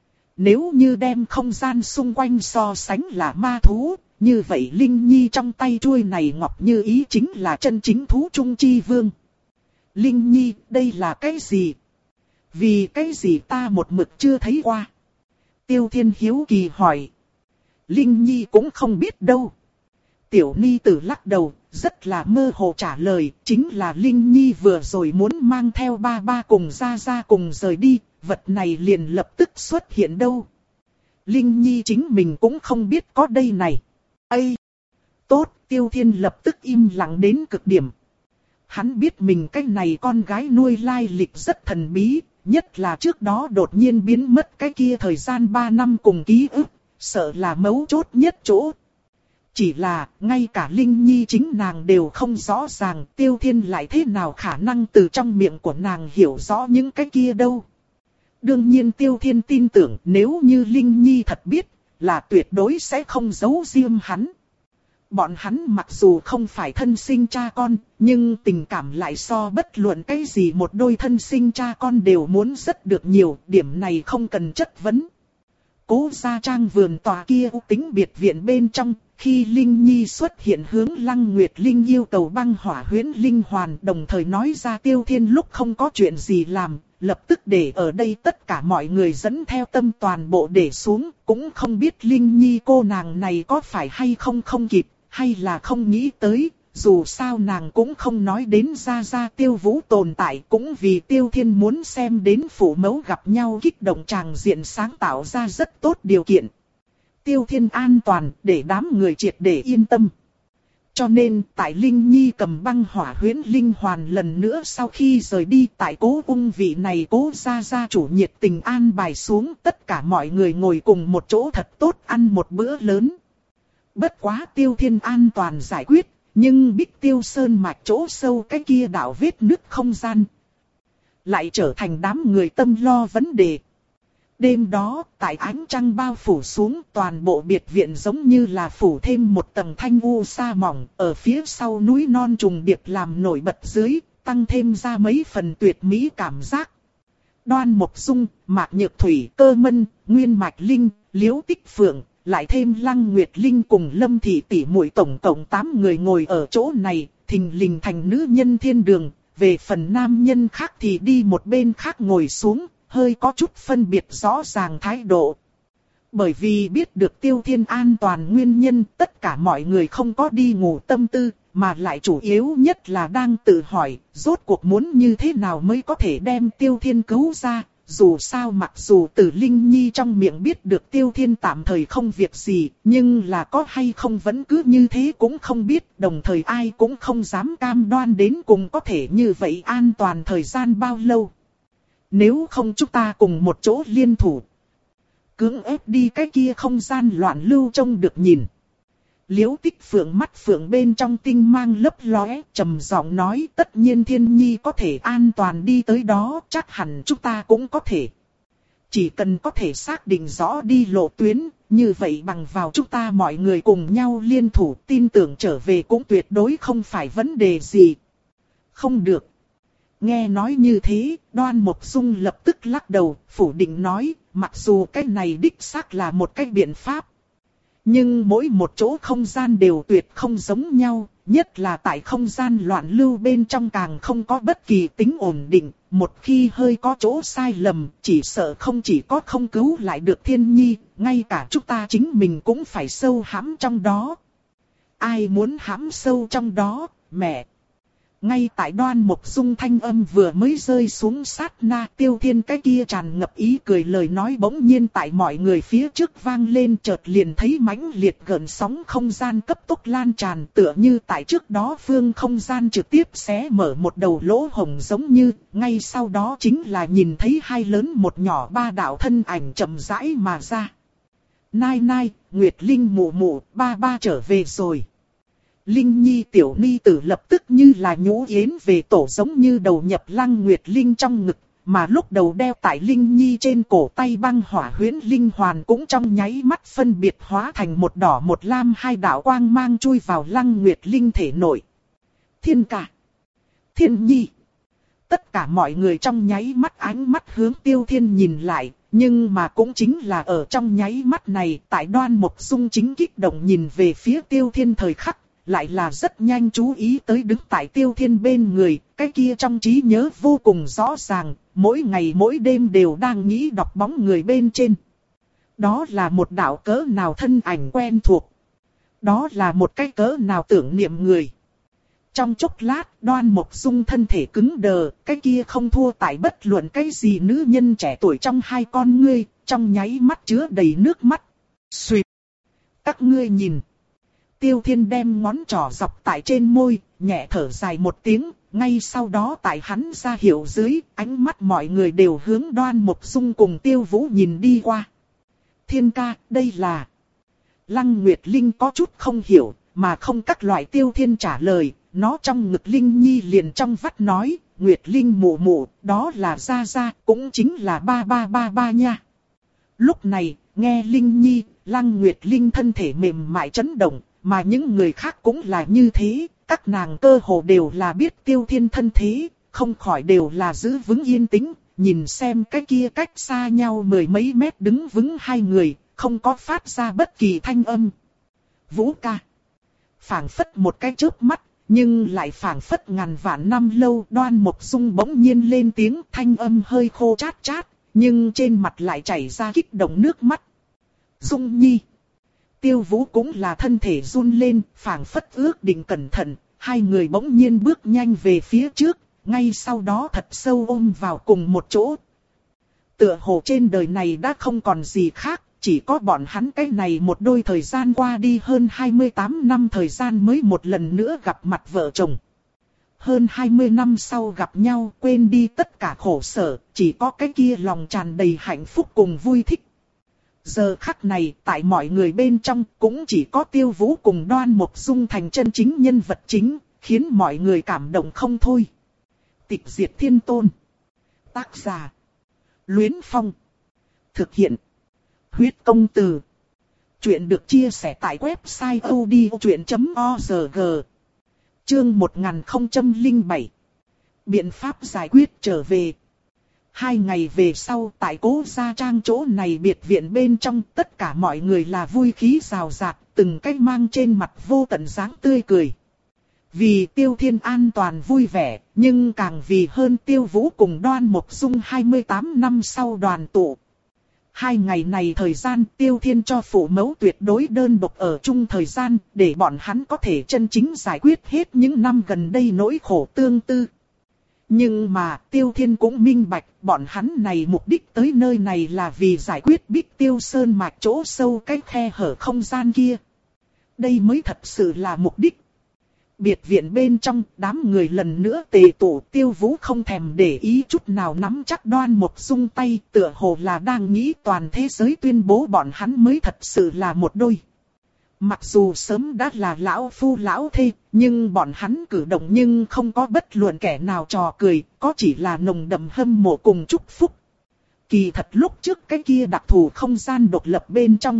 Nếu như đem không gian xung quanh so sánh là ma thú, như vậy Linh Nhi trong tay chuôi này ngọc như ý chính là chân chính thú trung chi vương. Linh Nhi, đây là cái gì? Vì cái gì ta một mực chưa thấy qua? Tiêu Thiên hiếu kỳ hỏi. Linh Nhi cũng không biết đâu. Tiểu ni tử lắc đầu, rất là mơ hồ trả lời, chính là Linh Nhi vừa rồi muốn mang theo ba ba cùng ra ra cùng rời đi, vật này liền lập tức xuất hiện đâu. Linh Nhi chính mình cũng không biết có đây này. Ây! Tốt, Tiêu Thiên lập tức im lặng đến cực điểm. Hắn biết mình cái này con gái nuôi lai lịch rất thần bí, nhất là trước đó đột nhiên biến mất cái kia thời gian ba năm cùng ký ức, sợ là mấu chốt nhất chỗ. Chỉ là, ngay cả Linh Nhi chính nàng đều không rõ ràng, Tiêu Thiên lại thế nào khả năng từ trong miệng của nàng hiểu rõ những cái kia đâu. Đương nhiên Tiêu Thiên tin tưởng nếu như Linh Nhi thật biết, là tuyệt đối sẽ không giấu riêng hắn. Bọn hắn mặc dù không phải thân sinh cha con, nhưng tình cảm lại so bất luận cái gì một đôi thân sinh cha con đều muốn rất được nhiều, điểm này không cần chất vấn. Cố Gia Trang vườn tòa kia u tính biệt viện bên trong, khi Linh Nhi xuất hiện hướng Lăng Nguyệt Linh yêu cầu băng hỏa huyễn linh hoàn, đồng thời nói ra Tiêu Thiên lúc không có chuyện gì làm, lập tức để ở đây tất cả mọi người dẫn theo tâm toàn bộ để xuống, cũng không biết Linh Nhi cô nàng này có phải hay không không kịp, hay là không nghĩ tới, dù sao nàng cũng không nói đến ra ra Tiêu Vũ tồn tại, cũng vì Tiêu Thiên muốn xem đến phụ mẫu gặp nhau kích động tràng diện sáng tạo ra rất tốt điều kiện. Tiêu Thiên an toàn để đám người triệt để yên tâm. Cho nên tại Linh Nhi cầm băng hỏa huyễn linh hoàn lần nữa sau khi rời đi, tại Cố Ung vị này Cố gia gia chủ nhiệt tình an bài xuống, tất cả mọi người ngồi cùng một chỗ thật tốt ăn một bữa lớn. Bất quá Tiêu Thiên an toàn giải quyết, nhưng Bích Tiêu Sơn mạch chỗ sâu cái kia đảo vết nứt không gian lại trở thành đám người tâm lo vấn đề. Đêm đó, tại ánh trăng bao phủ xuống, toàn bộ biệt viện giống như là phủ thêm một tầng thanh u sa mỏng, ở phía sau núi non trùng điệp làm nổi bật dưới, tăng thêm ra mấy phần tuyệt mỹ cảm giác. Đoan Mộc Dung, Mạc Nhược Thủy, Cơ Mân, Nguyên Mạch Linh, Liễu Tích Phượng, lại thêm Lăng Nguyệt Linh cùng Lâm Thị tỷ muội tổng cộng tám người ngồi ở chỗ này, thình lình thành nữ nhân thiên đường, về phần nam nhân khác thì đi một bên khác ngồi xuống, hơi có chút phân biệt rõ ràng thái độ. Bởi vì biết được Tiêu Thiên an toàn nguyên nhân, tất cả mọi người không có đi ngủ tâm tư, mà lại chủ yếu nhất là đang tự hỏi, rốt cuộc muốn như thế nào mới có thể đem Tiêu Thiên cứu ra. Dù sao mặc dù Tử Linh Nhi trong miệng biết được Tiêu Thiên tạm thời không việc gì, nhưng là có hay không vẫn cứ như thế cũng không biết, đồng thời ai cũng không dám cam đoan đến cùng có thể như vậy an toàn thời gian bao lâu. Nếu không chúng ta cùng một chỗ liên thủ, cưỡng ép đi cái kia không gian loạn lưu trông được nhìn. Liễu Tích Phượng mắt phượng bên trong tinh mang lấp lóe, trầm giọng nói, tất nhiên Thiên Nhi có thể an toàn đi tới đó, chắc hẳn chúng ta cũng có thể. Chỉ cần có thể xác định rõ đi lộ tuyến, như vậy bằng vào chúng ta mọi người cùng nhau liên thủ, tin tưởng trở về cũng tuyệt đối không phải vấn đề gì. Không được. Nghe nói như thế, Đoan Mộc Dung lập tức lắc đầu, phủ định nói, mặc dù cái này đích xác là một cái biện pháp. Nhưng mỗi một chỗ không gian đều tuyệt không giống nhau, nhất là tại không gian loạn lưu bên trong càng không có bất kỳ tính ổn định. Một khi hơi có chỗ sai lầm, chỉ sợ không chỉ có không cứu lại được Thiên Nhi, ngay cả chúng ta chính mình cũng phải sâu hãm trong đó. Ai muốn hãm sâu trong đó, mẹ? Ngay tại Đoan Mộc Dung thanh âm vừa mới rơi xuống sát na, Tiêu Thiên cái kia tràn ngập ý cười lời nói bỗng nhiên tại mọi người phía trước vang lên, chợt liền thấy mãnh liệt gợn sóng không gian cấp tốc lan tràn, tựa như tại trước đó phương không gian trực tiếp xé mở một đầu lỗ hổng giống như, ngay sau đó chính là nhìn thấy hai lớn một nhỏ ba đạo thân ảnh chậm rãi mà ra. Nai nai, Nguyệt Linh mụ mụ, ba ba trở về rồi. Linh Nhi tiểu ni tử lập tức như là nhũ yến về tổ giống như đầu nhập Lăng Nguyệt Linh trong ngực, mà lúc đầu đeo tại Linh Nhi trên cổ tay băng hỏa huyễn linh hoàn cũng trong nháy mắt phân biệt hóa thành một đỏ một lam hai đạo quang mang chui vào Lăng Nguyệt Linh thể nội. Thiên ca, Thiên Nhi, tất cả mọi người trong nháy mắt ánh mắt hướng Tiêu Thiên nhìn lại, nhưng mà cũng chính là ở trong nháy mắt này, tại Đoan Mộc Dung chính kích động nhìn về phía Tiêu Thiên thời khắc, lại là rất nhanh chú ý tới đứng tại Tiêu Thiên bên người, cái kia trong trí nhớ vô cùng rõ ràng, mỗi ngày mỗi đêm đều đang nghĩ đọc bóng người bên trên. Đó là một đạo cỡ nào thân ảnh quen thuộc. Đó là một cái cỡ nào tưởng niệm người. Trong chốc lát, Đoan Mộc Dung thân thể cứng đờ, cái kia không thua tại bất luận cái gì nữ nhân trẻ tuổi trong hai con ngươi, trong nháy mắt chứa đầy nước mắt. Xuyệt! Các ngươi nhìn! Tiêu Thiên đem ngón trỏ dọc tại trên môi, nhẹ thở dài một tiếng, ngay sau đó tại hắn ra hiệu dưới, ánh mắt mọi người đều hướng Đoan Mộc Dung cùng Tiêu Vũ nhìn đi qua. Thiên ca, đây là... Lăng Nguyệt Linh có chút không hiểu, mà không các loại Tiêu Thiên trả lời, nó trong ngực Linh Nhi liền trong vắt nói, Nguyệt Linh mụ mụ, đó là Gia Gia, cũng chính là ba ba ba ba nha. Lúc này, nghe Linh Nhi, Lăng Nguyệt Linh thân thể mềm mại chấn động. Mà những người khác cũng là như thế, các nàng cơ hồ đều là biết Tiêu Thiên thân thế, không khỏi đều là giữ vững yên tĩnh, nhìn xem cái kia cách xa nhau mười mấy mét đứng vững hai người, không có phát ra bất kỳ thanh âm. Vũ ca. Phảng phất một cái chớp mắt, nhưng lại phảng phất ngàn vạn năm lâu. Đoan Mộc Dung bỗng nhiên lên tiếng, thanh âm hơi khô chát chát, nhưng trên mặt lại chảy ra kích động nước mắt. Dung Nhi. Tiêu Vũ cũng là thân thể run lên, phảng phất ước định cẩn thận, hai người bỗng nhiên bước nhanh về phía trước, ngay sau đó thật sâu ôm vào cùng một chỗ. Tựa hồ trên đời này đã không còn gì khác, chỉ có bọn hắn cái này một đôi thời gian qua đi hơn hai mươi tám năm thời gian mới một lần nữa gặp mặt vợ chồng. Hơn hai mươi năm sau gặp nhau, quên đi tất cả khổ sở, chỉ có cái kia lòng tràn đầy hạnh phúc cùng vui thích. Giờ khắc này, tại mọi người bên trong, cũng chỉ có Tiêu Vũ cùng Đoan Mộc Dung thành chân chính nhân vật chính, khiến mọi người cảm động không thôi. Tịch diệt thiên tôn. Tác giả. Luyến Phong. Thực hiện. Huyết công từ. Chuyện được chia sẻ tại website odchuyện chấm org. Chương một nghìn không trăm lẻ bảy. Biện pháp giải quyết trở về. Hai ngày về sau tại Cố Gia Trang chỗ này biệt viện bên trong, tất cả mọi người là vui khí rào rạt, từng cái mang trên mặt vô tận dáng tươi cười. Vì Tiêu Thiên an toàn vui vẻ, nhưng càng vì hơn Tiêu Vũ cùng Đoan Mộc Dung hai mươi tám năm sau đoàn tụ. Hai ngày này thời gian Tiêu Thiên cho phụ mẫu tuyệt đối đơn độc ở chung thời gian, để bọn hắn có thể chân chính giải quyết hết những năm gần đây nỗi khổ tương tư. Nhưng mà Tiêu Thiên cũng minh bạch, bọn hắn này mục đích tới nơi này là vì giải quyết Bích Tiêu Sơn mạch chỗ sâu cái khe hở không gian kia. Đây mới thật sự là mục đích. Biệt viện bên trong, đám người lần nữa tề tụ. Tiêu Vũ không thèm để ý chút nào nắm chắc Đoan Mộc Dung tay, tựa hồ là đang nghĩ toàn thế giới tuyên bố bọn hắn mới thật sự là một đôi. Mặc dù sớm đã là lão phu lão thê, nhưng bọn hắn cử động nhưng không có bất luận kẻ nào trò cười, có chỉ là nồng đậm hâm mộ cùng chúc phúc. Kỳ thật lúc trước cái kia đặc thù không gian độc lập bên trong,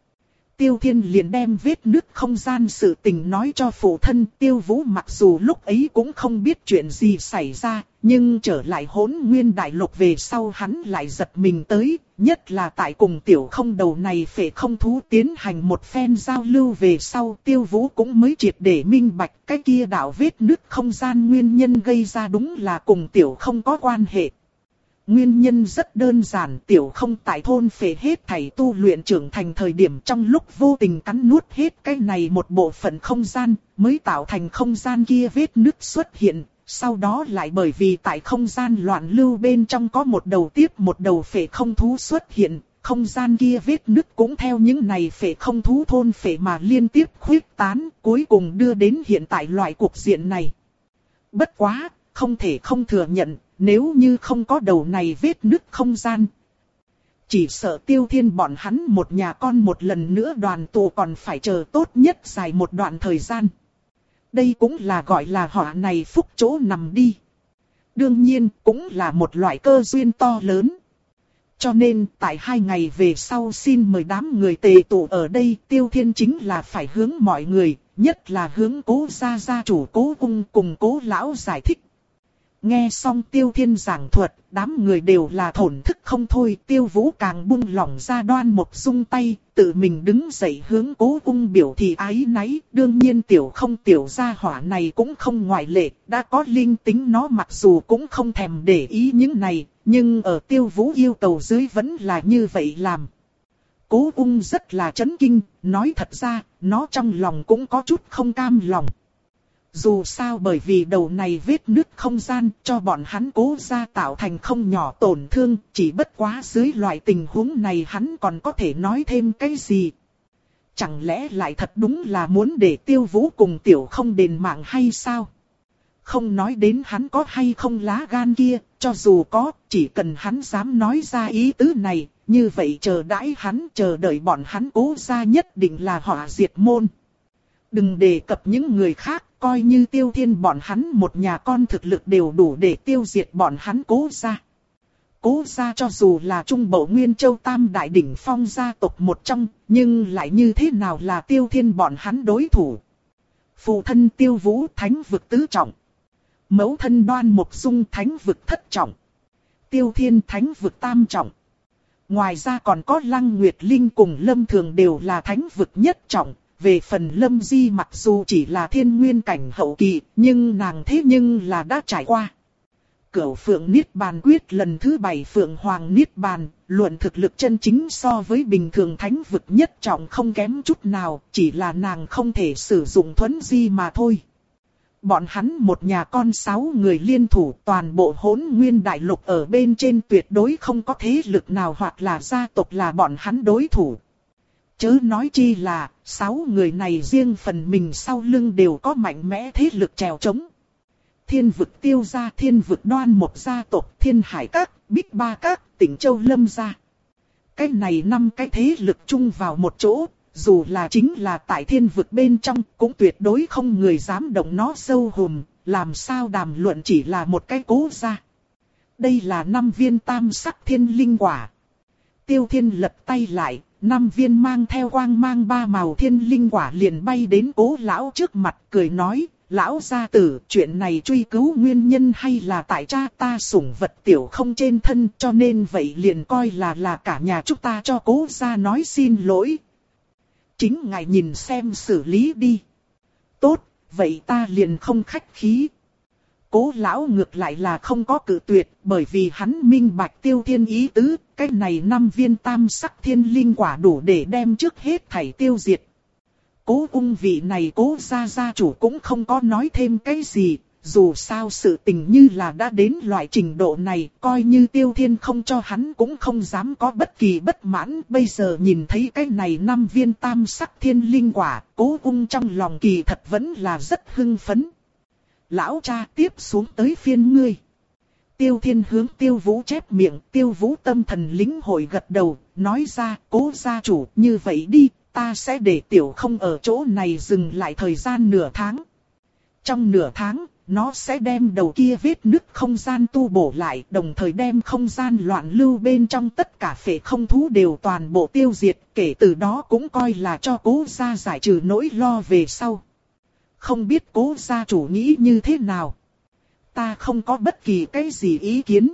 Tiêu Thiên liền đem vết nứt không gian sự tình nói cho phụ thân. Tiêu Vũ mặc dù lúc ấy cũng không biết chuyện gì xảy ra, nhưng trở lại Hỗn Nguyên Đại Lục về sau hắn lại giật mình tới, nhất là tại cùng tiểu không đầu này phệ không thú tiến hành một phen giao lưu về sau, Tiêu Vũ cũng mới triệt để minh bạch cái kia đạo vết nứt không gian nguyên nhân gây ra đúng là cùng tiểu không có quan hệ. Nguyên nhân rất đơn giản, tiểu không tại thôn phệ hết thảy tu luyện trưởng thành thời điểm trong lúc vô tình cắn nuốt hết cái này một bộ phận không gian, mới tạo thành không gian kia vết nứt xuất hiện. Sau đó lại bởi vì tại không gian loạn lưu bên trong có một đầu tiếp một đầu phệ không thú xuất hiện, không gian kia vết nứt cũng theo những này phệ không thú thôn phệ mà liên tiếp khuếch tán, cuối cùng đưa đến hiện tại loại cục diện này. Bất quá, không thể không thừa nhận, nếu như không có đầu này vết nứt không gian, chỉ sợ Tiêu Thiên bọn hắn một nhà con một lần nữa đoàn tụ còn phải chờ tốt nhất dài một đoạn thời gian. Đây cũng là gọi là họa này phúc chỗ nằm đi. Đương nhiên cũng là một loại cơ duyên to lớn. Cho nên tại hai ngày về sau xin mời đám người tề tụ ở đây, Tiêu Thiên chính là phải hướng mọi người, nhất là hướng Cố gia gia chủ Cố Ung cùng Cố lão giải thích. Nghe xong Tiêu Thiên giảng thuật, đám người đều là thổn thức không thôi. Tiêu Vũ càng buông lỏng ra Đoan Mộc Dung tay, tự mình đứng dậy hướng Cố Ung biểu thị ái náy. Đương nhiên tiểu không tiểu gia hỏa này cũng không ngoại lệ, đã có linh tính nó mặc dù cũng không thèm để ý những này, nhưng ở Tiêu Vũ yêu cầu dưới vẫn là như vậy làm. Cố Ung rất là chấn kinh, nói thật ra, nó trong lòng cũng có chút không cam lòng. Dù sao bởi vì đầu này vết nứt không gian cho bọn hắn Cố gia tạo thành không nhỏ tổn thương, chỉ bất quá dưới loại tình huống này hắn còn có thể nói thêm cái gì. Chẳng lẽ lại thật đúng là muốn để Tiêu Vũ cùng tiểu không đền mạng hay sao? Không nói đến hắn có hay không lá gan kia, cho dù có, chỉ cần hắn dám nói ra ý tứ này, như vậy chờ đãi hắn chờ đợi bọn hắn Cố gia nhất định là họa diệt môn. Đừng đề cập những người khác, coi như Tiêu Thiên bọn hắn một nhà con thực lực đều đủ để tiêu diệt bọn hắn Cố gia. Cố gia cho dù là Trung Bộ Nguyên Châu Tam Đại Đỉnh Phong gia tộc một trong, nhưng lại như thế nào là Tiêu Thiên bọn hắn đối thủ. Phụ thân Tiêu Vũ thánh vực tứ trọng. Mẫu thân Đoan Mộc Dung thánh vực thất trọng. Tiêu Thiên thánh vực tam trọng. Ngoài ra còn có Lăng Nguyệt Linh cùng Lâm Thường đều là thánh vực nhất trọng. Về phần Lâm Di mặc dù chỉ là thiên nguyên cảnh hậu kỳ, nhưng nàng thế nhưng là đã trải qua. Cửu Phượng Niết Bàn Quyết lần thứ bảy Phượng Hoàng Niết Bàn, luận thực lực chân chính so với bình thường thánh vực nhất trọng không kém chút nào, chỉ là nàng không thể sử dụng thuẫn di mà thôi. Bọn hắn một nhà con sáu người liên thủ, toàn bộ Hỗn Nguyên Đại Lục ở bên trên tuyệt đối không có thế lực nào hoặc là gia tộc là bọn hắn đối thủ. Chớ nói chi là, sáu người này riêng phần mình sau lưng đều có mạnh mẽ thế lực chèo chống. Thiên vực Tiêu gia, thiên vực Đoan Mộc gia tộc, Thiên Hải các, Bích Ba các, Tỉnh Châu Lâm gia. Cái này năm cái thế lực chung vào một chỗ, dù là chính là tại thiên vực bên trong, cũng tuyệt đối không người dám động nó sâu hùm, làm sao đàm luận chỉ là một cái Cố gia. Đây là năm viên tam sắc thiên linh quả. Tiêu Thiên lật tay lại, năm viên mang theo quang mang ba màu thiên linh quả liền bay đến Cố lão trước mặt, cười nói: lão gia tử, chuyện này truy cứu nguyên nhân hay là tại cha ta sủng vật tiểu không trên thân, cho nên vậy liền coi là là cả nhà chúng ta cho Cố gia nói xin lỗi. Chính ngài nhìn xem xử lý đi. Tốt, vậy ta liền không khách khí. Cố lão ngược lại là không có cự tuyệt, bởi vì hắn minh bạch Tiêu Thiên ý tứ, cái này năm viên tam sắc thiên linh quả đủ để đem trước hết thảy tiêu diệt. Cố ung vị này Cố gia gia chủ cũng không có nói thêm cái gì, dù sao sự tình như là đã đến loại trình độ này, coi như Tiêu Thiên không cho hắn cũng không dám có bất kỳ bất mãn. Bây giờ nhìn thấy cái này năm viên tam sắc thiên linh quả, Cố ung trong lòng kỳ thật vẫn là rất hưng phấn. Lão cha, tiếp xuống tới phiên ngươi. Tiêu Thiên hướng Tiêu Vũ chép miệng, Tiêu Vũ tâm thần lĩnh hội gật đầu, nói ra: Cố gia chủ, như vậy đi, ta sẽ để tiểu không ở chỗ này dừng lại thời gian nửa tháng. Trong nửa tháng, nó sẽ đem đầu kia vết nứt không gian tu bổ lại, đồng thời đem không gian loạn lưu bên trong tất cả phệ không thú đều toàn bộ tiêu diệt, kể từ đó cũng coi là cho Cố gia giải trừ nỗi lo về sau. Không biết Cố gia chủ nghĩ như thế nào? Ta không có bất kỳ cái gì ý kiến.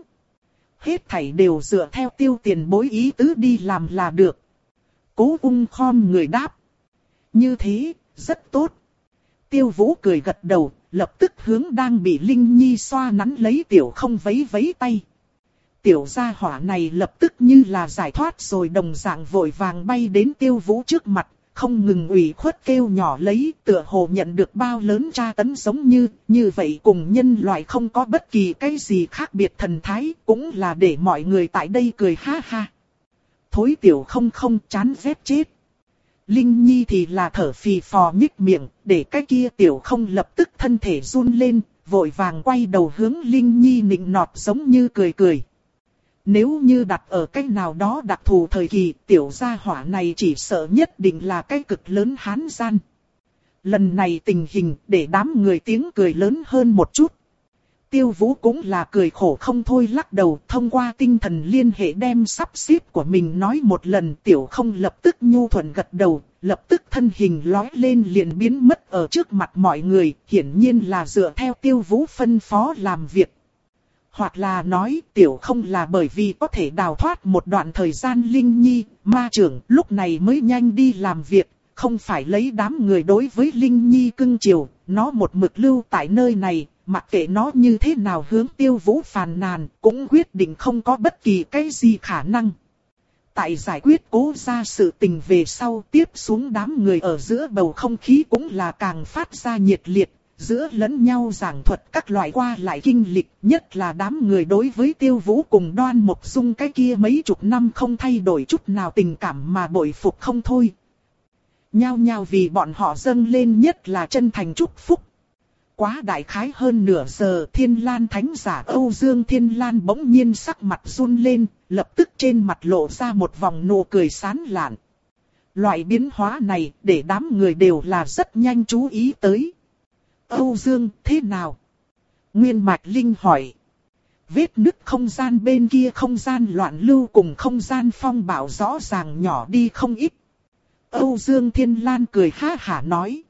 Hết thảy đều dựa theo Tiêu tiền bối ý tứ đi làm là được. Cố ung khom người đáp. Như thế, rất tốt. Tiêu Vũ cười gật đầu, lập tức hướng đang bị Linh Nhi xoa nắn lấy tiểu không vấy vấy tay. Tiểu gia hỏa này lập tức như là giải thoát rồi đồng dạng vội vàng bay đến Tiêu Vũ trước mặt, không ngừng ủy khuất kêu nhỏ lấy, tựa hồ nhận được bao lớn tra tấn giống như, như vậy cùng nhân loại không có bất kỳ cái gì khác biệt thần thái, cũng là để mọi người tại đây cười ha ha. Thối tiểu không không chán ghét chết. Linh Nhi thì là thở phì phò nhích miệng, để cái kia tiểu không lập tức thân thể run lên, vội vàng quay đầu hướng Linh Nhi nịnh nọt giống như cười cười. Nếu như đặt ở cái nào đó đặc thù thời kỳ, tiểu gia hỏa này chỉ sợ nhất định là cái cực lớn hán gian. Lần này tình hình để đám người tiếng cười lớn hơn một chút. Tiêu Vũ cũng là cười khổ không thôi lắc đầu, thông qua tinh thần liên hệ đem sắp xếp của mình nói một lần. Tiểu không lập tức nhu thuận gật đầu, lập tức thân hình lói lên liền biến mất ở trước mặt mọi người, hiển nhiên là dựa theo Tiêu Vũ phân phó làm việc. Hoặc là nói tiểu không là bởi vì có thể đào thoát một đoạn thời gian Linh Nhi, ma trưởng lúc này mới nhanh đi làm việc, không phải lấy đám người đối với Linh Nhi cưng chiều, nó một mực lưu tại nơi này, mặc kệ nó như thế nào hướng Tiêu Vũ phàn nàn, cũng quyết định không có bất kỳ cái gì khả năng. Tại giải quyết Cố gia sự tình về sau, tiếp xuống đám người ở giữa bầu không khí cũng là càng phát ra nhiệt liệt. Giữa lẫn nhau giảng thuật các loại qua lại kinh lịch, nhất là đám người đối với Tiêu Vũ cùng Đoan Mộc Dung cái kia mấy chục năm không thay đổi chút nào tình cảm mà bội phục không thôi. Nhao nhao vì bọn họ dâng lên nhất là chân thành chúc phúc. Quá đại khái hơn nửa giờ, Thiên Lan Thánh giả Âu Dương Thiên Lan bỗng nhiên sắc mặt run lên, lập tức trên mặt lộ ra một vòng nụ cười sán lạn. Loại biến hóa này để đám người đều là rất nhanh chú ý tới. Âu Dương, thế nào? Nguyên Mạch Linh hỏi. Vết nứt không gian bên kia không gian loạn lưu cùng không gian phong bạo rõ ràng nhỏ đi không ít. Âu Dương Thiên Lan cười ha hả nói.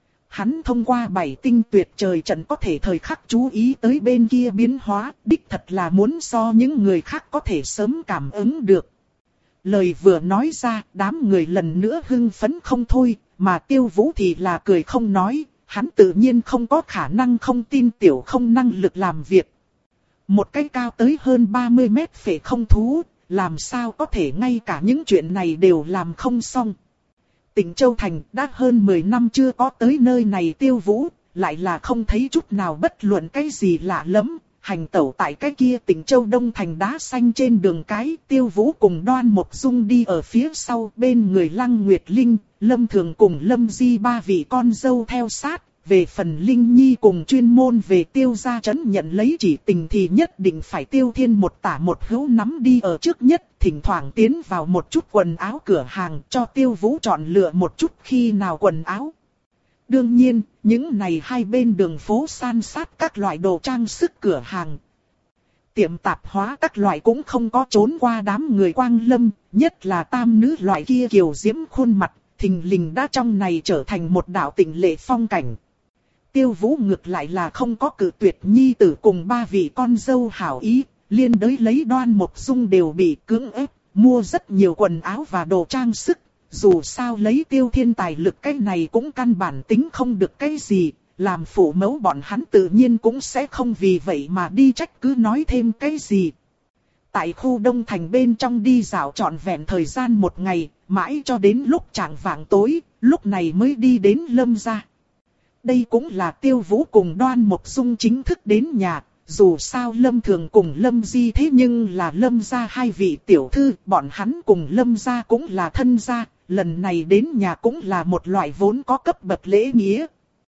Hắn thông qua bảy tinh tuyệt trời trận có thể thời khắc chú ý tới bên kia biến hóa, đích thật là muốn so những người khác có thể sớm cảm ứng được. Lời vừa nói ra, đám người lần nữa hưng phấn không thôi, mà Tiêu Vũ thì là cười không nói. Hắn tự nhiên không có khả năng không tin tiểu không năng lực làm việc. Một cái cao tới hơn ba mươi mét phệ không thú, làm sao có thể ngay cả những chuyện này đều làm không xong. Tỉnh Châu Thành đã hơn mười năm chưa có tới nơi này Tiêu Vũ, lại là không thấy chút nào bất luận cái gì lạ lắm. Hành tẩu tại cái kia Tỉnh Châu Đông Thành đá xanh trên đường cái, Tiêu Vũ cùng Đoan Mộc Dung đi ở phía sau, bên người Lăng Nguyệt Linh, Lâm Thường cùng Lâm Di ba vị con dâu theo sát. Về phần Linh Nhi cùng chuyên môn về Tiêu gia trấn nhận lấy chỉ tình thì nhất định phải Tiêu Thiên một tả một hữu nắm đi ở trước nhất, thỉnh thoảng tiến vào một chút quần áo cửa hàng cho Tiêu Vũ chọn lựa một chút khi nào quần áo. Đương nhiên, những này hai bên đường phố san sát các loại đồ trang sức cửa hàng. tiệm tạp hóa các loại cũng không có trốn qua đám người Quang Lâm, nhất là tam nữ loại kia kiều diễm khuôn mặt, thình lình đã trong này trở thành một đạo tịnh lệ phong cảnh. Tiêu Vũ ngược lại là không có cự tuyệt nhi tử cùng ba vị con dâu hảo ý, liên đới lấy Đoan Mộc Dung đều bị cưỡng ép, mua rất nhiều quần áo và đồ trang sức. Dù sao lấy Tiêu Thiên tài lực cái này cũng căn bản tính không được cái gì, làm phụ mẫu bọn hắn tự nhiên cũng sẽ không vì vậy mà đi trách cứ nói thêm cái gì. Tại khu Đông Thành bên trong đi dạo trọn vẹn thời gian một ngày, mãi cho đến lúc chạng vạng tối, lúc này mới đi đến Lâm gia. Đây cũng là Tiêu Vũ cùng Đoan Mộc Dung chính thức đến nhà, dù sao Lâm Thường cùng Lâm Di thế nhưng là Lâm gia hai vị tiểu thư, bọn hắn cùng Lâm gia cũng là thân gia, lần này đến nhà cũng là một loại vốn có cấp bậc lễ nghĩa.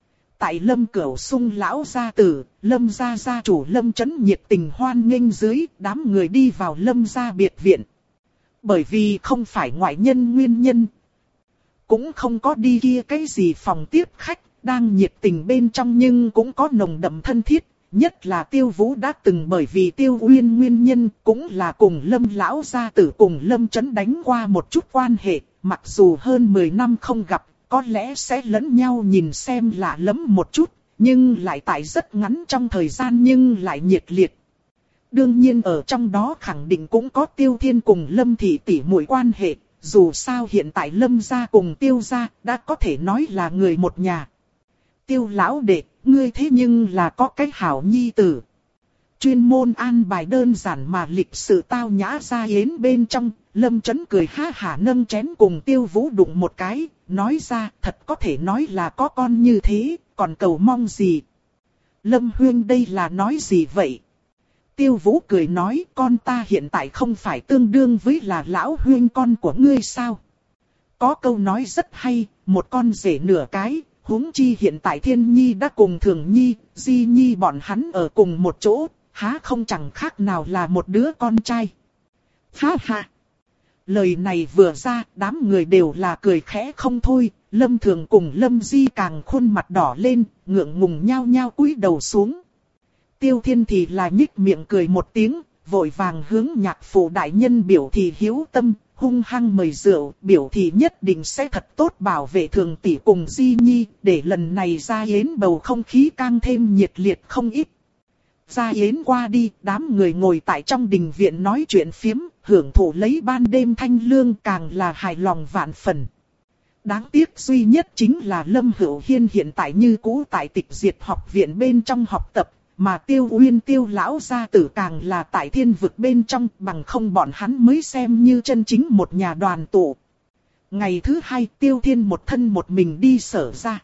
Tại Lâm Cửu Sung lão gia tử, Lâm gia gia chủ Lâm Chấn nhiệt tình hoan nghênh dưới, đám người đi vào Lâm gia biệt viện. Bởi vì không phải ngoại nhân nguyên nhân, cũng không có đi kia cái gì phòng tiếp khách, đang nhiệt tình bên trong nhưng cũng có nồng đậm thân thiết. Nhất là Tiêu Vũ đã từng bởi vì Tiêu Uyên nguyên nhân, cũng là cùng Lâm lão gia tử cùng Lâm Chấn đánh qua một chút quan hệ, mặc dù hơn mười năm không gặp, có lẽ sẽ lẫn nhau nhìn xem lạ lẫm một chút, nhưng lại tại rất ngắn trong thời gian nhưng lại nhiệt liệt. Đương nhiên ở trong đó khẳng định cũng có Tiêu Thiên cùng Lâm thị tỷ muội quan hệ, dù sao hiện tại Lâm gia cùng Tiêu gia đã có thể nói là người một nhà. Tiêu lão đệ, ngươi thế nhưng là có cái hảo nhi tử. Chuyên môn an bài đơn giản mà lịch sự tao nhã ra yến bên trong, Lâm Chấn cười ha hả nâng chén cùng Tiêu Vũ đụng một cái, nói ra thật có thể nói là có con như thế, còn cầu mong gì. Lâm Huyên đây là nói gì vậy? Tiêu Vũ cười nói con ta hiện tại không phải tương đương với là lão Huyên con của ngươi sao? Có câu nói rất hay, một con rể nửa cái. Huống chi hiện tại Thiên Nhi đã cùng Thường Nhi, Di Nhi bọn hắn ở cùng một chỗ, há không chẳng khác nào là một đứa con trai. Ha ha! Lời này vừa ra, đám người đều là cười khẽ không thôi, Lâm Thường cùng Lâm Di càng khuôn mặt đỏ lên, ngượng ngùng nhao nhao cúi đầu xuống. Tiêu Thiên thì là nhích miệng cười một tiếng, vội vàng hướng nhạc phụ đại nhân biểu thị hiếu tâm. Hung hăng mời rượu, biểu thị nhất định sẽ thật tốt bảo vệ Thường tỷ cùng Di Nhi, để lần này ra yến bầu không khí càng thêm nhiệt liệt không ít. Ra yến qua đi, đám người ngồi tại trong đình viện nói chuyện phiếm, hưởng thụ lấy ban đêm thanh lương càng là hài lòng vạn phần. Đáng tiếc duy nhất chính là Lâm Hữu Hiên hiện tại như cũ tại Tịch Diệt học viện bên trong học tập. Mà Tiêu Uyên Tiêu lão gia tử càng là tại Thiên vực bên trong, bằng không bọn hắn mới xem như chân chính một nhà đoàn tụ. Ngày thứ hai Tiêu Thiên một thân một mình đi Sở gia.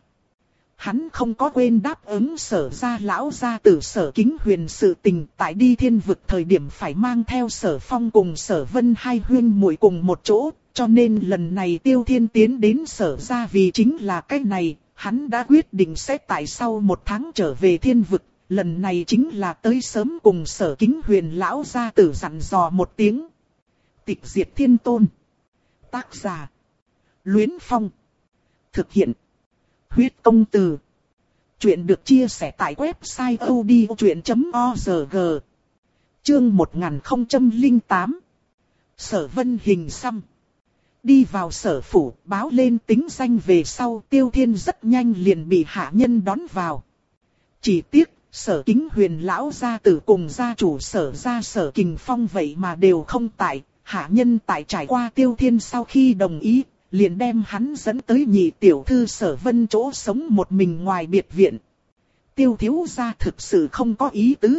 Hắn không có quên đáp ứng Sở gia lão gia tử Sở Kính Huyền sự tình, tại đi Thiên vực thời điểm phải mang theo Sở Phong cùng Sở Vân hai huynh muội cùng một chỗ, cho nên lần này Tiêu Thiên tiến đến Sở gia vì chính là cái này, hắn đã quyết định sẽ tại sau một tháng trở về Thiên vực. Lần này chính là tới sớm cùng Sở Kính Huyền lão gia tử dặn dò một tiếng. Tịch Diệt Thiên Tôn. Tác giả: Luyến Phong. Thực hiện: Huyết Công Từ. Chuyện được chia sẻ tại website odchuyện chấm org. Chương một nghìn không trăm lẻ tám. Sở Vân hình xăm. Đi vào sở phủ, báo lên tính danh về sau, Tiêu Thiên rất nhanh liền bị hạ nhân đón vào. Chỉ tiếc Sở Kính Huyền lão gia tử cùng gia chủ Sở gia Sở Kình Phong vậy mà đều không tại, hạ nhân tại trải qua Tiêu Thiên sau khi đồng ý, liền đem hắn dẫn tới nhị tiểu thư Sở Vân chỗ sống một mình ngoài biệt viện. Tiêu thiếu gia thực sự không có ý tứ.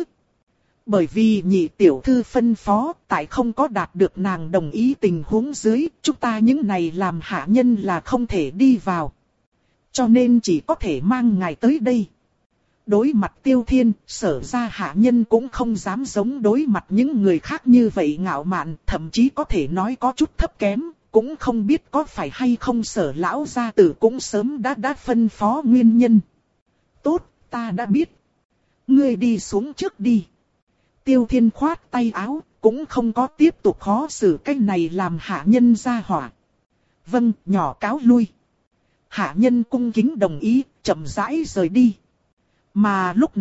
Bởi vì nhị tiểu thư phân phó, tại không có đạt được nàng đồng ý tình huống dưới, chúng ta những này làm hạ nhân là không thể đi vào. Cho nên chỉ có thể mang ngài tới đây. Đối mặt Tiêu Thiên, Sở gia hạ nhân cũng không dám giống đối mặt những người khác như vậy ngạo mạn, thậm chí có thể nói có chút thấp kém, cũng không biết có phải hay không Sở lão gia tử cũng sớm đã đã phân phó nguyên nhân. Tốt, ta đã biết. Ngươi đi xuống trước đi. Tiêu Thiên khoát tay áo, cũng không có tiếp tục khó xử cái này làm hạ nhân ra hỏa. Vâng, nhỏ cáo lui. Hạ nhân cung kính đồng ý, chậm rãi rời đi. Mà lúc này,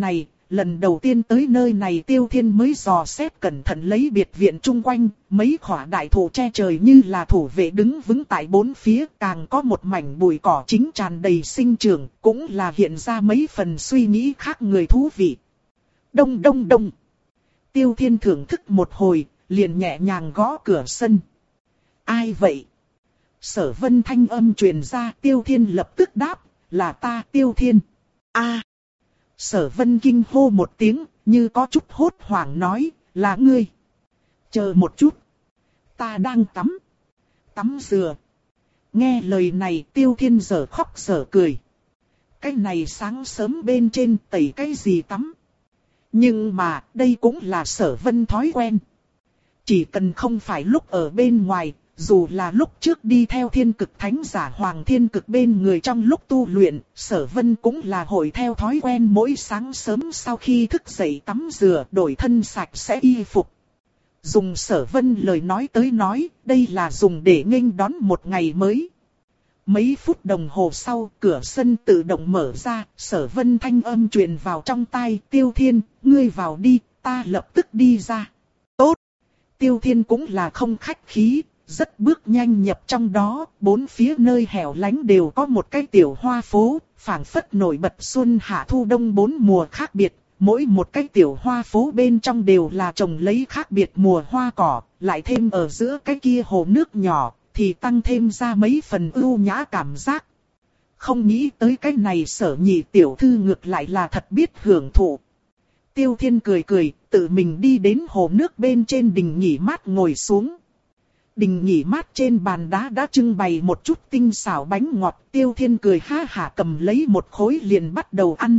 lần đầu tiên tới nơi này Tiêu Thiên mới dò xét cẩn thận lấy biệt viện chung quanh, mấy khỏa đại thụ che trời như là thủ vệ đứng vững tại bốn phía, càng có một mảnh bụi cỏ chính tràn đầy sinh trưởng, cũng là hiện ra mấy phần suy nghĩ khác người thú vị. Đông đông đông. Tiêu Thiên thưởng thức một hồi, liền nhẹ nhàng gõ cửa sân. Ai vậy? Sở Vân thanh âm truyền ra, Tiêu Thiên lập tức đáp, là ta Tiêu Thiên. A. Sở Vân kinh hô một tiếng, như có chút hốt hoảng nói, là ngươi. Chờ một chút. Ta đang tắm. Tắm dừa. Nghe lời này Tiêu Thiên giờ khóc giờ cười. Cái này sáng sớm bên trên tẩy cái gì tắm. Nhưng mà đây cũng là Sở Vân thói quen. Chỉ cần không phải lúc ở bên ngoài, dù là lúc trước đi theo thiên cực thánh giả Hoàng Thiên Cực bên người trong lúc tu luyện, Sở Vân cũng là hội theo thói quen mỗi sáng sớm sau khi thức dậy tắm rửa đổi thân sạch sẽ y phục. Dùng Sở Vân lời nói tới nói, đây là dùng để nghênh đón một ngày mới. Mấy phút đồng hồ sau, cửa sân tự động mở ra, Sở Vân thanh âm truyền vào trong tai, Tiêu Thiên, ngươi vào đi, ta lập tức đi ra. Tốt! Tiêu Thiên cũng là không khách khí. Rất bước nhanh nhập trong đó, bốn phía nơi hẻo lánh đều có một cái tiểu hoa phố, phảng phất nổi bật xuân hạ thu đông bốn mùa khác biệt. Mỗi một cái tiểu hoa phố bên trong đều là trồng lấy khác biệt mùa hoa cỏ, lại thêm ở giữa cái kia hồ nước nhỏ, thì tăng thêm ra mấy phần ưu nhã cảm giác. Không nghĩ tới cái này Sở Nhị tiểu thư ngược lại là thật biết hưởng thụ. Tiêu Thiên cười cười, tự mình đi đến hồ nước bên trên đình nghỉ mát ngồi xuống. Đình nghỉ mát trên bàn đá đã trưng bày một chút tinh xảo bánh ngọt, Tiêu Thiên cười ha hả cầm lấy một khối liền bắt đầu ăn.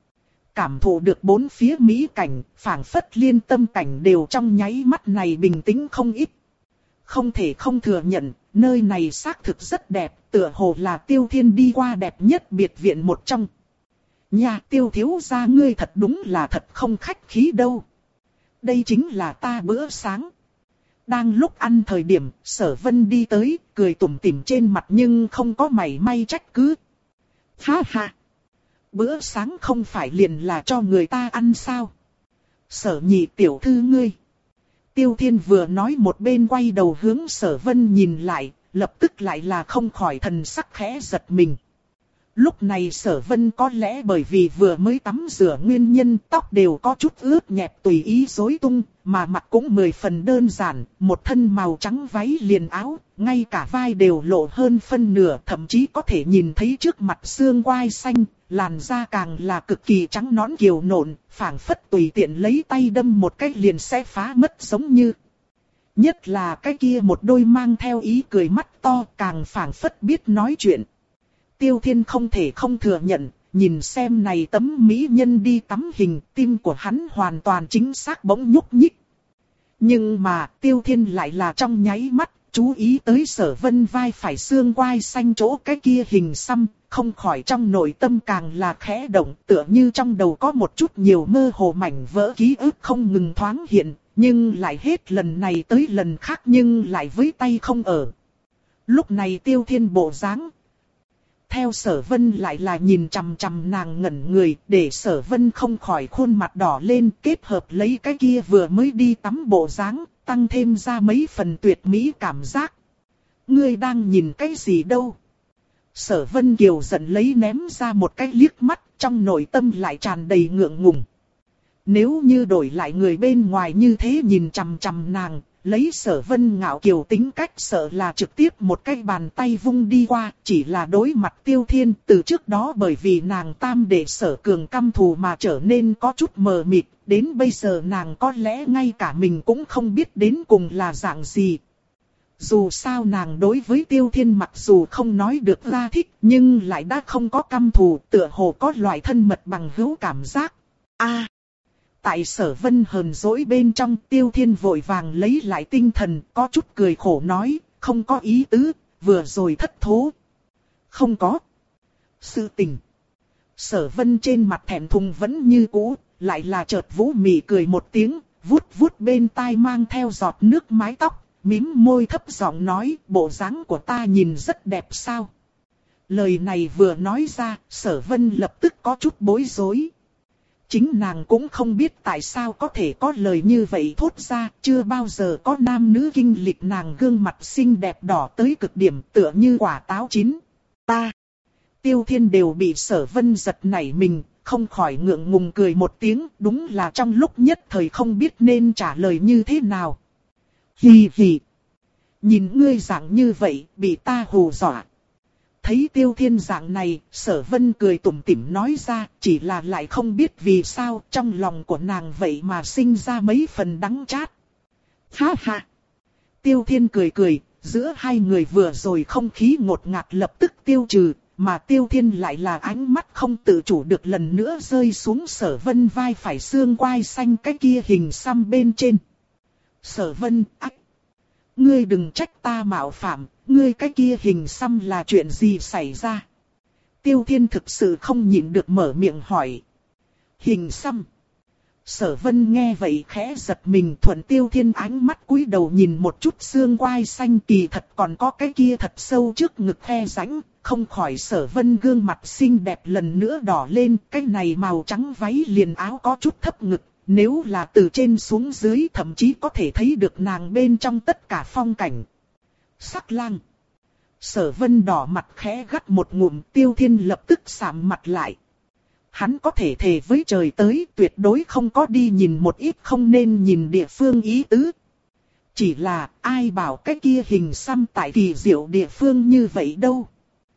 Cảm thụ được bốn phía mỹ cảnh, phảng phất liên tâm cảnh đều trong nháy mắt này bình tĩnh không ít. Không thể không thừa nhận, nơi này xác thực rất đẹp, tựa hồ là Tiêu Thiên đi qua đẹp nhất biệt viện một trong. Nhà Tiêu thiếu gia ngươi thật đúng là thật không khách khí đâu. Đây chính là ta bữa sáng. Đang lúc ăn thời điểm, Sở Vân đi tới, cười tủm tỉm trên mặt nhưng không có mảy may trách cứ. Ha ha! Bữa sáng không phải liền là cho người ta ăn sao? Sở Nhị tiểu thư ngươi. Tiêu Thiên vừa nói một bên quay đầu hướng Sở Vân nhìn lại, lập tức lại là không khỏi thần sắc khẽ giật mình. Lúc này Sở Vân có lẽ bởi vì vừa mới tắm rửa nguyên nhân tóc đều có chút ướt nhẹp tùy ý rối tung, mà mặt cũng mười phần đơn giản, một thân màu trắng váy liền áo, ngay cả vai đều lộ hơn phân nửa, thậm chí có thể nhìn thấy trước mặt xương quai xanh, làn da càng là cực kỳ trắng nõn kiều nộn, phảng phất tùy tiện lấy tay đâm một cái liền sẽ phá mất giống như. Nhất là cái kia một đôi mang theo ý cười mắt to càng phảng phất biết nói chuyện. Tiêu Thiên không thể không thừa nhận, nhìn xem này tấm mỹ nhân đi tắm hình, tim của hắn hoàn toàn chính xác bỗng nhúc nhích. Nhưng mà Tiêu Thiên lại là trong nháy mắt, chú ý tới Sở Vân vai phải xương quai xanh chỗ cái kia hình xăm, không khỏi trong nội tâm càng là khẽ động, tựa như trong đầu có một chút nhiều mơ hồ mảnh vỡ ký ức không ngừng thoáng hiện, nhưng lại hết lần này tới lần khác nhưng lại với tay không ở. Lúc này Tiêu Thiên bộ dáng, theo Sở Vân lại là nhìn chằm chằm nàng ngẩn người, để Sở Vân không khỏi khuôn mặt đỏ lên, kết hợp lấy cái kia vừa mới đi tắm bộ dáng, tăng thêm ra mấy phần tuyệt mỹ cảm giác. Ngươi đang nhìn cái gì đâu? Sở Vân Kiều giận lấy ném ra một cái liếc mắt, trong nội tâm lại tràn đầy ngượng ngùng. Nếu như đổi lại người bên ngoài như thế nhìn chằm chằm nàng, lấy Sở Vân ngạo kiều tính cách sợ là trực tiếp một cái bàn tay vung đi qua, chỉ là đối mặt Tiêu Thiên, từ trước đó bởi vì nàng tam đệ Sở Cường căm thù mà trở nên có chút mờ mịt, đến bây giờ nàng có lẽ ngay cả mình cũng không biết đến cùng là dạng gì. Dù sao nàng đối với Tiêu Thiên mặc dù không nói được ra thích, nhưng lại đã không có căm thù, tựa hồ có loại thân mật bằng hữu cảm giác. A. Tại Sở Vân hờn dỗi bên trong, Tiêu Thiên vội vàng lấy lại tinh thần, có chút cười khổ nói, không có ý tứ, vừa rồi thất thố. Không có. Sự tình. Sở Vân trên mặt thẹn thùng vẫn như cũ, lại là chợt vũ mị cười một tiếng, vuốt vuốt bên tai mang theo giọt nước mái tóc, mím môi thấp giọng nói, bộ dáng của ta nhìn rất đẹp sao. Lời này vừa nói ra, Sở Vân lập tức có chút bối rối. Chính nàng cũng không biết tại sao có thể có lời như vậy thốt ra, chưa bao giờ có nam nữ kinh lịch nàng gương mặt xinh đẹp đỏ tới cực điểm tựa như quả táo chín. Ta, Tiêu Thiên đều bị Sở Vân giật nảy mình, không khỏi ngượng ngùng cười một tiếng, đúng là trong lúc nhất thời không biết nên trả lời như thế nào. Hì hì, nhìn ngươi dạng như vậy, bị ta hù dọa. Thấy Tiêu Thiên dạng này, Sở Vân cười tủm tỉm nói ra, chỉ là lại không biết vì sao trong lòng của nàng vậy mà sinh ra mấy phần đắng chát. Ha ha! Tiêu Thiên cười cười, giữa hai người vừa rồi không khí ngột ngạt lập tức tiêu trừ, mà Tiêu Thiên lại là ánh mắt không tự chủ được lần nữa rơi xuống Sở Vân vai phải xương quai xanh cái kia hình xăm bên trên. Sở Vân, ách! Ngươi đừng trách ta mạo phạm, ngươi cái kia hình xăm là chuyện gì xảy ra? Tiêu Thiên thực sự không nhịn được mở miệng hỏi. Hình xăm. Sở Vân nghe vậy khẽ giật mình, thuận Tiêu Thiên ánh mắt cúi đầu nhìn một chút xương quai xanh, kỳ thật còn có cái kia thật sâu trước ngực khe rãnh, không khỏi Sở Vân gương mặt xinh đẹp lần nữa đỏ lên, cái này màu trắng váy liền áo có chút thấp ngực. Nếu là từ trên xuống dưới thậm chí có thể thấy được nàng bên trong tất cả phong cảnh. Sắc lang. Sở Vân đỏ mặt khẽ gắt một ngụm, Tiêu Thiên lập tức sạm mặt lại. Hắn có thể thề với trời tới tuyệt đối không có đi nhìn một ít không nên nhìn địa phương ý tứ. Chỉ là ai bảo cái kia hình xăm tại kỳ diệu địa phương như vậy đâu.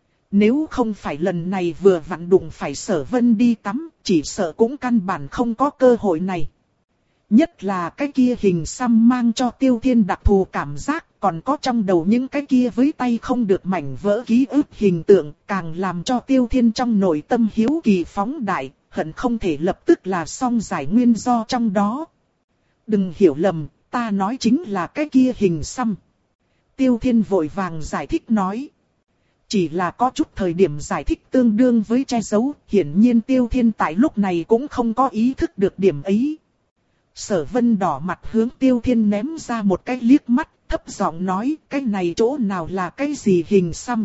Nếu không phải lần này vừa vặn đụng phải Sở Vân đi tắm, chỉ sợ cũng căn bản không có cơ hội này. Nhất là cái kia hình xăm mang cho Tiêu Thiên đặc thù cảm giác, còn có trong đầu những cái kia với tay không được mảnh vỡ ký ức hình tượng, càng làm cho Tiêu Thiên trong nội tâm hiếu kỳ phóng đại, hận không thể lập tức là xong giải nguyên do trong đó. Đừng hiểu lầm, ta nói chính là cái kia hình xăm. Tiêu Thiên vội vàng giải thích nói. Chỉ là có chút thời điểm giải thích tương đương với che giấu, hiển nhiên Tiêu Thiên tại lúc này cũng không có ý thức được điểm ấy. Sở Vân đỏ mặt hướng Tiêu Thiên ném ra một cái liếc mắt, thấp giọng nói, cái này chỗ nào là cái gì hình xăm.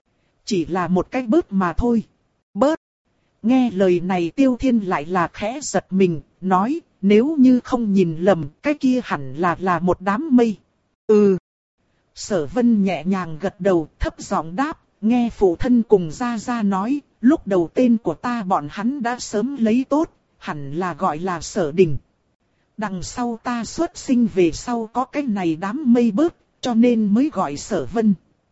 Chỉ là một cái bớt mà thôi. Bớt. Nghe lời này Tiêu Thiên lại là khẽ giật mình, nói, nếu như không nhìn lầm, cái kia hẳn là là một đám mây. Ừ. Sở Vân nhẹ nhàng gật đầu, thấp giọng đáp. Nghe phụ thân cùng Gia Gia nói, lúc đầu tên của ta bọn hắn đã sớm lấy tốt, hẳn là gọi là Sở Đình. Đằng sau ta xuất sinh về sau có cái này đám mây bớt, cho nên mới gọi Sở Vân.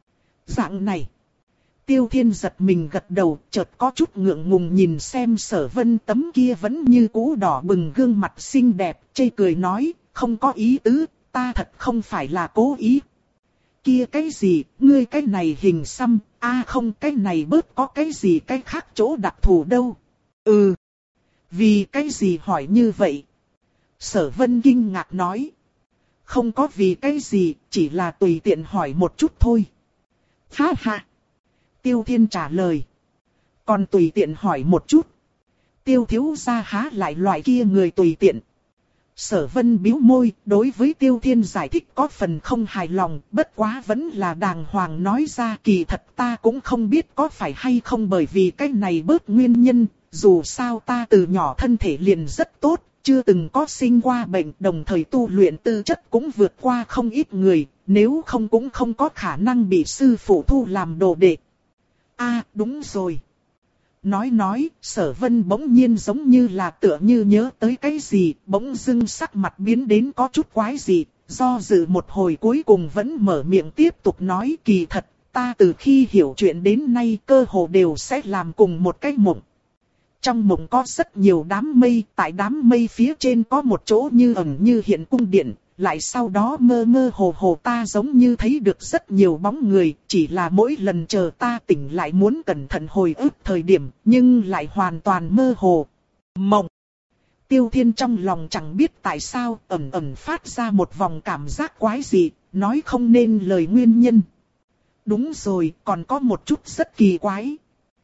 Dạng này. Tiêu Thiên giật mình gật đầu, chợt có chút ngượng ngùng nhìn xem Sở Vân tấm kia vẫn như cũ đỏ bừng gương mặt xinh đẹp, chê cười nói, không có ý tứ, ta thật không phải là cố ý. Kia cái gì, ngươi cái này hình xăm, a à không cái này bớt có cái gì cái khác chỗ đặc thù đâu. Ừ. Vì cái gì hỏi như vậy? Sở Vân kinh ngạc nói. Không có vì cái gì, chỉ là tùy tiện hỏi một chút thôi. Ha ha. Tiêu Thiên trả lời. Còn tùy tiện hỏi một chút. Tiêu thiếu gia há lại loại kia người tùy tiện. Sở Vân bĩu môi, đối với Tiêu Thiên giải thích có phần không hài lòng, bất quá vẫn là đàng hoàng nói ra, kỳ thật ta cũng không biết có phải hay không bởi vì cái này bớt nguyên nhân, dù sao ta từ nhỏ thân thể liền rất tốt, chưa từng có sinh qua bệnh, đồng thời tu luyện tư chất cũng vượt qua không ít người, nếu không cũng không có khả năng bị sư phụ thu làm đồ đệ. A, à, đúng rồi. Nói nói, Sở Vân bỗng nhiên giống như là tựa như nhớ tới cái gì, bỗng dưng sắc mặt biến đến có chút quái gì, do dự một hồi cuối cùng vẫn mở miệng tiếp tục nói, kỳ thật, ta từ khi hiểu chuyện đến nay cơ hồ đều sẽ làm cùng một cái mộng. Trong mộng có rất nhiều đám mây, tại đám mây phía trên có một chỗ như ẩn như hiện cung điện, lại sau đó mơ mơ hồ hồ ta giống như thấy được rất nhiều bóng người, chỉ là mỗi lần chờ ta tỉnh lại muốn cẩn thận hồi ức thời điểm, nhưng lại hoàn toàn mơ hồ. Mộng. Tiêu Thiên trong lòng chẳng biết tại sao ẩn ẩn phát ra một vòng cảm giác quái dị, nói không nên lời nguyên nhân. Đúng rồi, còn có một chút rất kỳ quái.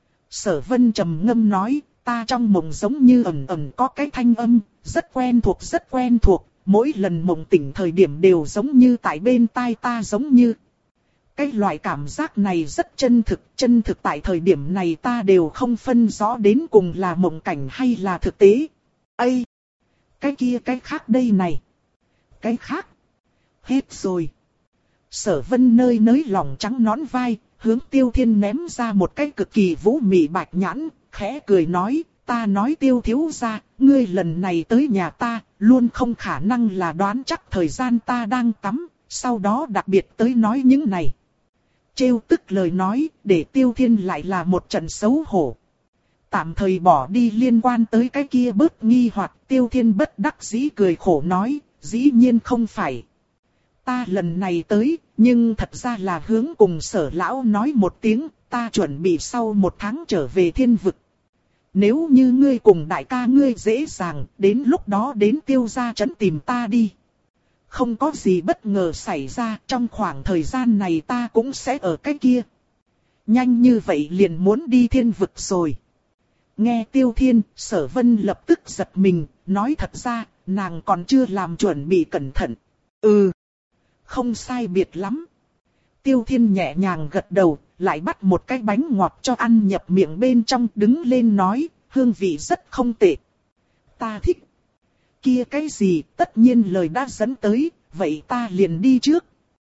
Sở Vân trầm ngâm nói, ta trong mộng giống như ẩn ẩn có cái thanh âm, rất quen thuộc rất quen thuộc. Mỗi lần mộng tỉnh thời điểm đều giống như tại bên tai ta giống như. Cái loại cảm giác này rất chân thực, chân thực tại thời điểm này ta đều không phân rõ đến cùng là mộng cảnh hay là thực tế. Ây! Cái kia cái khác đây này. Cái khác. Hết rồi. Sở Vân nơi nới lòng trắng nón vai, hướng Tiêu Thiên ném ra một cái cực kỳ vũ mị bạch nhãn, khẽ cười nói, ta nói Tiêu thiếu gia, ngươi lần này tới nhà ta, luôn không khả năng là đoán chắc thời gian ta đang tắm, sau đó đặc biệt tới nói những này. Trêu tức lời nói, để Tiêu Thiên lại là một trận xấu hổ. Tạm thời bỏ đi liên quan tới cái kia bớt nghi hoặc, Tiêu Thiên bất đắc dĩ cười khổ nói, dĩ nhiên không phải. Ta lần này tới, nhưng thật ra là hướng cùng Sở lão nói một tiếng, ta chuẩn bị sau một tháng trở về thiên vực. Nếu như ngươi cùng đại ca ngươi dễ dàng, đến lúc đó đến Tiêu gia trấn tìm ta đi. Không có gì bất ngờ xảy ra, trong khoảng thời gian này ta cũng sẽ ở cái kia. Nhanh như vậy liền muốn đi thiên vực rồi. Nghe Tiêu Thiên, Sở Vân lập tức giật mình, nói thật ra, nàng còn chưa làm chuẩn bị cẩn thận. Ừ, không sai biệt lắm. Tiêu Thiên nhẹ nhàng gật đầu, lại bắt một cái bánh ngọt cho ăn nhập miệng bên trong, đứng lên nói, hương vị rất không tệ. Ta thích. Kia cái gì, tất nhiên lời đã dẫn tới, vậy ta liền đi trước.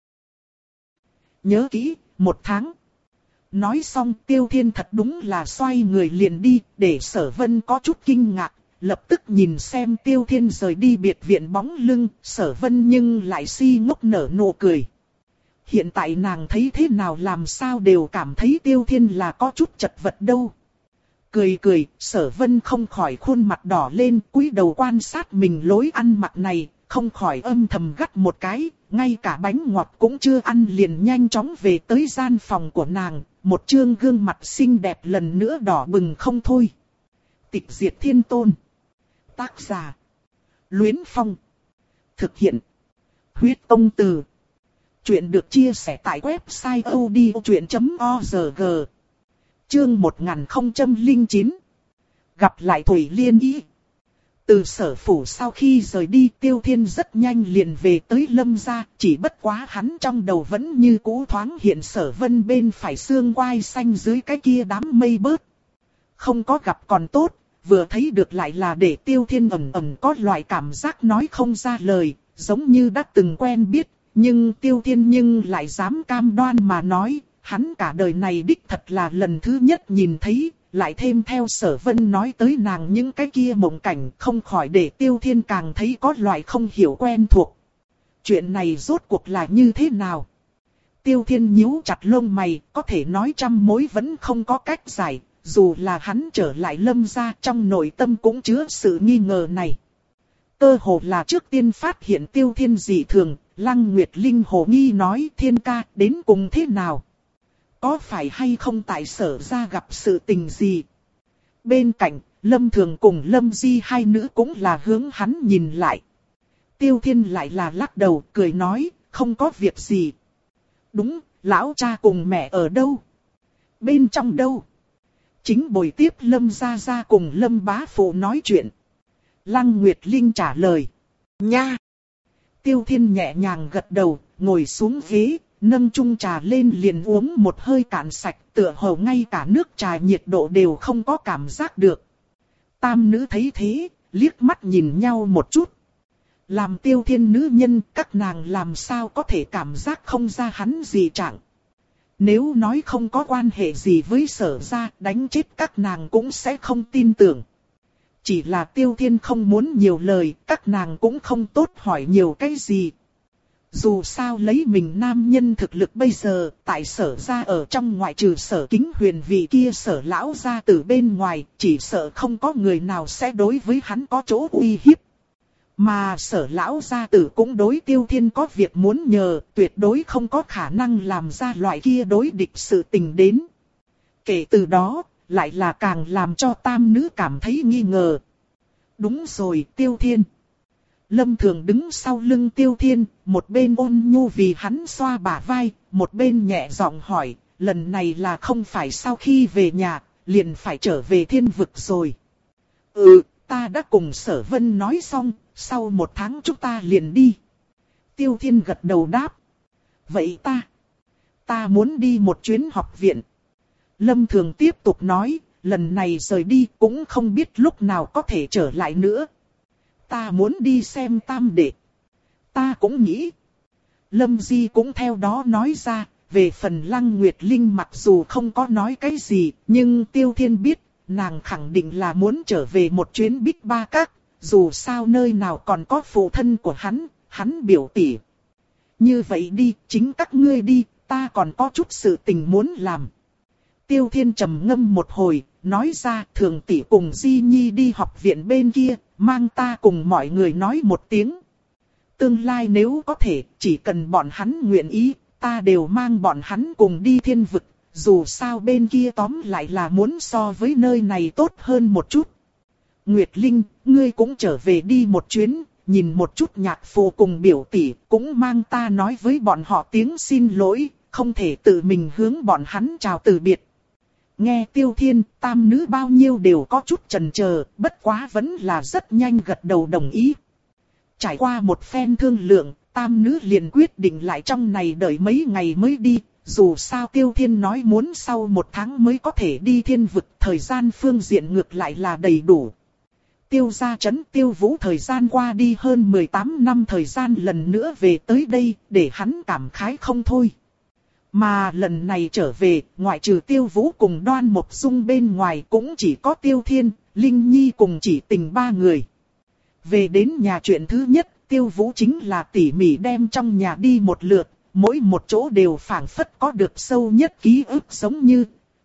Nhớ kỹ, một tháng. Nói xong Tiêu Thiên thật đúng là xoay người liền đi, để Sở Vân có chút kinh ngạc, lập tức nhìn xem Tiêu Thiên rời đi biệt viện bóng lưng, Sở Vân nhưng lại si ngốc nở nụ cười. Hiện tại nàng thấy thế nào làm sao đều cảm thấy Tiêu Thiên là có chút chật vật đâu. Cười cười, Sở Vân không khỏi khuôn mặt đỏ lên, cúi đầu quan sát mình lối ăn mặc này, không khỏi âm thầm gắt một cái, ngay cả bánh ngọt cũng chưa ăn liền nhanh chóng về tới gian phòng của nàng, một trương gương mặt xinh đẹp lần nữa đỏ bừng không thôi. Tịch Diệt Thiên Tôn. Tác giả: Luyến Phong. Thực hiện: Huyết Công Từ. Chuyện được chia sẻ tại website odchuyện chấm org. Chương một nghìn không trăm lẻ chín. Gặp lại Thủy Liên Y. Từ Sở phủ sau khi rời đi, Tiêu Thiên rất nhanh liền về tới Lâm gia, chỉ bất quá hắn trong đầu vẫn như cũ thoáng hiện Sở Vân bên phải xương quai xanh dưới cái kia đám mây bớt. Không có gặp còn tốt, vừa thấy được lại là để Tiêu Thiên ầm ầm có loại cảm giác nói không ra lời, giống như đã từng quen biết, nhưng Tiêu Thiên nhưng lại dám cam đoan mà nói, hắn cả đời này đích thật là lần thứ nhất nhìn thấy. Lại thêm theo Sở Vân nói tới nàng những cái kia mộng cảnh, không khỏi để Tiêu Thiên càng thấy có loại không hiểu quen thuộc. Chuyện này rốt cuộc là như thế nào? Tiêu Thiên nhíu chặt lông mày, có thể nói trăm mối vẫn không có cách giải, dù là hắn trở lại Lâm gia trong nội tâm cũng chứa sự nghi ngờ này. Cơ hồ là trước tiên phát hiện Tiêu Thiên dị thường, Lăng Nguyệt Linh hồ nghi nói, Thiên ca đến cùng thế nào? Có phải hay không tại Sở gia gặp sự tình gì? Bên cạnh, Lâm Thường cùng Lâm Di hai nữ cũng là hướng hắn nhìn lại. Tiêu Thiên lại là lắc đầu, cười nói, không có việc gì. Đúng, lão cha cùng mẹ ở đâu? Bên trong đâu? Chính bồi tiếp Lâm Gia Gia cùng Lâm Bá Phụ nói chuyện. Lăng Nguyệt Linh trả lời. Nha! Tiêu Thiên nhẹ nhàng gật đầu, ngồi xuống ghế. Nâng chung trà lên liền uống một hơi cạn sạch, tựa hồ ngay cả nước trà nhiệt độ đều không có cảm giác được. Tam nữ thấy thế, liếc mắt nhìn nhau một chút. Làm Tiêu Thiên nữ nhân, các nàng làm sao có thể cảm giác không ra hắn gì trạng. Nếu nói không có quan hệ gì với Sở gia, đánh chết các nàng cũng sẽ không tin tưởng. Chỉ là Tiêu Thiên không muốn nhiều lời, các nàng cũng không tốt hỏi nhiều cái gì. Dù sao lấy mình nam nhân thực lực bây giờ, tại Sở gia ở trong ngoại trừ Sở Kính Huyền vị kia Sở lão gia từ bên ngoài, chỉ sợ không có người nào sẽ đối với hắn có chỗ uy hiếp. Mà Sở lão gia tử cũng đối Tiêu Thiên có việc muốn nhờ, tuyệt đối không có khả năng làm ra loại kia đối địch sự tình đến. Kể từ đó, lại là càng làm cho tam nữ cảm thấy nghi ngờ. Đúng rồi, Tiêu Thiên. Lâm Thường đứng sau lưng Tiêu Thiên, một bên ôn nhu vì hắn xoa bả vai, một bên nhẹ giọng hỏi, lần này là không phải sau khi về nhà, liền phải trở về thiên vực rồi. Ừ, ta đã cùng Sở Vân nói xong, sau một tháng chúng ta liền đi. Tiêu Thiên gật đầu đáp. Vậy ta, ta muốn đi một chuyến học viện. Lâm Thường tiếp tục nói, lần này rời đi cũng không biết lúc nào có thể trở lại nữa. Ta muốn đi xem tam đệ. Ta cũng nghĩ. Lâm Di cũng theo đó nói ra, về phần Lăng Nguyệt Linh mặc dù không có nói cái gì, nhưng Tiêu Thiên biết, nàng khẳng định là muốn trở về một chuyến Bích Ba Các, dù sao nơi nào còn có phụ thân của hắn, hắn biểu tỷ. Như vậy đi, chính các ngươi đi, ta còn có chút sự tình muốn làm. Tiêu Thiên trầm ngâm một hồi, nói ra thường tỷ cùng Di Nhi đi học viện bên kia, mang ta cùng mọi người nói một tiếng. Tương lai nếu có thể, chỉ cần bọn hắn nguyện ý, ta đều mang bọn hắn cùng đi thiên vực, dù sao bên kia tóm lại là muốn so với nơi này tốt hơn một chút. Nguyệt Linh, ngươi cũng trở về đi một chuyến, nhìn một chút nhạc phụ cùng biểu tỷ, cũng mang ta nói với bọn họ tiếng xin lỗi, không thể tự mình hướng bọn hắn chào từ biệt. Nghe Tiêu Thiên, tam nữ bao nhiêu đều có chút chần chờ, bất quá vẫn là rất nhanh gật đầu đồng ý. Trải qua một phen thương lượng, tam nữ liền quyết định lại trong này đợi mấy ngày mới đi, dù sao Tiêu Thiên nói muốn sau một tháng mới có thể đi thiên vực, thời gian phương diện ngược lại là đầy đủ. Tiêu gia trấn Tiêu Vũ thời gian qua đi hơn mười tám năm thời gian lần nữa về tới đây, để hắn cảm khái không thôi. Mà lần này trở về, ngoại trừ Tiêu Vũ cùng Đoan Mộc Dung bên ngoài cũng chỉ có Tiêu Thiên, Linh Nhi cùng Chỉ Tình ba người. Về đến nhà chuyện thứ nhất, Tiêu Vũ chính là tỉ mỉ đem trong nhà đi một lượt, mỗi một chỗ đều phảng phất có được sâu nhất ký ức giống như.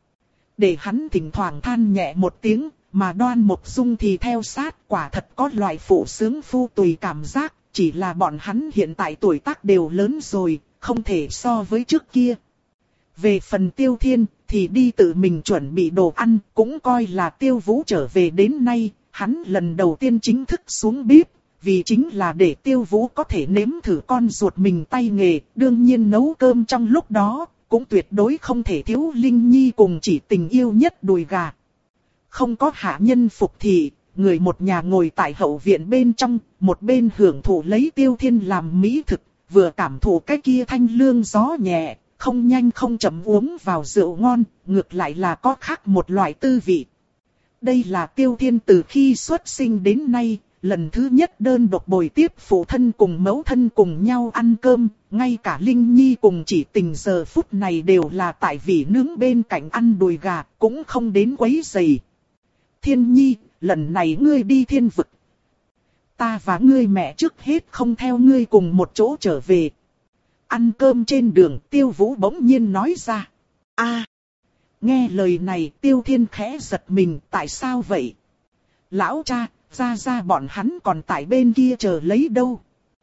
Để hắn thỉnh thoảng than nhẹ một tiếng, mà Đoan Mộc Dung thì theo sát, quả thật có loại phụ sướng phu tùy cảm giác, chỉ là bọn hắn hiện tại tuổi tác đều lớn rồi, không thể so với trước kia. Về phần Tiêu Thiên, thì đi tự mình chuẩn bị đồ ăn, cũng coi là Tiêu Vũ trở về đến nay, hắn lần đầu tiên chính thức xuống bếp, vì chính là để Tiêu Vũ có thể nếm thử con ruột mình tay nghề, đương nhiên nấu cơm trong lúc đó, cũng tuyệt đối không thể thiếu Linh Nhi cùng Chỉ Tình yêu nhất đùi gà. Không có hạ nhân phục thị, người một nhà ngồi tại hậu viện bên trong, một bên hưởng thụ lấy Tiêu Thiên làm mỹ thực, vừa cảm thụ cái kia thanh lương gió nhẹ, không nhanh không chậm uống vào rượu ngon, ngược lại là có khác một loại tư vị. Đây là Tiêu Thiên từ khi xuất sinh đến nay, lần thứ nhất đơn độc bồi tiếp phụ thân cùng mẫu thân cùng nhau ăn cơm, ngay cả Linh Nhi cùng Chỉ Tình giờ phút này đều là tại vị nướng bên cạnh ăn đùi gà, cũng không đến quấy rầy. Thiên Nhi, lần này ngươi đi thiên vực. Ta và ngươi mẹ trước hết không theo ngươi cùng một chỗ trở về. Ăn cơm trên đường, Tiêu Vũ bỗng nhiên nói ra. A, nghe lời này Tiêu Thiên khẽ giật mình, tại sao vậy? Lão cha, Gia Gia bọn hắn còn tại bên kia chờ lấy đâu?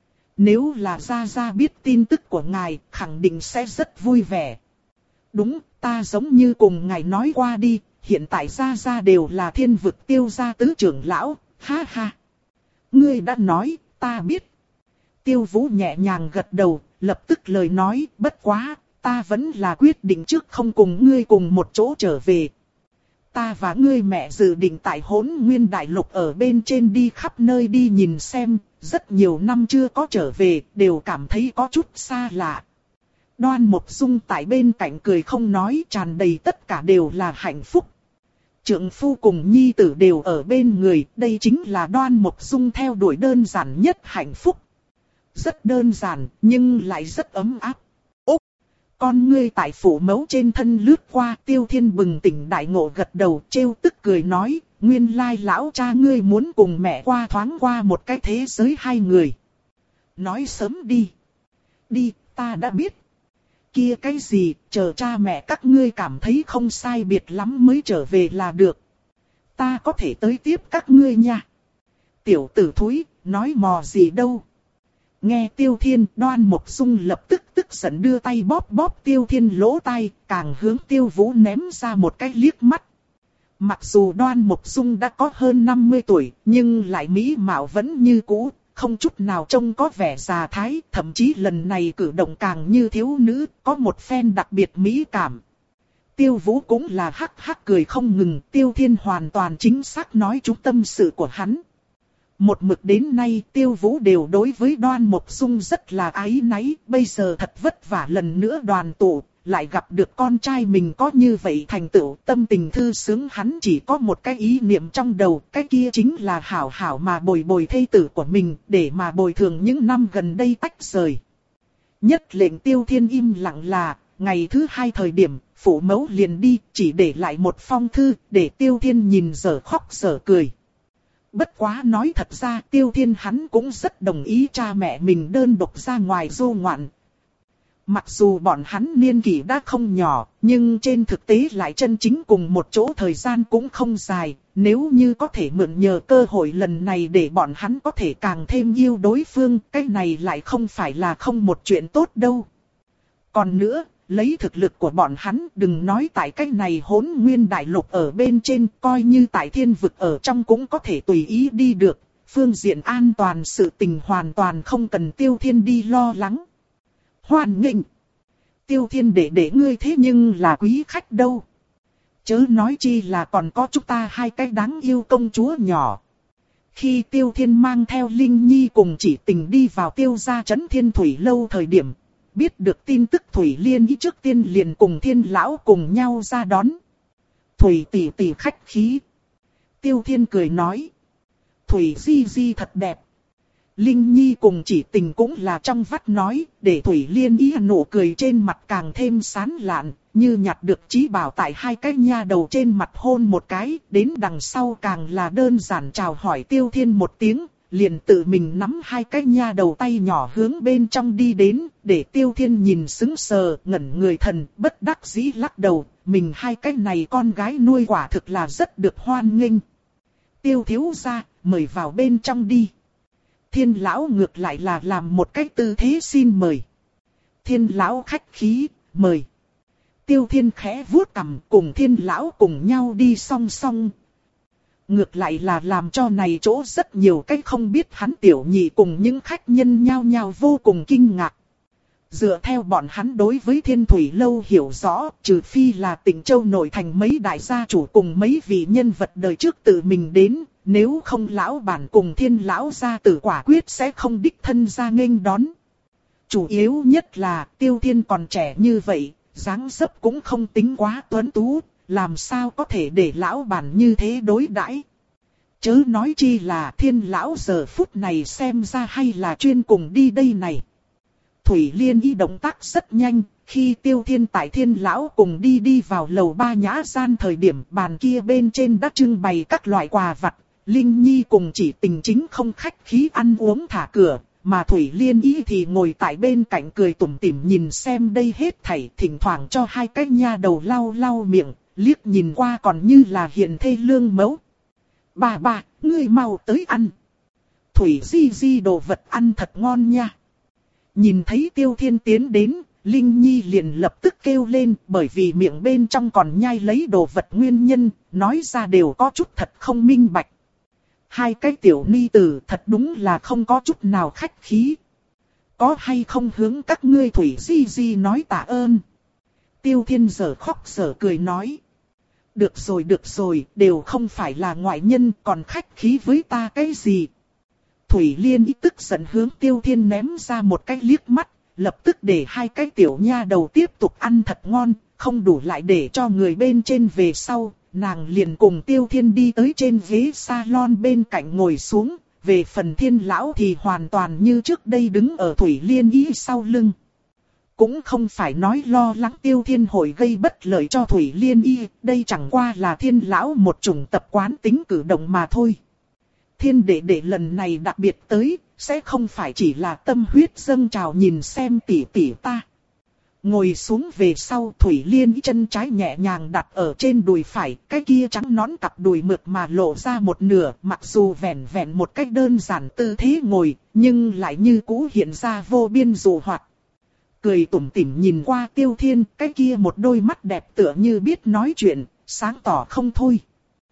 Nếu là Gia Gia biết tin tức của ngài, khẳng định sẽ rất vui vẻ. Đúng, ta giống như cùng ngài nói qua đi, hiện tại Gia Gia đều là thiên vực Tiêu gia tứ trưởng lão, ha ha. Ngươi đã nói, ta biết. Tiêu Vũ nhẹ nhàng gật đầu, lập tức lời nói, bất quá, ta vẫn là quyết định trước không cùng ngươi cùng một chỗ trở về. Ta và ngươi mẹ dự định tại Hỗn Nguyên Đại Lục ở bên trên đi khắp nơi đi nhìn xem, rất nhiều năm chưa có trở về, đều cảm thấy có chút xa lạ. Đoan Mộc Dung tại bên cạnh cười không nói, tràn đầy tất cả đều là hạnh phúc. Trượng phu cùng nhi tử đều ở bên người, đây chính là Đoan Mộc Dung theo đuổi đơn giản nhất hạnh phúc. Rất đơn giản, nhưng lại rất ấm áp. Úc! Con ngươi tại phủ mẫu trên thân lướt qua, Tiêu Thiên bừng tỉnh đại ngộ gật đầu, trêu tức cười nói, nguyên lai lão cha ngươi muốn cùng mẹ qua thoáng qua một cái thế giới hai người. Nói sớm đi. Đi, ta đã biết. Kia cái gì, chờ cha mẹ các ngươi cảm thấy không sai biệt lắm mới trở về là được. Ta có thể tới tiếp các ngươi nha. Tiểu tử thúi, nói mò gì đâu. Nghe Tiêu Thiên, Đoan Mộc Dung lập tức tức giận đưa tay bóp bóp Tiêu Thiên lỗ tai, càng hướng Tiêu Vũ ném ra một cái liếc mắt. Mặc dù Đoan Mộc Dung đã có hơn năm mươi tuổi, nhưng lại mỹ mạo vẫn như cũ, không chút nào trông có vẻ già thái, thậm chí lần này cử động càng như thiếu nữ, có một phen đặc biệt mỹ cảm. Tiêu Vũ cũng là hắc hắc cười không ngừng, Tiêu Thiên hoàn toàn chính xác nói trúng tâm sự của hắn. Một mực đến nay Tiêu Vũ đều đối với Đoan Mộc Dung rất là áy náy, bây giờ thật vất vả lần nữa đoàn tụ, lại gặp được con trai mình có như vậy thành tựu, tâm tình thư sướng, hắn chỉ có một cái ý niệm trong đầu, cái kia chính là hảo hảo mà bồi bồi thê tử của mình, để mà bồi thường những năm gần đây tách rời. Nhất lệnh Tiêu Thiên im lặng là, ngày thứ hai thời điểm, phụ mẫu liền đi, chỉ để lại một phong thư, để Tiêu Thiên nhìn dở khóc dở cười. Bất quá nói thật ra, Tiêu Thiên hắn cũng rất đồng ý cha mẹ mình đơn độc ra ngoài du ngoạn. Mặc dù bọn hắn niên kỷ đã không nhỏ, nhưng trên thực tế lại chân chính cùng một chỗ thời gian cũng không dài. Nếu như có thể mượn nhờ cơ hội lần này để bọn hắn có thể càng thêm yêu đối phương, cái này lại không phải là không một chuyện tốt đâu. Còn nữa, lấy thực lực của bọn hắn, đừng nói tại cái này Hỗn Nguyên đại lục ở bên trên, coi như tại thiên vực ở trong cũng có thể tùy ý đi được. Phương diện an toàn sự tình hoàn toàn không cần Tiêu Thiên đi lo lắng. Hoan nghênh. Tiêu Thiên đệ đệ ngươi thế nhưng là quý khách đâu. Chớ nói chi là còn có chúng ta hai cái đáng yêu công chúa nhỏ. Khi Tiêu Thiên mang theo Linh Nhi cùng Chỉ Tình đi vào Tiêu gia trấn Thiên Thủy lâu thời điểm, biết được tin tức Thủy Liên ý trước tiên liền cùng Thiên lão cùng nhau ra đón. Thủy tỷ tỷ khách khí. Tiêu Thiên cười nói. Thủy di di thật đẹp. Linh Nhi cùng Chỉ Tình cũng là trong vắt nói, để Thủy Liên ý nụ cười trên mặt càng thêm sán lạn, như nhặt được trí bảo tại hai cái nha đầu trên mặt hôn một cái, đến đằng sau càng là đơn giản chào hỏi Tiêu Thiên một tiếng, liền tự mình nắm hai cái nha đầu tay nhỏ hướng bên trong đi đến, để Tiêu Thiên nhìn sững sờ, ngẩn người thần, bất đắc dĩ lắc đầu, mình hai cái này con gái nuôi quả thực là rất được hoan nghênh. Tiêu thiếu gia, mời vào bên trong đi. Thiên lão ngược lại là làm một cái tư thế xin mời. Thiên lão khách khí, mời. Tiêu Thiên khẽ vuốt cằm cùng Thiên lão cùng nhau đi song song. Ngược lại là làm cho này chỗ rất nhiều cách không biết hắn tiểu nhị cùng những khách nhân nhao nhao vô cùng kinh ngạc. Dựa theo bọn hắn đối với Thiên Thủy lâu hiểu rõ, trừ phi là Tịnh Châu nội thành mấy đại gia chủ cùng mấy vị nhân vật đời trước tự mình đến, nếu không lão bản cùng Thiên lão gia tử quả quyết sẽ không đích thân ra nghênh đón. Chủ yếu nhất là Tiêu Thiên còn trẻ như vậy, dáng dấp cũng không tính quá tuấn tú, làm sao có thể để lão bản như thế đối đãi. Chớ nói chi là Thiên lão giờ phút này xem ra hay là chuyên cùng đi đây này. Thủy Liên ý động tác rất nhanh, khi Tiêu Thiên tại Thiên lão cùng đi đi vào lầu ba nhã gian thời điểm, bàn kia bên trên đã trưng bày các loại quà vặt. Linh Nhi cùng Chỉ Tình chính không khách khí ăn uống thả cửa, mà Thủy Liên ý thì ngồi tại bên cạnh cười tủm tỉm nhìn xem đây hết thảy, thỉnh thoảng cho hai cái nha đầu lau lau miệng, liếc nhìn qua còn như là hiền thê lương mẫu. Bà bà, ngươi mau tới ăn. Thủy di di đồ vật ăn thật ngon nha. Nhìn thấy Tiêu Thiên tiến đến, Linh Nhi liền lập tức kêu lên, bởi vì miệng bên trong còn nhai lấy đồ vật nguyên nhân, nói ra đều có chút thật không minh bạch. Hai cái tiểu ni tử thật đúng là không có chút nào khách khí. Có hay không hướng các ngươi Thủy di di nói tạ ơn. Tiêu Thiên giờ khóc giờ cười nói. Được rồi được rồi, đều không phải là ngoại nhân, còn khách khí với ta cái gì. Thủy Liên ý tức giận hướng Tiêu Thiên ném ra một cái liếc mắt, lập tức để hai cái tiểu nha đầu tiếp tục ăn thật ngon, không đủ lại để cho người bên trên về sau. Nàng liền cùng Tiêu Thiên đi tới trên ghế salon bên cạnh ngồi xuống, về phần Thiên lão thì hoàn toàn như trước đây đứng ở Thủy Liên ý sau lưng. Cũng không phải nói lo lắng Tiêu Thiên hội gây bất lợi cho Thủy Liên y, đây chẳng qua là Thiên lão một chủng tập quán tính cử động mà thôi. Thiên đệ đệ lần này đặc biệt tới, sẽ không phải chỉ là tâm huyết dâng trào nhìn xem tỷ tỷ ta. Ngồi xuống về sau Thủy Liên y chân trái nhẹ nhàng đặt ở trên đùi phải, cái kia trắng nõn cặp đùi mượt mà lộ ra một nửa, mặc dù vẻn vẹn một cách đơn giản tư thế ngồi, nhưng lại như cũ hiện ra vô biên dụ hoạt. Cười tủm tỉm nhìn qua Tiêu Thiên, cái kia một đôi mắt đẹp tựa như biết nói chuyện, sáng tỏ không thôi.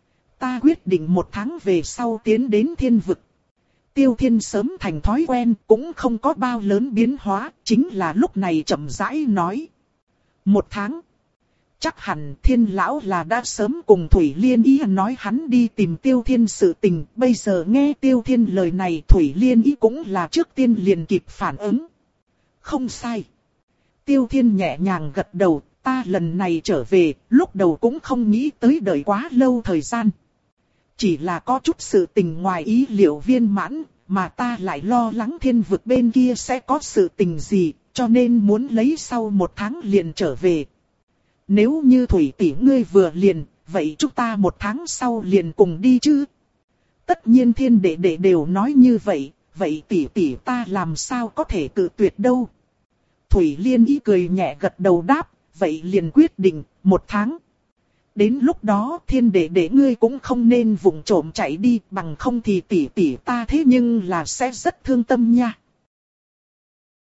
Ta quyết định một tháng về sau tiến đến thiên vực. Tiêu Thiên sớm thành thói quen, cũng không có bao lớn biến hóa, chính là lúc này chậm rãi nói. Một tháng. Chắc hẳn Thiên lão là đã sớm cùng Thủy Liên ý nói hắn đi tìm Tiêu Thiên sự tình, bây giờ nghe Tiêu Thiên lời này Thủy Liên ý cũng là trước tiên liền kịp phản ứng. Không sai. Tiêu Thiên nhẹ nhàng gật đầu, ta lần này trở về, lúc đầu cũng không nghĩ tới đợi quá lâu thời gian. Chỉ là có chút sự tình ngoài ý liệu viên mãn, mà ta lại lo lắng thiên vực bên kia sẽ có sự tình gì, cho nên muốn lấy sau một tháng liền trở về. Nếu như Thủy tỷ ngươi vừa liền, vậy chúng ta một tháng sau liền cùng đi chứ? Tất nhiên Thiên đệ đệ đều nói như vậy, vậy tỷ tỷ ta làm sao có thể cự tuyệt đâu? Thủy Liên ý cười nhẹ gật đầu đáp, vậy liền quyết định, một tháng. Đến lúc đó Thiên đệ đệ ngươi cũng không nên vụng trộm chạy đi, bằng không thì tỷ tỷ ta thế nhưng là sẽ rất thương tâm nha.